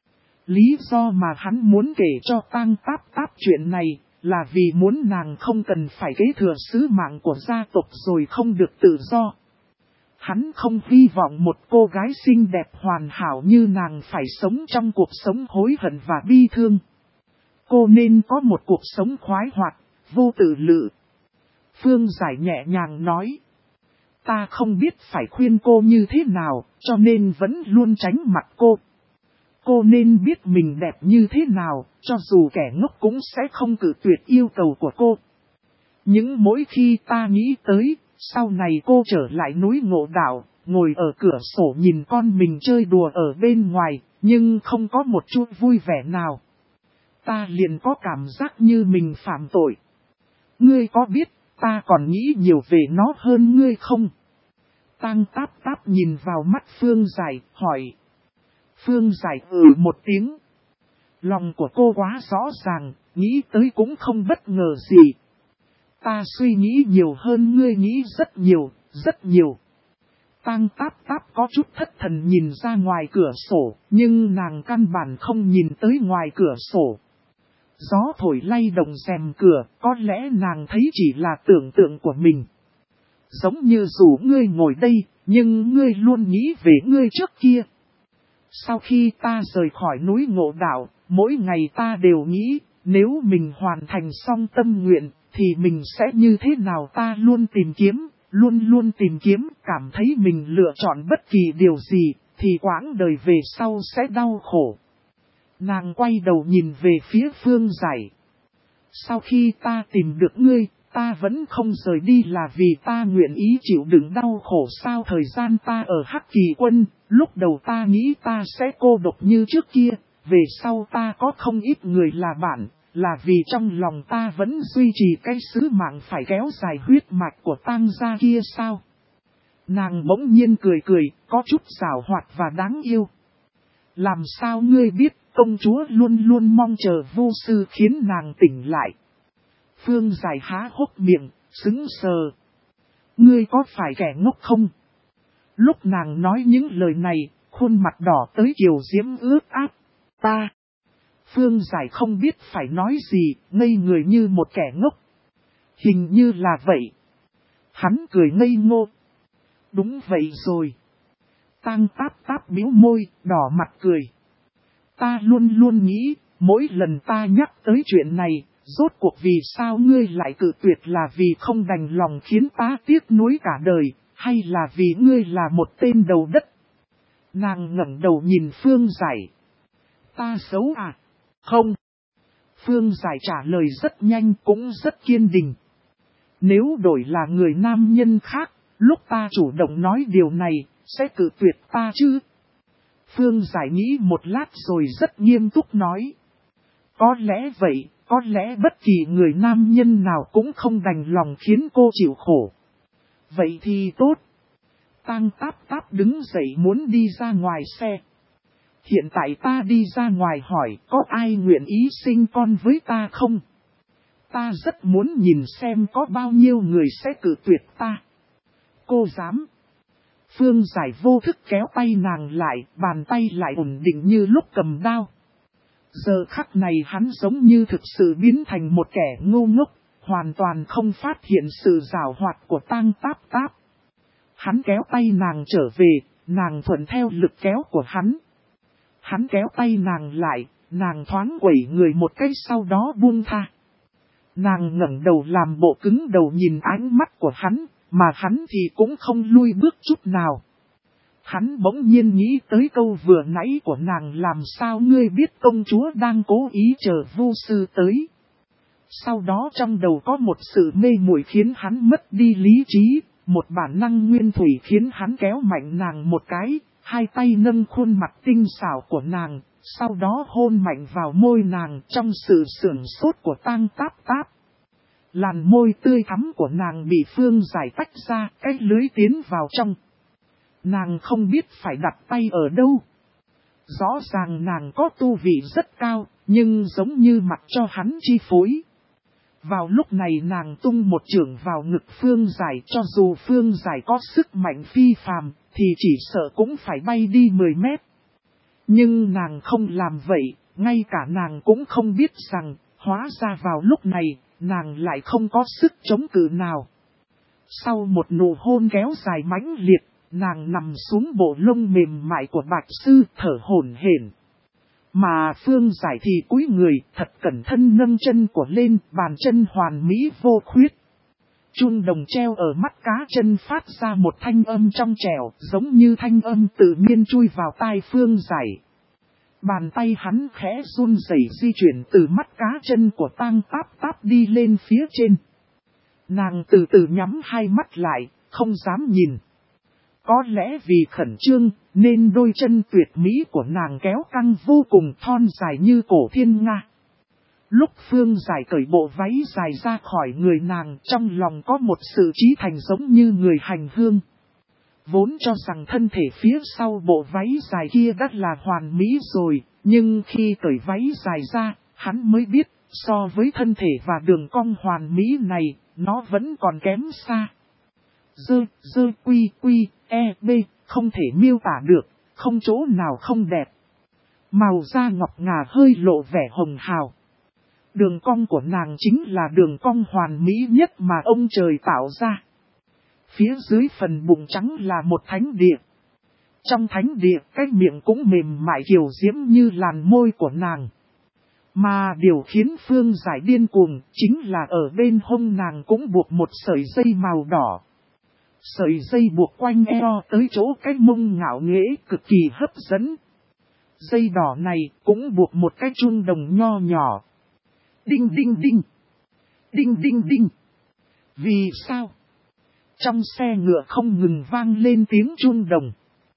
Lý do mà hắn muốn kể cho Tang Táp Táp chuyện này là vì muốn nàng không cần phải kế thừa sứ mạng của gia tộc rồi không được tự do. Hắn không hy vọng một cô gái xinh đẹp hoàn hảo như nàng phải sống trong cuộc sống hối hận và bi thương. Cô nên có một cuộc sống khoái hoạt, vô tự lự. Phương Giải nhẹ nhàng nói. Ta không biết phải khuyên cô như thế nào, cho nên vẫn luôn tránh mặt cô. Cô nên biết mình đẹp như thế nào, cho dù kẻ ngốc cũng sẽ không cự tuyệt yêu cầu của cô. Những mỗi khi ta nghĩ tới, sau này cô trở lại núi Ngộ Đạo, ngồi ở cửa sổ nhìn con mình chơi đùa ở bên ngoài, nhưng không có một chút vui vẻ nào. Ta liền có cảm giác như mình phạm tội. Ngươi có biết, ta còn nghĩ nhiều về nó hơn ngươi không? Tang Táp Táp nhìn vào mắt Phương Giải, hỏi. Phương Giải một tiếng. Lòng của cô quá rõ ràng, nghĩ tới cũng không bất ngờ gì. Ta suy nghĩ nhiều hơn ngươi nghĩ rất nhiều, rất nhiều. Tang Táp Táp có chút thất thần nhìn ra ngoài cửa sổ, nhưng nàng căn bản không nhìn tới ngoài cửa sổ. Gió thổi lay động rèm cửa, có lẽ nàng thấy chỉ là tưởng tượng của mình. Giống như dù ngươi ngồi đây, nhưng ngươi luôn nghĩ về ngươi trước kia. Sau khi ta rời khỏi núi Ngộ Đạo, mỗi ngày ta đều nghĩ, nếu mình hoàn thành xong tâm nguyện, thì mình sẽ như thế nào, ta luôn tìm kiếm, luôn tìm kiếm, cảm thấy mình lựa chọn bất kỳ điều gì, thì quãng đời về sau sẽ đau khổ. Nàng quay đầu nhìn về phía Phương Giải. Sau khi ta tìm được ngươi, ta vẫn không rời đi là vì ta nguyện ý chịu đựng đau khổ sao? Thời gian ta ở Hắc Kỳ Quân, lúc đầu ta nghĩ ta sẽ cô độc như trước kia, về sau ta có không ít người là bạn, là vì trong lòng ta vẫn duy trì cái sứ mạng phải kéo dài huyết mạch của Tang gia kia sao? Nàng bỗng nhiên cười cười, có chút giảo hoạt và đáng yêu. Làm sao ngươi biết công chúa luôn luôn mong chờ Vu sư khiến nàng tỉnh lại? Phương Giải há hốc miệng, sững sờ. Ngươi có phải kẻ ngốc không? Lúc nàng nói những lời này, khuôn mặt đỏ tới kiều diễm ướt át. Ta. Phương Giải không biết phải nói gì, ngây người như một kẻ ngốc. Hình như là vậy. Hắn cười ngây ngô. Đúng vậy rồi. Tang Táp Táp bĩu môi, đỏ mặt cười. Ta luôn luôn nghĩ, mỗi lần ta nhắc tới chuyện này, rốt cuộc vì sao ngươi lại cự tuyệt, là vì không đành lòng khiến ta tiếc nuối cả đời, hay là vì ngươi là một tên đầu đất? Nàng ngẩng đầu nhìn Phương Giải. Ta xấu à? Không. Phương Giải trả lời rất nhanh cũng rất kiên định. Nếu đổi là người nam nhân khác, lúc ta chủ động nói điều này, sẽ cự tuyệt ta chứ? Phương Giải nghĩ một lát rồi rất nghiêm túc nói. Có lẽ vậy, có lẽ bất kỳ người nam nhân nào cũng không đành lòng khiến cô chịu khổ. Vậy thì tốt. Tang Táp Táp đứng dậy muốn đi ra ngoài xe. hiện tại ta đi ra ngoài hỏi có ai nguyện ý sinh con với ta không? Ta rất muốn nhìn xem có bao nhiêu người sẽ cự tuyệt ta. Cô dám. Phương Giải vô thức kéo tay nàng lại, bàn tay lại ổn định như lúc cầm đao. Giờ khắc này hắn giống như thực sự biến thành một kẻ ngu ngốc, hoàn toàn không phát hiện sự giảo hoạt của Tang Táp Táp. Hắn kéo tay nàng trở về, nàng thuận theo lực kéo của hắn. Hắn kéo tay nàng lại, nàng thoáng quẩy người một cái sau đó buông tha. Nàng ngẩng đầu làm bộ cứng đầu nhìn ánh mắt của hắn, mà hắn thì cũng không lui bước chút nào. Hắn bỗng nhiên nghĩ tới câu vừa nãy của nàng, làm sao ngươi biết công chúa đang cố ý chờ Vu sư tới. Sau đó trong đầu có một sự mê muội khiến hắn mất đi lý trí, một bản năng nguyên thủy khiến hắn kéo mạnh nàng một cái, hai tay nâng khuôn mặt tinh xảo của nàng, sau đó hôn mạnh vào môi nàng trong sự sửng sốt của Tang Táp Táp. Làn môi tươi thắm của nàng bị Phương Giải tách ra, cái lưới tiến vào trong. Nàng không biết phải đặt tay ở đâu. Rõ ràng nàng có tu vị rất cao, nhưng giống như mặc cho hắn chi phối. Vào lúc này nàng tung một chưởng vào ngực Phương Giải, cho dù Phương Giải có sức mạnh phi phàm, thì chỉ sợ cũng phải bay đi 10 mét. Nhưng nàng không làm vậy, ngay cả nàng cũng không biết rằng, hóa ra vào lúc này, nàng lại không có sức chống cự nào. Sau một nụ hôn kéo dài mãnh liệt, nàng nằm xuống bộ lông mềm mại của Bạch Sư thở hổn hển. Mà Phương Giải thì cúi người thật cẩn thận nâng chân của lên, bàn chân hoàn mỹ vô khuyết. Chuông đồng treo ở mắt cá chân phát ra một thanh âm trong trẻo, giống như thanh âm tự nhiên chui vào tai Phương Giải. Bàn tay hắn khẽ run rẩy di chuyển từ mắt cá chân của Tang Táp Táp đi lên phía trên. Nàng từ từ nhắm hai mắt lại, không dám nhìn. Có lẽ vì khẩn trương, nên đôi chân tuyệt mỹ của nàng kéo căng vô cùng thon dài như cổ thiên nga. Lúc Phương Giải cởi bộ váy dài ra khỏi người nàng, trong lòng có một sự trí thành giống như người hành hương. Vốn cho rằng thân thể phía sau bộ váy dài kia đã là hoàn mỹ rồi, nhưng khi cởi váy dài ra, hắn mới biết, so với thân thể và đường cong hoàn mỹ này, nó vẫn còn kém xa. Quy, B, không thể miêu tả được, không chỗ nào không đẹp. Màu da ngọc ngà hơi lộ vẻ hồng hào. Đường cong của nàng chính là đường cong hoàn mỹ nhất mà ông trời tạo ra. Phía dưới phần bụng trắng là một thánh địa. Trong thánh địa, cái miệng cũng mềm mại kiều diễm như làn môi của nàng. Mà điều khiến Phương Giải điên cuồng chính là ở bên hông nàng cũng buộc một sợi dây màu đỏ. Sợi dây buộc quanh eo tới chỗ cái mông ngạo nghễ cực kỳ hấp dẫn. Dây đỏ này cũng buộc một cái chuông đồng nho nhỏ. Đinh đinh đinh. Đinh đinh đinh. Vì sao? Trong xe ngựa không ngừng vang lên tiếng chuông đồng.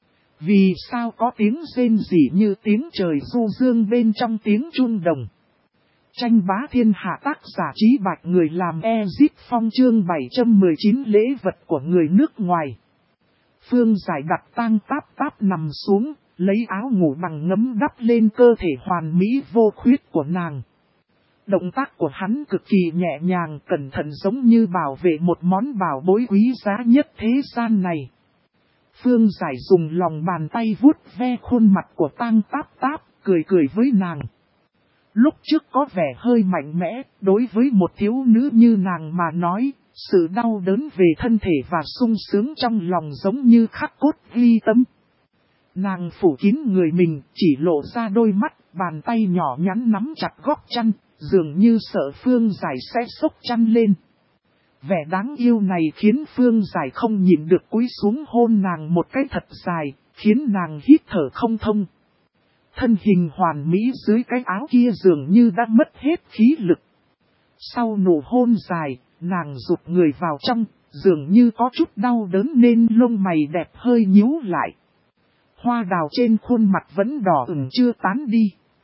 Vì sao có tiếng rên rỉ như tiếng trời du dương bên trong tiếng chuông đồng? Tranh bá thiên hạ tác giả Trí Bạch người làm Ezip Phong chương 719 lễ vật của người nước ngoài. Phương Giải đặt Tang Táp Táp nằm xuống, lấy áo ngủ bằng ngấm đắp lên cơ thể hoàn mỹ vô khuyết của nàng. Động tác của hắn cực kỳ nhẹ nhàng, cẩn thận giống như bảo vệ một món bảo bối quý giá nhất thế gian này. Phương Giải dùng lòng bàn tay vuốt ve khuôn mặt của Tang Táp Táp, cười cười với nàng. Lúc trước có vẻ hơi mạnh mẽ, đối với một thiếu nữ như nàng mà nói, sự đau đớn về thân thể và sung sướng trong lòng giống như khắc cốt ghi tâm. Nàng phủ kín người mình, chỉ lộ ra đôi mắt, bàn tay nhỏ nhắn nắm chặt góc chăn, dường như sợ Phương Giải sẽ xốc chăn lên. Vẻ đáng yêu này khiến Phương Giải không nhịn được cúi xuống hôn nàng một cái thật dài, khiến nàng hít thở không thông. Thân hình hoàn mỹ dưới cái áo kia dường như đã mất hết khí lực. Sau nụ hôn dài, nàng rụt người vào trong, dường như có chút đau đớn nên lông mày đẹp hơi nhíu lại. Hoa đào trên khuôn mặt vẫn đỏ ửng chưa tán đi.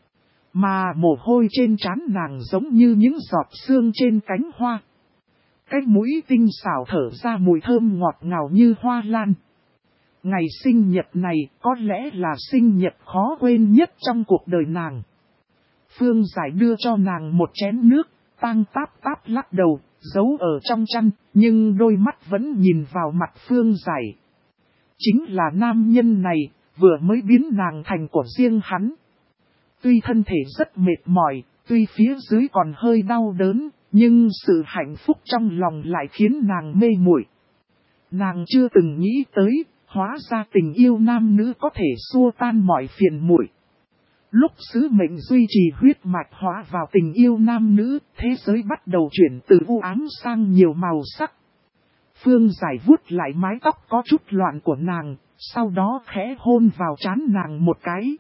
Mà mồ hôi trên trán nàng giống như những giọt sương trên cánh hoa. Cái mũi tinh xảo thở ra mùi thơm ngọt ngào như hoa lan. Ngày sinh nhật này có lẽ là sinh nhật khó quên nhất trong cuộc đời nàng. Phương Giải đưa cho nàng một chén nước, Tang Táp Táp lắc đầu, giấu ở trong chăn, nhưng đôi mắt vẫn nhìn vào mặt Phương Giải. Chính là nam nhân này, vừa mới biến nàng thành của riêng hắn. Tuy thân thể rất mệt mỏi, tuy phía dưới còn hơi đau đớn, nhưng sự hạnh phúc trong lòng lại khiến nàng mê muội. Nàng chưa từng nghĩ tới, hóa ra tình yêu nam nữ có thể xua tan mọi phiền muội. Lúc sứ mệnh duy trì huyết mạch hóa vào tình yêu nam nữ, thế giới bắt đầu chuyển từ u ám sang nhiều màu sắc. Phương Giải vuốt lại mái tóc có chút loạn của nàng, sau đó khẽ hôn vào trán nàng một cái.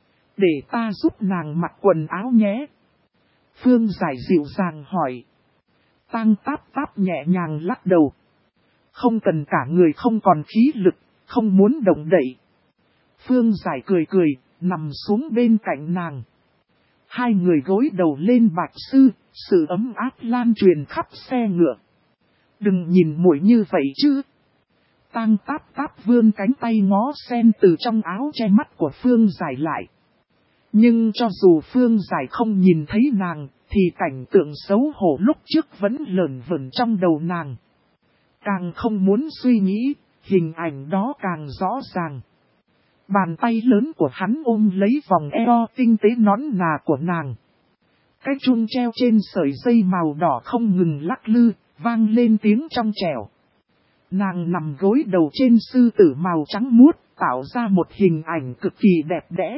Để ta giúp nàng mặc quần áo nhé. Phương Giải dịu dàng hỏi. Tang Táp Táp nhẹ nhàng lắc đầu. Không cần, cả người không còn khí lực, không muốn động đậy. Phương Giải cười cười, nằm xuống bên cạnh nàng. Hai người gối đầu lên bạch sư, sự ấm áp lan truyền khắp xe ngựa. Đừng nhìn muội như vậy chứ. Tang Táp Táp vươn cánh tay ngó sen từ trong áo che mắt của Phương Giải lại. Nhưng cho dù Phương Giải không nhìn thấy nàng, thì cảnh tượng xấu hổ lúc trước vẫn lởn vởn trong đầu nàng. Càng không muốn suy nghĩ, hình ảnh đó càng rõ ràng. Bàn tay lớn của hắn ôm lấy vòng eo tinh tế nõn nà của nàng. Cái chum treo trên sợi dây màu đỏ không ngừng lắc lư, vang lên tiếng trong trẻo. Nàng nằm gối đầu trên sư tử màu trắng muốt, tạo ra một hình ảnh cực kỳ đẹp đẽ.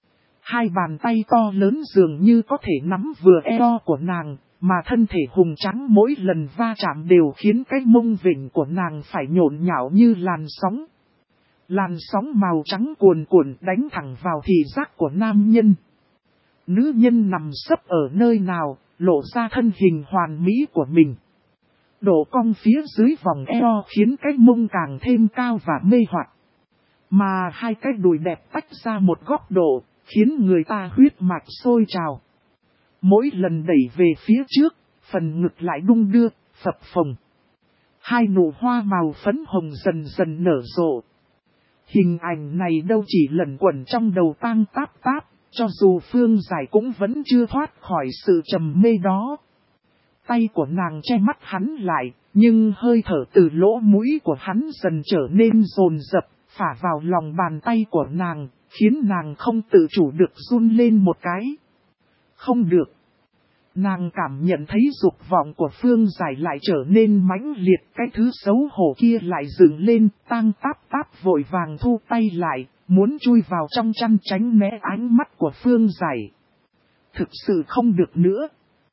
Hai bàn tay to lớn dường như có thể nắm vừa eo của nàng, mà thân thể hùng trắng mỗi lần va chạm đều khiến cái mông vịnh của nàng phải nhộn nhạo như làn sóng. Làn sóng màu trắng cuồn cuộn đánh thẳng vào thị giác của nam nhân. Nữ nhân nằm sấp ở nơi nào, lộ ra thân hình hoàn mỹ của mình. Độ cong phía dưới vòng eo khiến cái mông càng thêm cao và mê hoặc. Mà hai cái đùi đẹp tách ra một góc độ, khiến người ta huyết mạch sôi trào. Mỗi lần đẩy về phía trước, phần ngực lại đung đưa, phập phồng. Hai nụ hoa màu phấn hồng dần dần nở rộ. Hình ảnh này đâu chỉ lẩn quẩn trong đầu Tang Táp Táp, cho dù Phương Giải cũng vẫn chưa thoát khỏi sự trầm mê đó. Tay của nàng che mắt hắn lại, nhưng hơi thở từ lỗ mũi của hắn dần trở nên dồn dập, phả vào lòng bàn tay của nàng, khiến nàng không tự chủ được run lên một cái. Không được. Nàng cảm nhận thấy dục vọng của Phương Giải lại trở nên mãnh liệt, cái thứ xấu hổ kia lại dựng lên, Tang Táp Táp vội vàng thu tay lại, muốn chui vào trong chăn tránh né ánh mắt của Phương Giải. Thực sự không được nữa.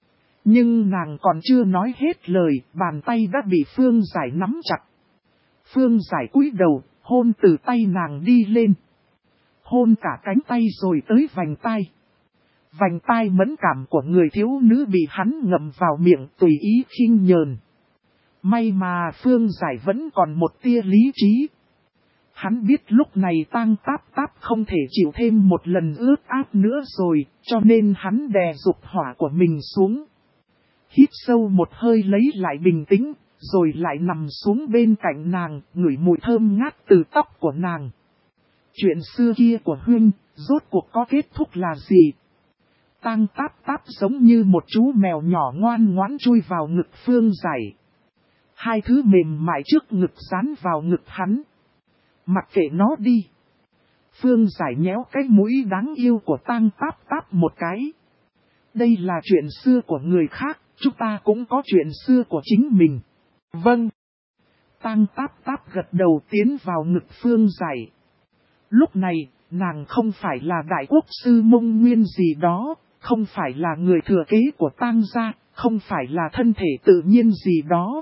Nhưng nàng còn chưa nói hết lời, bàn tay đã bị Phương Giải nắm chặt. Phương Giải cúi đầu, hôn từ tay nàng đi lên. Hôn cả cánh tay rồi tới vành tai. Vành tai mẫn cảm của người thiếu nữ bị hắn ngậm vào miệng tùy ý khinh nhờn. May mà Phương Giải vẫn còn một tia lý trí. Hắn biết lúc này Tang Táp Táp không thể chịu thêm một lần ướt át nữa rồi, cho nên hắn đè dục hỏa của mình xuống. Hít sâu một hơi lấy lại bình tĩnh, rồi lại nằm xuống bên cạnh nàng, ngửi mùi thơm ngát từ tóc của nàng. Chuyện xưa kia của Huynh, rốt cuộc có kết thúc là gì? Tang Táp Táp giống như một chú mèo nhỏ ngoan ngoãn chui vào ngực Phương Giải. Hai thứ mềm mại trước ngực dán vào ngực hắn. Mặc kệ nó đi. Phương Giải nhéo cái mũi đáng yêu của Tang Táp Táp một cái. Đây là chuyện xưa của người khác, chúng ta cũng có chuyện xưa của chính mình. Vâng. Tang Táp Táp gật đầu tiến vào ngực Phương Giải. Lúc này, nàng không phải là đại quốc sư Mông Nguyên gì đó, không phải là người thừa kế của Tang gia, không phải là thân thể tự nhiên gì đó,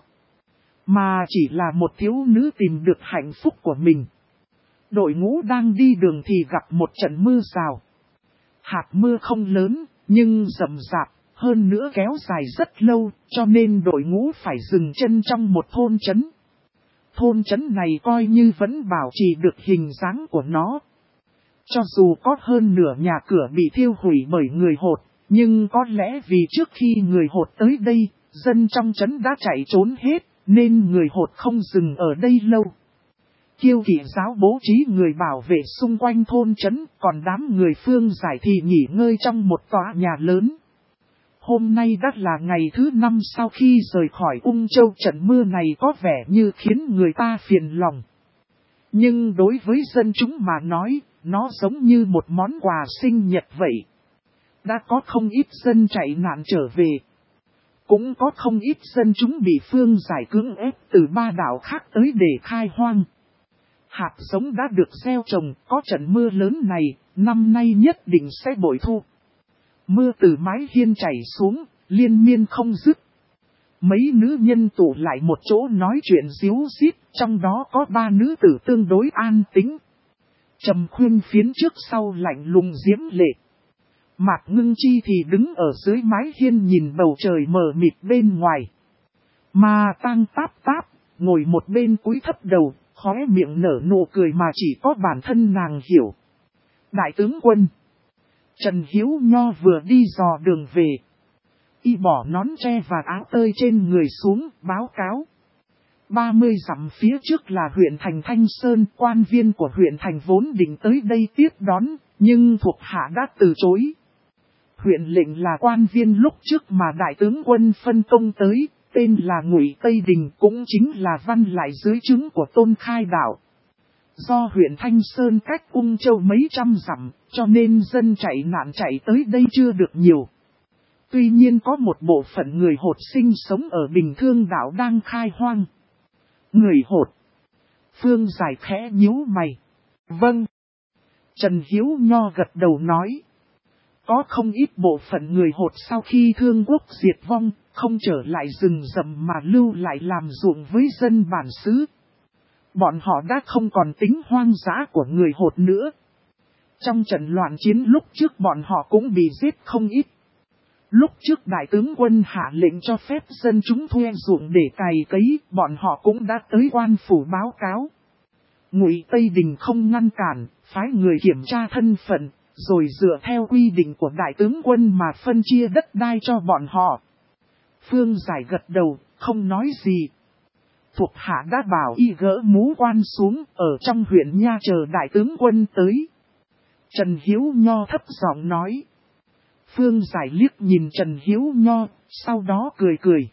mà chỉ là một thiếu nữ tìm được hạnh phúc của mình. Đội ngũ đang đi đường thì gặp một trận mưa rào. Hạt mưa không lớn, nhưng rậm rạp, hơn nữa kéo dài rất lâu, cho nên đội ngũ phải dừng chân trong một thôn trấn. Thôn trấn này coi như vẫn bảo trì được hình dáng của nó. Cho dù có hơn nửa nhà cửa bị thiêu hủy bởi người Hột, nhưng có lẽ vì trước khi người Hột tới đây, dân trong trấn đã chạy trốn hết, nên người Hột không dừng ở đây lâu. Kiêu Kỵ giáo bố trí người bảo vệ xung quanh thôn trấn, còn đám người Phương Giải thì nghỉ ngơi trong một tòa nhà lớn. Hôm nay đã là ngày thứ 5 sau khi rời khỏi Ung Châu, trận mưa này có vẻ như khiến người ta phiền lòng. Nhưng đối với dân chúng mà nói, nó giống như một món quà sinh nhật vậy. Đã có không ít dân chạy nạn trở về. Cũng có không ít dân chúng bị Phương Giải cưỡng ép từ 3 đảo khác tới để khai hoang. Hạt giống đã được gieo trồng, có trận mưa lớn này, năm nay nhất định sẽ bội thu. Mưa từ mái hiên chảy xuống, liên miên không dứt. Mấy nữ nhân tụ lại một chỗ nói chuyện díu dít, trong đó có 3 nữ tử tương đối an tĩnh. Trầm Khuyên phiến trước sau lạnh lùng diễm lệ. Mạc Ngưng Chi thì đứng ở dưới mái hiên nhìn bầu trời mờ mịt bên ngoài. Mà Tang Táp Táp, ngồi một bên cúi thấp đầu, khóe miệng nở nụ cười mà chỉ có bản thân nàng hiểu. Đại tướng quân Trần Hiếu Nho vừa đi dò đường về. Y bỏ nón tre và áo tơi trên người xuống, báo cáo. 30 dặm phía trước là huyện thành Thanh Sơn, quan viên của huyện thành vốn định tới đây tiếp đón, nhưng thuộc hạ đã từ chối. Huyện lệnh là quan viên lúc trước mà đại tướng quân phân công tới, tên là Ngụy Tây Đình, cũng chính là văn lại dưới trướng của Tôn Khai Đạo. Do huyện Thanh Sơn cách Ung Châu mấy trăm dặm, cho nên dân chạy nạn chạy tới đây chưa được nhiều. Tuy nhiên có một bộ phận người Hột sinh sống ở Bình Thương Đảo đang khai hoang. Người Hột. Phương Giải khẽ nhíu mày. Vâng. Trần Hiếu Nho gật đầu nói. Có không ít bộ phận người Hột sau khi Thương Quốc diệt vong, không trở lại rừng rậm mà lưu lại làm ruộng với dân bản xứ. Bọn họ đã không còn tính hoang dã của người Hột nữa. Trong trận loạn chiến lúc trước bọn họ cũng bị giết không ít. Lúc trước đại tướng quân hạ lệnh cho phép dân chúng thuê ruộng để cày cấy, bọn họ cũng đã tới quan phủ báo cáo. Ngụy Tây Đình không ngăn cản, phái người kiểm tra thân phận, rồi dựa theo quy định của đại tướng quân mà phân chia đất đai cho bọn họ. Phương Giải gật đầu, không nói gì. Thuộc hạ đã bảo y gỡ mũ quan xuống, ở trong huyện nha chờ đại tướng quân tới. Trần Hiếu Nho thấp giọng nói. Phương Giải liếc nhìn Trần Hiếu Nho, sau đó cười cười.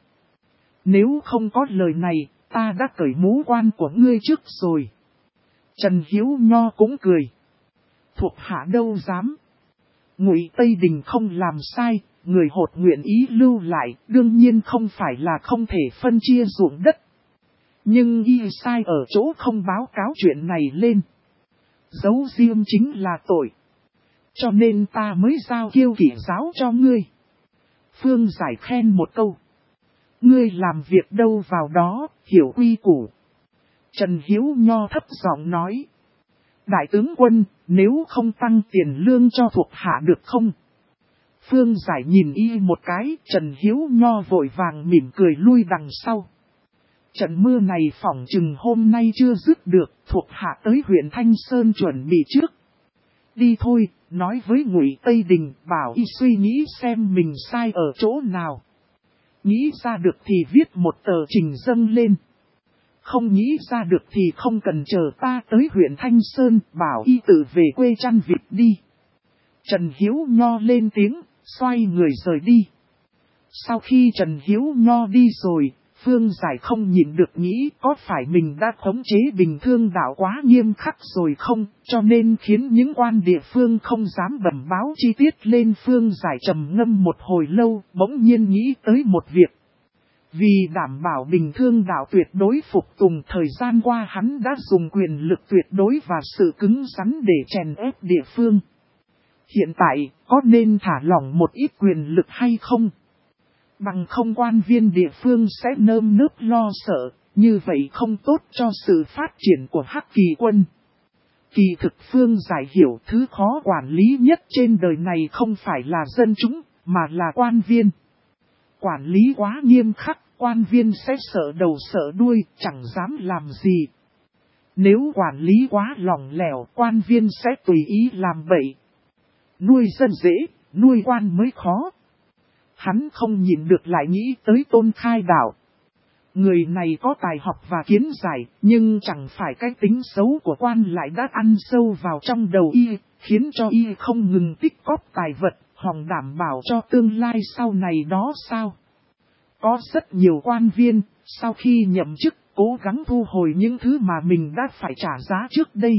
Nếu không có lời này, ta đã cởi mũ quan của ngươi trước rồi. Trần Hiếu Nho cũng cười. Thuộc hạ đâu dám. Ngụy Tây Đình không làm sai, người Hột nguyện ý lưu lại, đương nhiên không phải là không thể phân chia ruộng đất. Nhưng y sai ở chỗ không báo cáo chuyện này lên. Giấu riêng chính là tội. Cho nên ta mới giao Kiêu Kỵ giáo cho ngươi. Phương Giải khen một câu. Ngươi làm việc đâu vào đó, hiểu quy củ. Trần Hiếu Nho thấp giọng nói. Đại tướng quân, nếu không tăng tiền lương cho thuộc hạ được không? Phương Giải nhìn y một cái, Trần Hiếu Nho vội vàng mỉm cười lui đằng sau. Trận mưa này phỏng chừng hôm nay chưa dứt được, thuộc hạ tới huyện Thanh Sơn chuẩn bị trước. Đi thôi, nói với Ngụy Tây Đình, bảo y suy nghĩ xem mình sai ở chỗ nào. Nghĩ ra được thì viết một tờ trình dâng lên. Không nghĩ ra được thì không cần chờ ta tới huyện Thanh Sơn, bảo y tự về quê chăn vịt đi. Trần Hiếu Nho lên tiếng, xoay người rời đi. Sau khi Trần Hiếu Nho đi rồi, Phương Giải không nhịn được nghĩ có phải mình đã khống chế Bình Thương Đảo quá nghiêm khắc rồi không, cho nên khiến những quan địa phương không dám bẩm báo chi tiết lên. Phương Giải trầm ngâm một hồi lâu, bỗng nhiên nghĩ tới một việc. Vì đảm bảo Bình Thương Đảo tuyệt đối phục tùng, thời gian qua hắn đã dùng quyền lực tuyệt đối và sự cứng rắn để chèn ép địa phương. Hiện tại, có nên thả lỏng một ít quyền lực hay không? Bằng không quan viên địa phương sẽ nơm nớp lo sợ, như vậy không tốt cho sự phát triển của Hắc Kỳ quân. Kỳ thực Phương Giải hiểu thứ khó quản lý nhất trên đời này không phải là dân chúng, mà là quan viên. Quản lý quá nghiêm khắc, quan viên sẽ sợ đầu sợ đuôi, chẳng dám làm gì. Nếu quản lý quá lỏng lẻo, quan viên sẽ tùy ý làm bậy. Nuôi dân dễ, nuôi quan mới khó. Hắn không nhìn được lại nghĩ tới Tôn Khai Đạo. Người này có tài học và kiến giải, nhưng chẳng phải cái tính xấu của quan lại đã ăn sâu vào trong đầu y, khiến cho y không ngừng tích cóp tài vật, hòng đảm bảo cho tương lai sau này đó sao? Có rất nhiều quan viên, sau khi nhậm chức, cố gắng thu hồi những thứ mà mình đã phải trả giá trước đây.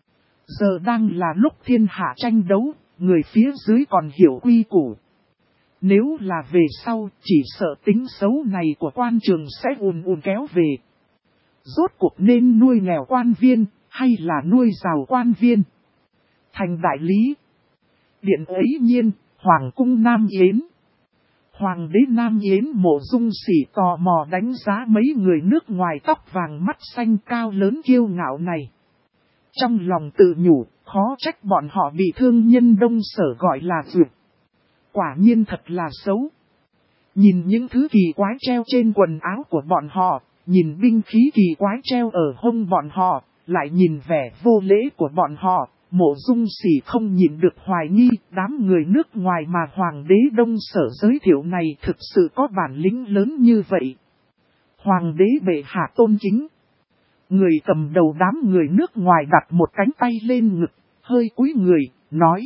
Giờ đang là lúc thiên hạ tranh đấu, người phía dưới còn hiểu quy củ. Nếu là về sau, chỉ sợ tính xấu này của quan trường sẽ ùn kéo về. Rốt cuộc nên nuôi nghèo quan viên, hay là nuôi giàu quan viên? Thành đại lý. Điện ấy nhiên, Hoàng cung Nam Yến. Hoàng đế Nam Yến Mộ Dung Sỉ tò mò đánh giá mấy người nước ngoài tóc vàng mắt xanh cao lớn kiêu ngạo này. Trong lòng tự nhủ, khó trách bọn họ bị thương nhân Đông Sở gọi là dược. Quả nhiên thật là xấu. Nhìn những thứ kỳ quái treo trên quần áo của bọn họ, nhìn binh khí kỳ quái treo ở hông bọn họ, lại nhìn vẻ vô lễ của bọn họ, Mộ Dung Sỉ không nhịn được hoài nghi, đám người nước ngoài mà Hoàng đế Đông Sở giới thiệu này thực sự có bản lĩnh lớn như vậy. Hoàng đế bệ hạ tôn kính. Người cầm đầu đám người nước ngoài đặt một cánh tay lên ngực, hơi cúi người, nói.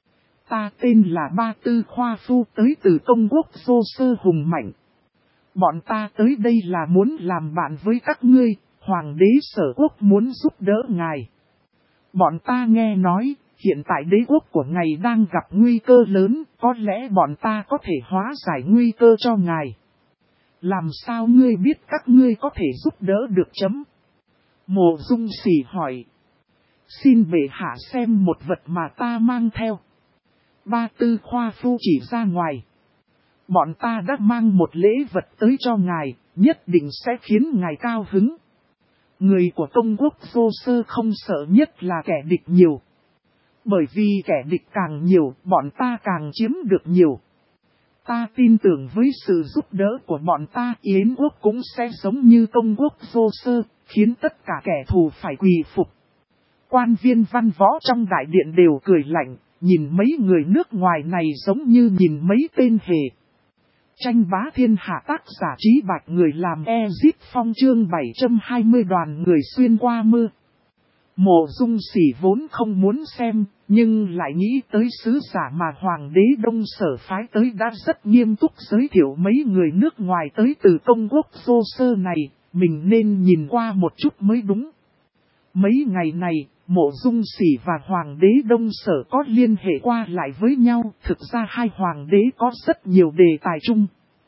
Ta tên là Ba Tư Khoa Phu tới từ công quốc Vô Sơ hùng mạnh. Bọn ta tới đây là muốn làm bạn với các ngươi, Hoàng đế Sở quốc muốn giúp đỡ ngài. Bọn ta nghe nói, hiện tại đế quốc của ngài đang gặp nguy cơ lớn, có lẽ bọn ta có thể hóa giải nguy cơ cho ngài. Làm sao ngươi biết các ngươi có thể giúp đỡ được chấm? Mộ Dung Sỉ hỏi. Xin bệ hạ xem một vật mà ta mang theo. Ba Tư Khoa Phu chỉ ra ngoài. Bọn ta đã mang một lễ vật tới cho ngài, nhất định sẽ khiến ngài cao hứng. Người của công quốc Vô Sơ không sợ nhất là kẻ địch nhiều. Bởi vì kẻ địch càng nhiều, bọn ta càng chiếm được nhiều. Ta tin tưởng với sự giúp đỡ của bọn ta, Yến quốc cũng sẽ giống như công quốc Vô Sơ, khiến tất cả kẻ thù phải quỳ phục. Quan viên văn võ trong đại điện đều cười lạnh, nhìn mấy người nước ngoài này giống như nhìn mấy tên hề. Tranh bá thiên hạ tác giả Trí Bạch người làm Ezip Phong chương 720 đoàn người xuyên qua mưa. Mộ Dung Sỉ vốn không muốn xem, nhưng lại nghĩ tới sứ giả mà Hoàng đế Đông Sở phái tới đã rất nghiêm túc giới thiệu mấy người nước ngoài tới từ công quốc Vô Sơ này, mình nên nhìn qua một chút mới đúng. Mấy ngày này, Mộ Dung Sỉ và Hoàng đế Đông Sở có liên hệ qua lại với nhau, thực ra hai Hoàng đế có rất nhiều đề tài chung.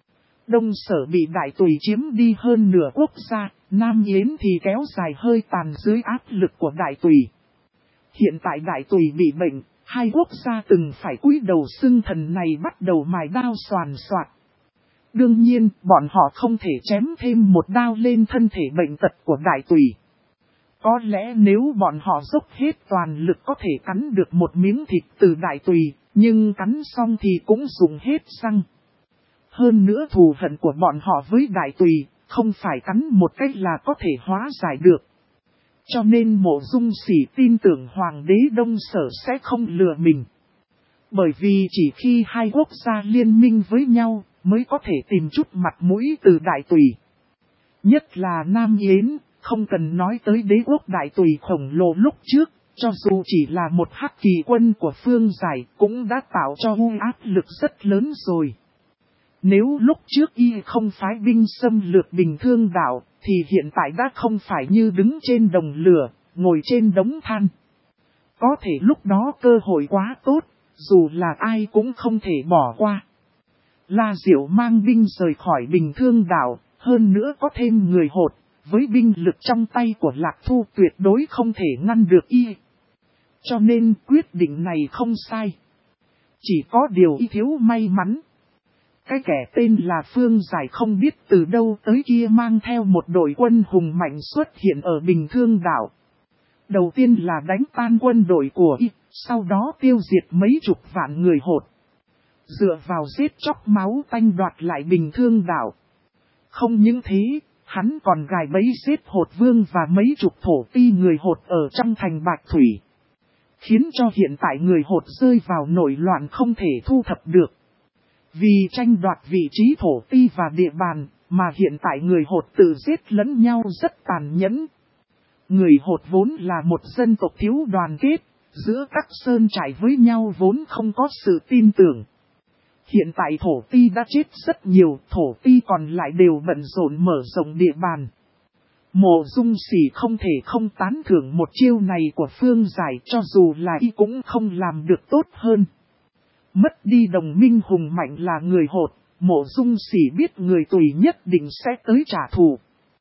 Đông Sở bị Đại Tùy chiếm đi hơn nửa quốc gia, Nam Yến thì kéo dài hơi tàn dưới áp lực của Đại Tùy. Hiện tại Đại Tùy bị bệnh, hai quốc gia từng phải cúi đầu xưng thần này bắt đầu mài đao xoàn xoạt. Đương nhiên, bọn họ không thể chém thêm một đao lên thân thể bệnh tật của Đại Tùy. Có lẽ nếu bọn họ dốc hết toàn lực có thể cắn được một miếng thịt từ Đại Tùy, nhưng cắn xong thì cũng dùng hết răng. Hơn nữa thù hận của bọn họ với Đại Tùy, không phải cắn một cách là có thể hóa giải được. Cho nên Mộ Dung Sỉ tin tưởng Hoàng đế Đông Sở sẽ không lừa mình. Bởi vì chỉ khi hai quốc gia liên minh với nhau, mới có thể tìm chút mặt mũi từ Đại Tùy. Nhất là Nam Yến, không cần nói tới đế quốc Đại Tùy khổng lồ lúc trước, cho dù chỉ là một hắc kỳ quân của phương Giải cũng đã tạo cho áp lực rất lớn rồi. Nếu lúc trước y không phái binh xâm lược Bình Thương đảo, thì hiện tại đã không phải như đứng trên đồng lửa, ngồi trên đống than. Có thể lúc đó cơ hội quá tốt, dù là ai cũng không thể bỏ qua. La Diệu mang binh rời khỏi Bình Thương đảo, hơn nữa có thêm người hột, với binh lực trong tay của Lạc Thu tuyệt đối không thể ngăn được y. Cho nên quyết định này không sai. Chỉ có điều y thiếu may mắn. Cái kẻ tên là Phương Giải không biết từ đâu tới kia mang theo một đội quân hùng mạnh xuất hiện ở Bình Thương đảo. Đầu tiên là đánh tan quân đội của y, sau đó tiêu diệt mấy chục vạn người hột. Dựa vào giết chóc máu tanh đoạt lại Bình Thương đảo. Không những thế, hắn còn gài bẫy giết hột vương và mấy chục thổ ti người hột ở trong thành Bạch Thủy. Khiến cho hiện tại người hột rơi vào nổi loạn không thể thu thập được. Vì tranh đoạt vị trí thổ ti và địa bàn, mà hiện tại người Hột tự giết lẫn nhau rất tàn nhẫn. Người Hột vốn là một dân tộc thiếu đoàn kết, giữa các sơn trại với nhau vốn không có sự tin tưởng. Hiện tại thổ ti đã chết rất nhiều, thổ ti còn lại đều bận rộn mở rộng địa bàn. Mộ Dung Sỉ không thể không tán thưởng một chiêu này của Phương Giải, cho dù là y cũng không làm được tốt hơn. Mất đi đồng minh hùng mạnh là người Hột, Mộ Dung Sỉ biết người Tùy nhất định sẽ tới trả thù.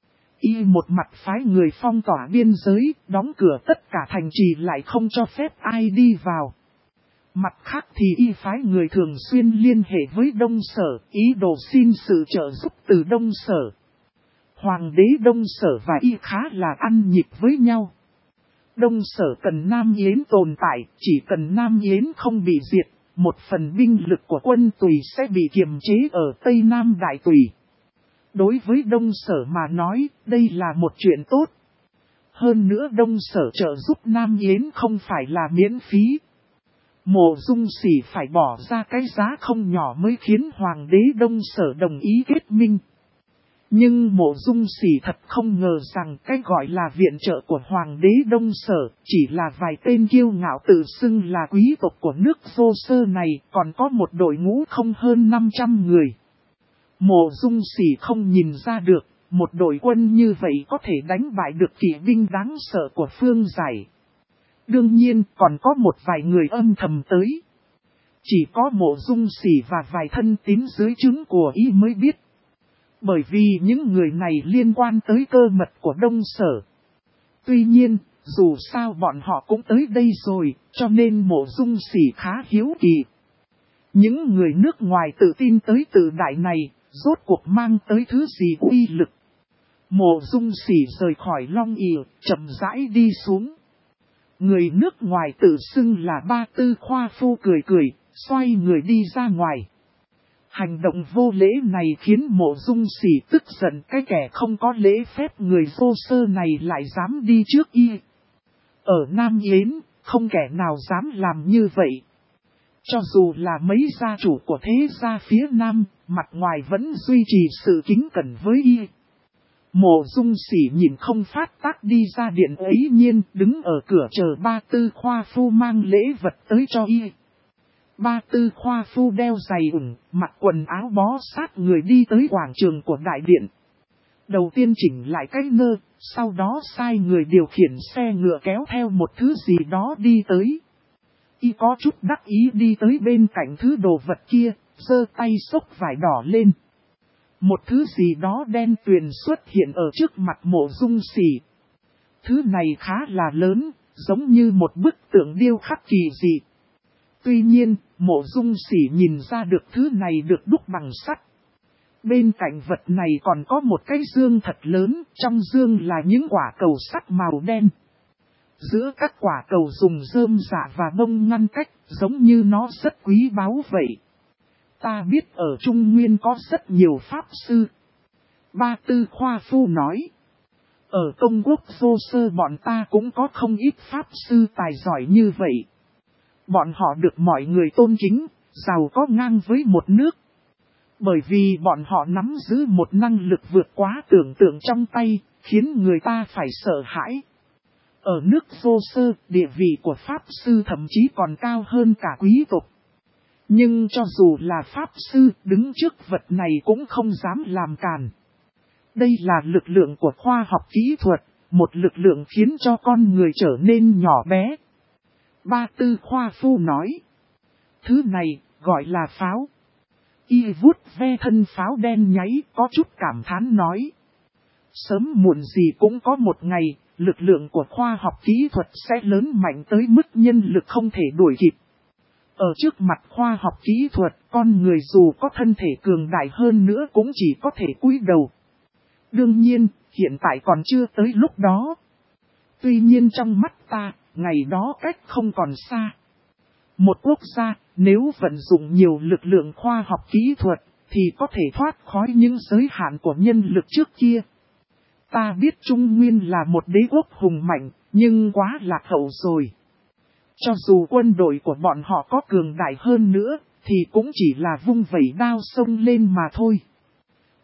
Y một mặt phái người phong tỏa biên giới, đóng cửa tất cả thành trì lại không cho phép ai đi vào. Mặt khác thì y phái người thường xuyên liên hệ với Đông Sở, ý đồ xin sự trợ giúp từ Đông Sở. Hoàng đế Đông Sở và y khá là ăn nhịp với nhau. Đông Sở cần Nam Yến tồn tại, chỉ cần Nam Yến không bị diệt, một phần binh lực của quân Tùy sẽ bị kiềm chế ở Tây Nam Đại Tùy. Đối với Đông Sở mà nói, đây là một chuyện tốt. Hơn nữa Đông Sở trợ giúp Nam Yến không phải là miễn phí. Mộ Dung Sỉ phải bỏ ra cái giá không nhỏ mới khiến Hoàng đế Đông Sở đồng ý kết minh. Nhưng Mộ Dung Sỉ thật không ngờ rằng cái gọi là viện trợ của Hoàng đế Đông Sở chỉ là vài tên kiêu ngạo tự xưng là quý tộc của nước Vô Sơ này, còn có một đội ngũ không hơn 500 người. Mộ Dung Sỉ không nhìn ra được, một đội quân như vậy có thể đánh bại được kỵ binh đáng sợ của Phương Giải. Đương nhiên còn có một vài người âm thầm tới. Chỉ có Mộ Dung Sỉ và vài thân tín dưới trướng của y mới biết. Bởi vì những người này liên quan tới cơ mật của Đông Sở. Tuy nhiên, dù sao bọn họ cũng tới đây rồi, cho nên Mộ Dung Sỉ khá hiếu kỳ. Những người nước ngoài tự tin tới tự đại này, rốt cuộc mang tới thứ gì uy lực. Mộ Dung Sỉ rời khỏi Long ỷ, chậm rãi đi xuống. Người nước ngoài tự xưng là Ba Tư Khoa Phu cười cười, xoay người đi ra ngoài. Hành động vô lễ này khiến Mộ Dung Sỉ tức giận, cái kẻ không có lễ phép người Vô Sơ này lại dám đi trước y. Ở Nam Yến, không kẻ nào dám làm như vậy. Cho dù là mấy gia chủ của thế gia phía Nam, mặt ngoài vẫn duy trì sự kính cẩn với y. Mộ Dung Sỉ nhìn không phát tác đi ra điện ấy nhiên, đứng ở cửa chờ Ba Tư Khoa Phu mang lễ vật tới cho y. Ba Tư Khoa Phu đeo giày ủng, mặc quần áo bó sát người đi tới quảng trường của đại điện. Đầu tiên chỉnh lại cái nơ, sau đó sai người điều khiển xe ngựa kéo theo một thứ gì đó đi tới. Y có chút đắc ý đi tới bên cạnh thứ đồ vật kia, giơ tay xốc vải đỏ lên. Một thứ gì đó đen tuyền xuất hiện ở trước mặt Mộ Dung Sỉ. Thứ này khá là lớn, giống như một bức tượng điêu khắc kỳ dị. Tuy nhiên, Mộ Dung Sỉ nhìn ra được thứ này được đúc bằng sắt. Bên cạnh vật này còn có một cái dương thật lớn, trong dương là những quả cầu sắt màu đen. Giữa các quả cầu dùng rơm dạ và bông ngăn cách, giống như nó rất quý báu vậy. Ta biết ở Trung Nguyên có rất nhiều pháp sư. Ba Tư Khoa Phu nói. Ở công quốc Vô Sơ bọn ta cũng có không ít pháp sư tài giỏi như vậy. Bọn họ được mọi người tôn kính, giàu có ngang với một nước. Bởi vì bọn họ nắm giữ một năng lực vượt quá tưởng tượng trong tay, khiến người ta phải sợ hãi. Ở nước Vô Sơ, địa vị của pháp sư thậm chí còn cao hơn cả quý tộc. Nhưng cho dù là pháp sư, đứng trước vật này cũng không dám làm càn. Đây là lực lượng của khoa học kỹ thuật, một lực lượng khiến cho con người trở nên nhỏ bé. Ba Tư Khoa Phu nói. Thứ này, gọi là pháo. Y vuốt ve thân pháo đen nháy, có chút cảm thán nói. Sớm muộn gì cũng có một ngày, lực lượng của khoa học kỹ thuật sẽ lớn mạnh tới mức nhân lực không thể đuổi kịp. Ở trước mặt khoa học kỹ thuật, con người dù có thân thể cường đại hơn nữa cũng chỉ có thể cúi đầu. Đương nhiên, hiện tại còn chưa tới lúc đó. Tuy nhiên trong mắt ta, ngày đó cách không còn xa. Một quốc gia, nếu vận dụng nhiều lực lượng khoa học kỹ thuật, thì có thể thoát khỏi những giới hạn của nhân lực trước kia. Ta biết Trung Nguyên là một đế quốc hùng mạnh, nhưng quá lạc hậu rồi. Cho dù quân đội của bọn họ có cường đại hơn nữa, thì cũng chỉ là vung vẩy đao sông lên mà thôi.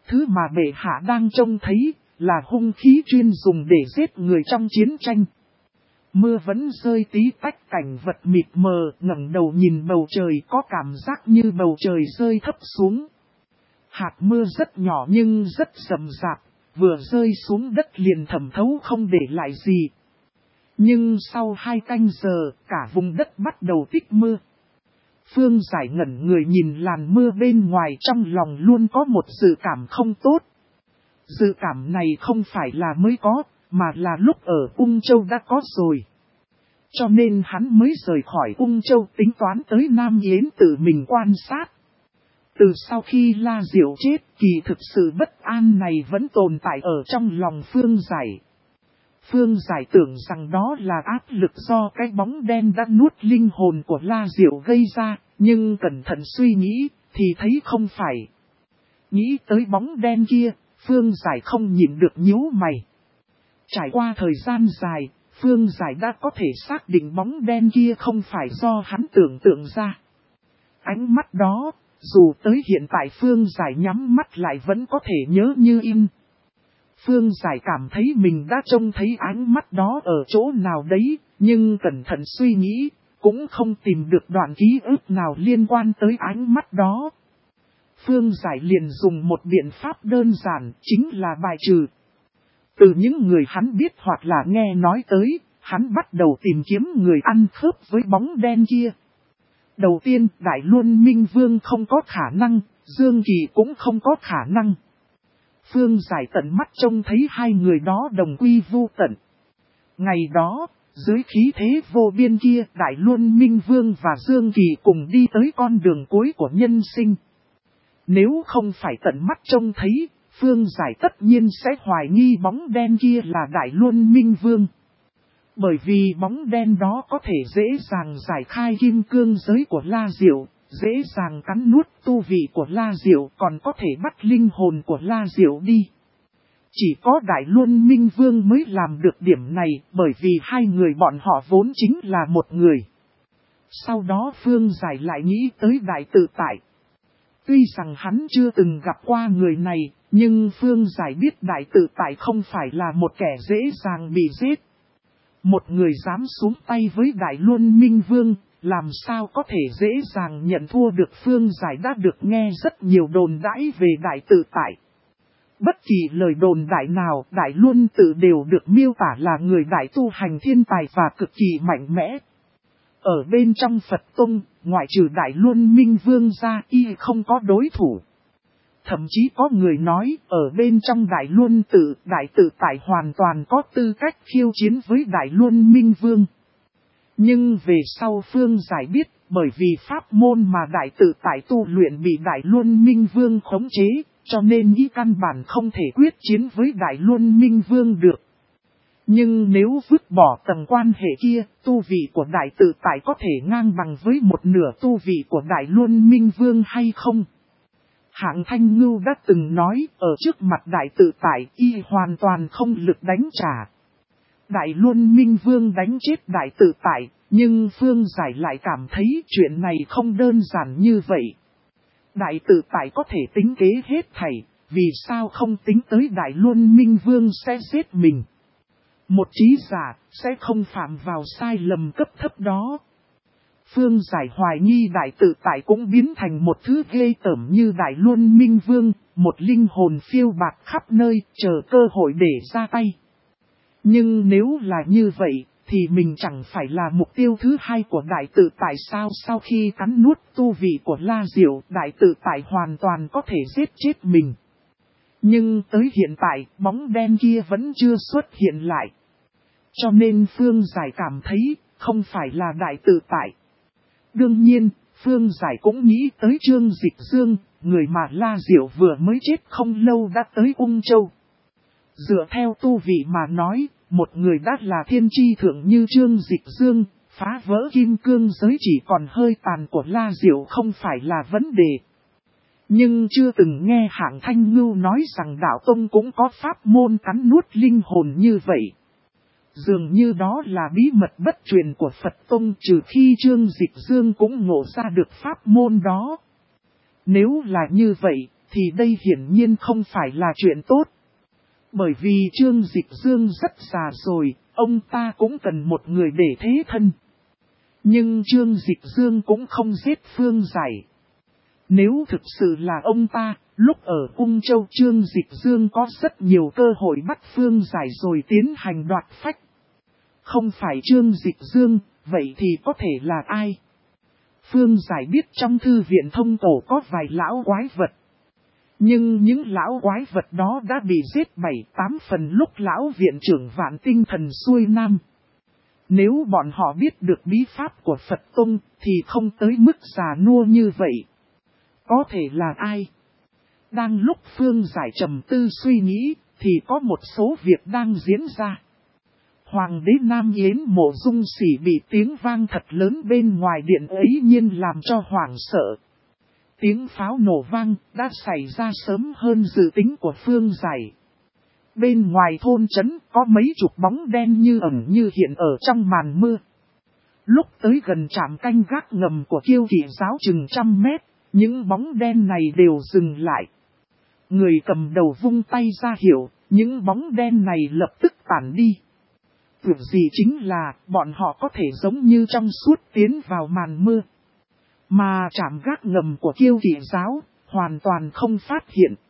Thứ mà bệ hạ đang trông thấy là hung khí chuyên dùng để giết người trong chiến tranh. Mưa vẫn rơi tí tách, cảnh vật mịt mờ, ngẩng đầu nhìn bầu trời có cảm giác như bầu trời rơi thấp xuống. Hạt mưa rất nhỏ nhưng rất rậm rạp, vừa rơi xuống đất liền thẩm thấu không để lại gì. Nhưng sau 2 canh giờ, cả vùng đất bắt đầu tích mưa. Phương Giải ngẩn người nhìn làn mưa bên ngoài, trong lòng luôn có một dự cảm không tốt. Dự cảm này không phải là mới có, mà là lúc ở Ung Châu đã có rồi. Cho nên hắn mới rời khỏi Ung Châu tính toán tới Nam Yến tự mình quan sát. Từ sau khi La Diệu chết, kỳ thực sự bất an này vẫn tồn tại ở trong lòng Phương Giải. Phương Giải tưởng rằng đó là áp lực do cái bóng đen đã nuốt linh hồn của La Diệu gây ra, nhưng cẩn thận suy nghĩ, thì thấy không phải. Nghĩ tới bóng đen kia, Phương Giải không nhịn được nhíu mày. Trải qua thời gian dài, Phương Giải đã có thể xác định bóng đen kia không phải do hắn tưởng tượng ra. Ánh mắt đó, dù tới hiện tại Phương Giải nhắm mắt lại vẫn có thể nhớ như in. Phương Giải cảm thấy mình đã trông thấy ánh mắt đó ở chỗ nào đấy, nhưng cẩn thận suy nghĩ, cũng không tìm được đoạn ký ức nào liên quan tới ánh mắt đó. Phương Giải liền dùng một biện pháp đơn giản, chính là bài trừ. Từ những người hắn biết hoặc là nghe nói tới, hắn bắt đầu tìm kiếm người ăn khớp với bóng đen kia. Đầu tiên, Đại Luân Minh Vương không có khả năng, Dương Kỳ cũng không có khả năng. Phương Giải tận mắt trông thấy hai người đó đồng quy vu tận. Ngày đó, dưới khí thế vô biên kia, Đại Luân Minh Vương và Dương Kỳ cùng đi tới con đường cuối của nhân sinh. Nếu không phải tận mắt trông thấy, Phương Giải tất nhiên sẽ hoài nghi bóng đen kia là Đại Luân Minh Vương. Bởi vì bóng đen đó có thể dễ dàng giải khai kim cương giới của La Diệu, dễ dàng cắn nuốt tu vị của La Diệu, còn có thể bắt linh hồn của La Diệu đi. Chỉ có Đại Luân Minh Vương mới làm được điểm này, bởi vì hai người bọn họ vốn chính là một người. Sau đó Phương Giải lại nghĩ tới Đại Tự Tại. Tuy rằng hắn chưa từng gặp qua người này, nhưng Phương Giải biết Đại Tự Tại không phải là một kẻ dễ dàng bị giết. Một người dám xuống tay với Đại Luân Minh Vương, làm sao có thể dễ dàng nhận thua được. Phương Giải đã được nghe rất nhiều đồn đãi về Đại Tự Tại. Bất kỳ lời đồn đại nào, Đại Luân Tự đều được miêu tả là người đại tu hành thiên tài và cực kỳ mạnh mẽ. Ở bên trong Phật Tông, ngoại trừ Đại Luân Minh Vương ra, y không có đối thủ. Thậm chí có người nói, ở bên trong Đại Luân Tự, Đại Tự Tại hoàn toàn có tư cách khiêu chiến với Đại Luân Minh Vương. Nhưng về sau Phương Giải biết, bởi vì pháp môn mà Đại Tự Tại tu luyện bị Đại Luân Minh Vương khống chế, cho nên y căn bản không thể quyết chiến với Đại Luân Minh Vương được. Nhưng nếu vứt bỏ tầng quan hệ kia, tu vị của Đại Tự Tại có thể ngang bằng với một nửa tu vị của Đại Luân Minh Vương hay không? Hạng Thanh Ngưu đã từng nói, ở trước mặt Đại Tự Tại y hoàn toàn không lực đánh trả. Đại Luân Minh Vương đánh chết Đại Tự Tại, nhưng Phương Giải lại cảm thấy chuyện này không đơn giản như vậy. Đại Tự Tại có thể tính kế hết thảy, vì sao không tính tới Đại Luân Minh Vương sẽ giết mình? Một trí giả sẽ không phạm vào sai lầm cấp thấp đó. Phương Giải hoài nghi Đại Tự Tại cũng biến thành một thứ ghê tởm như Đại Luân Minh Vương, một linh hồn phiêu bạt khắp nơi, chờ cơ hội để ra tay. Nhưng nếu là như vậy, thì mình chẳng phải là mục tiêu thứ hai của Đại Tự Tại sao? Sau khi cắn nuốt tu vị của La Diệu, Đại Tự Tại hoàn toàn có thể giết chết mình. Nhưng tới hiện tại, bóng đen kia vẫn chưa xuất hiện lại. Cho nên Phương Giải cảm thấy, không phải là Đại Tự Tại. Đương nhiên, Phương Giải cũng nghĩ tới Trương Dịch Dương, người mà La Diệu vừa mới chết không lâu đã tới Ung Châu. Dựa theo tu vị mà nói, một người đã là thiên tri thượng như Trương Dịch Dương, phá vỡ kim cương giới chỉ còn hơi tàn của La Diệu không phải là vấn đề. Nhưng chưa từng nghe Hạng Thanh Ngưu nói rằng Đạo Tông cũng có pháp môn cắn nuốt linh hồn như vậy. Dường như đó là bí mật bất truyền của Phật Tông, trừ khi Trương Dịch Dương cũng ngộ ra được pháp môn đó. Nếu là như vậy, thì đây hiển nhiên không phải là chuyện tốt. Bởi vì Trương Dịch Dương rất già rồi, ông ta cũng cần một người để thế thân. Nhưng Trương Dịch Dương cũng không giết Phương Giải. Nếu thực sự là ông ta, lúc ở Cung Châu Trương Dịch Dương có rất nhiều cơ hội bắt Phương Giải rồi tiến hành đoạt phách. Không phải Trương Dịch Dương, vậy thì có thể là ai? Phương Giải biết trong thư viện thông tổ có vài lão quái vật. Nhưng những lão quái vật đó đã bị giết 7-8 phần lúc lão viện trưởng Vạn Tinh Thần xuôi nam. Nếu bọn họ biết được bí pháp của Phật Tông thì không tới mức già nua như vậy. Có thể là ai? Đang lúc Phương Giải trầm tư suy nghĩ thì có một số việc đang diễn ra. Hoàng đế Nam Yến Mộ Dung Sỉ bị tiếng vang thật lớn bên ngoài điện ấy nhiên làm cho hoảng sợ. Tiếng pháo nổ vang đã xảy ra sớm hơn dự tính của Phương Giải. Bên ngoài thôn trấn có mấy chục bóng đen như ẩn như hiện ở trong màn mưa. Lúc tới gần trạm canh gác ngầm của Kiêu Kỵ giáo chừng 100 mét, những bóng đen này đều dừng lại. Người cầm đầu vung tay ra hiệu, những bóng đen này lập tức tản đi. Việc gì chính là bọn họ có thể giống như trong suốt tiến vào màn mưa. Mà trạm gác ngầm của Kiêu Kỵ giáo hoàn toàn không phát hiện.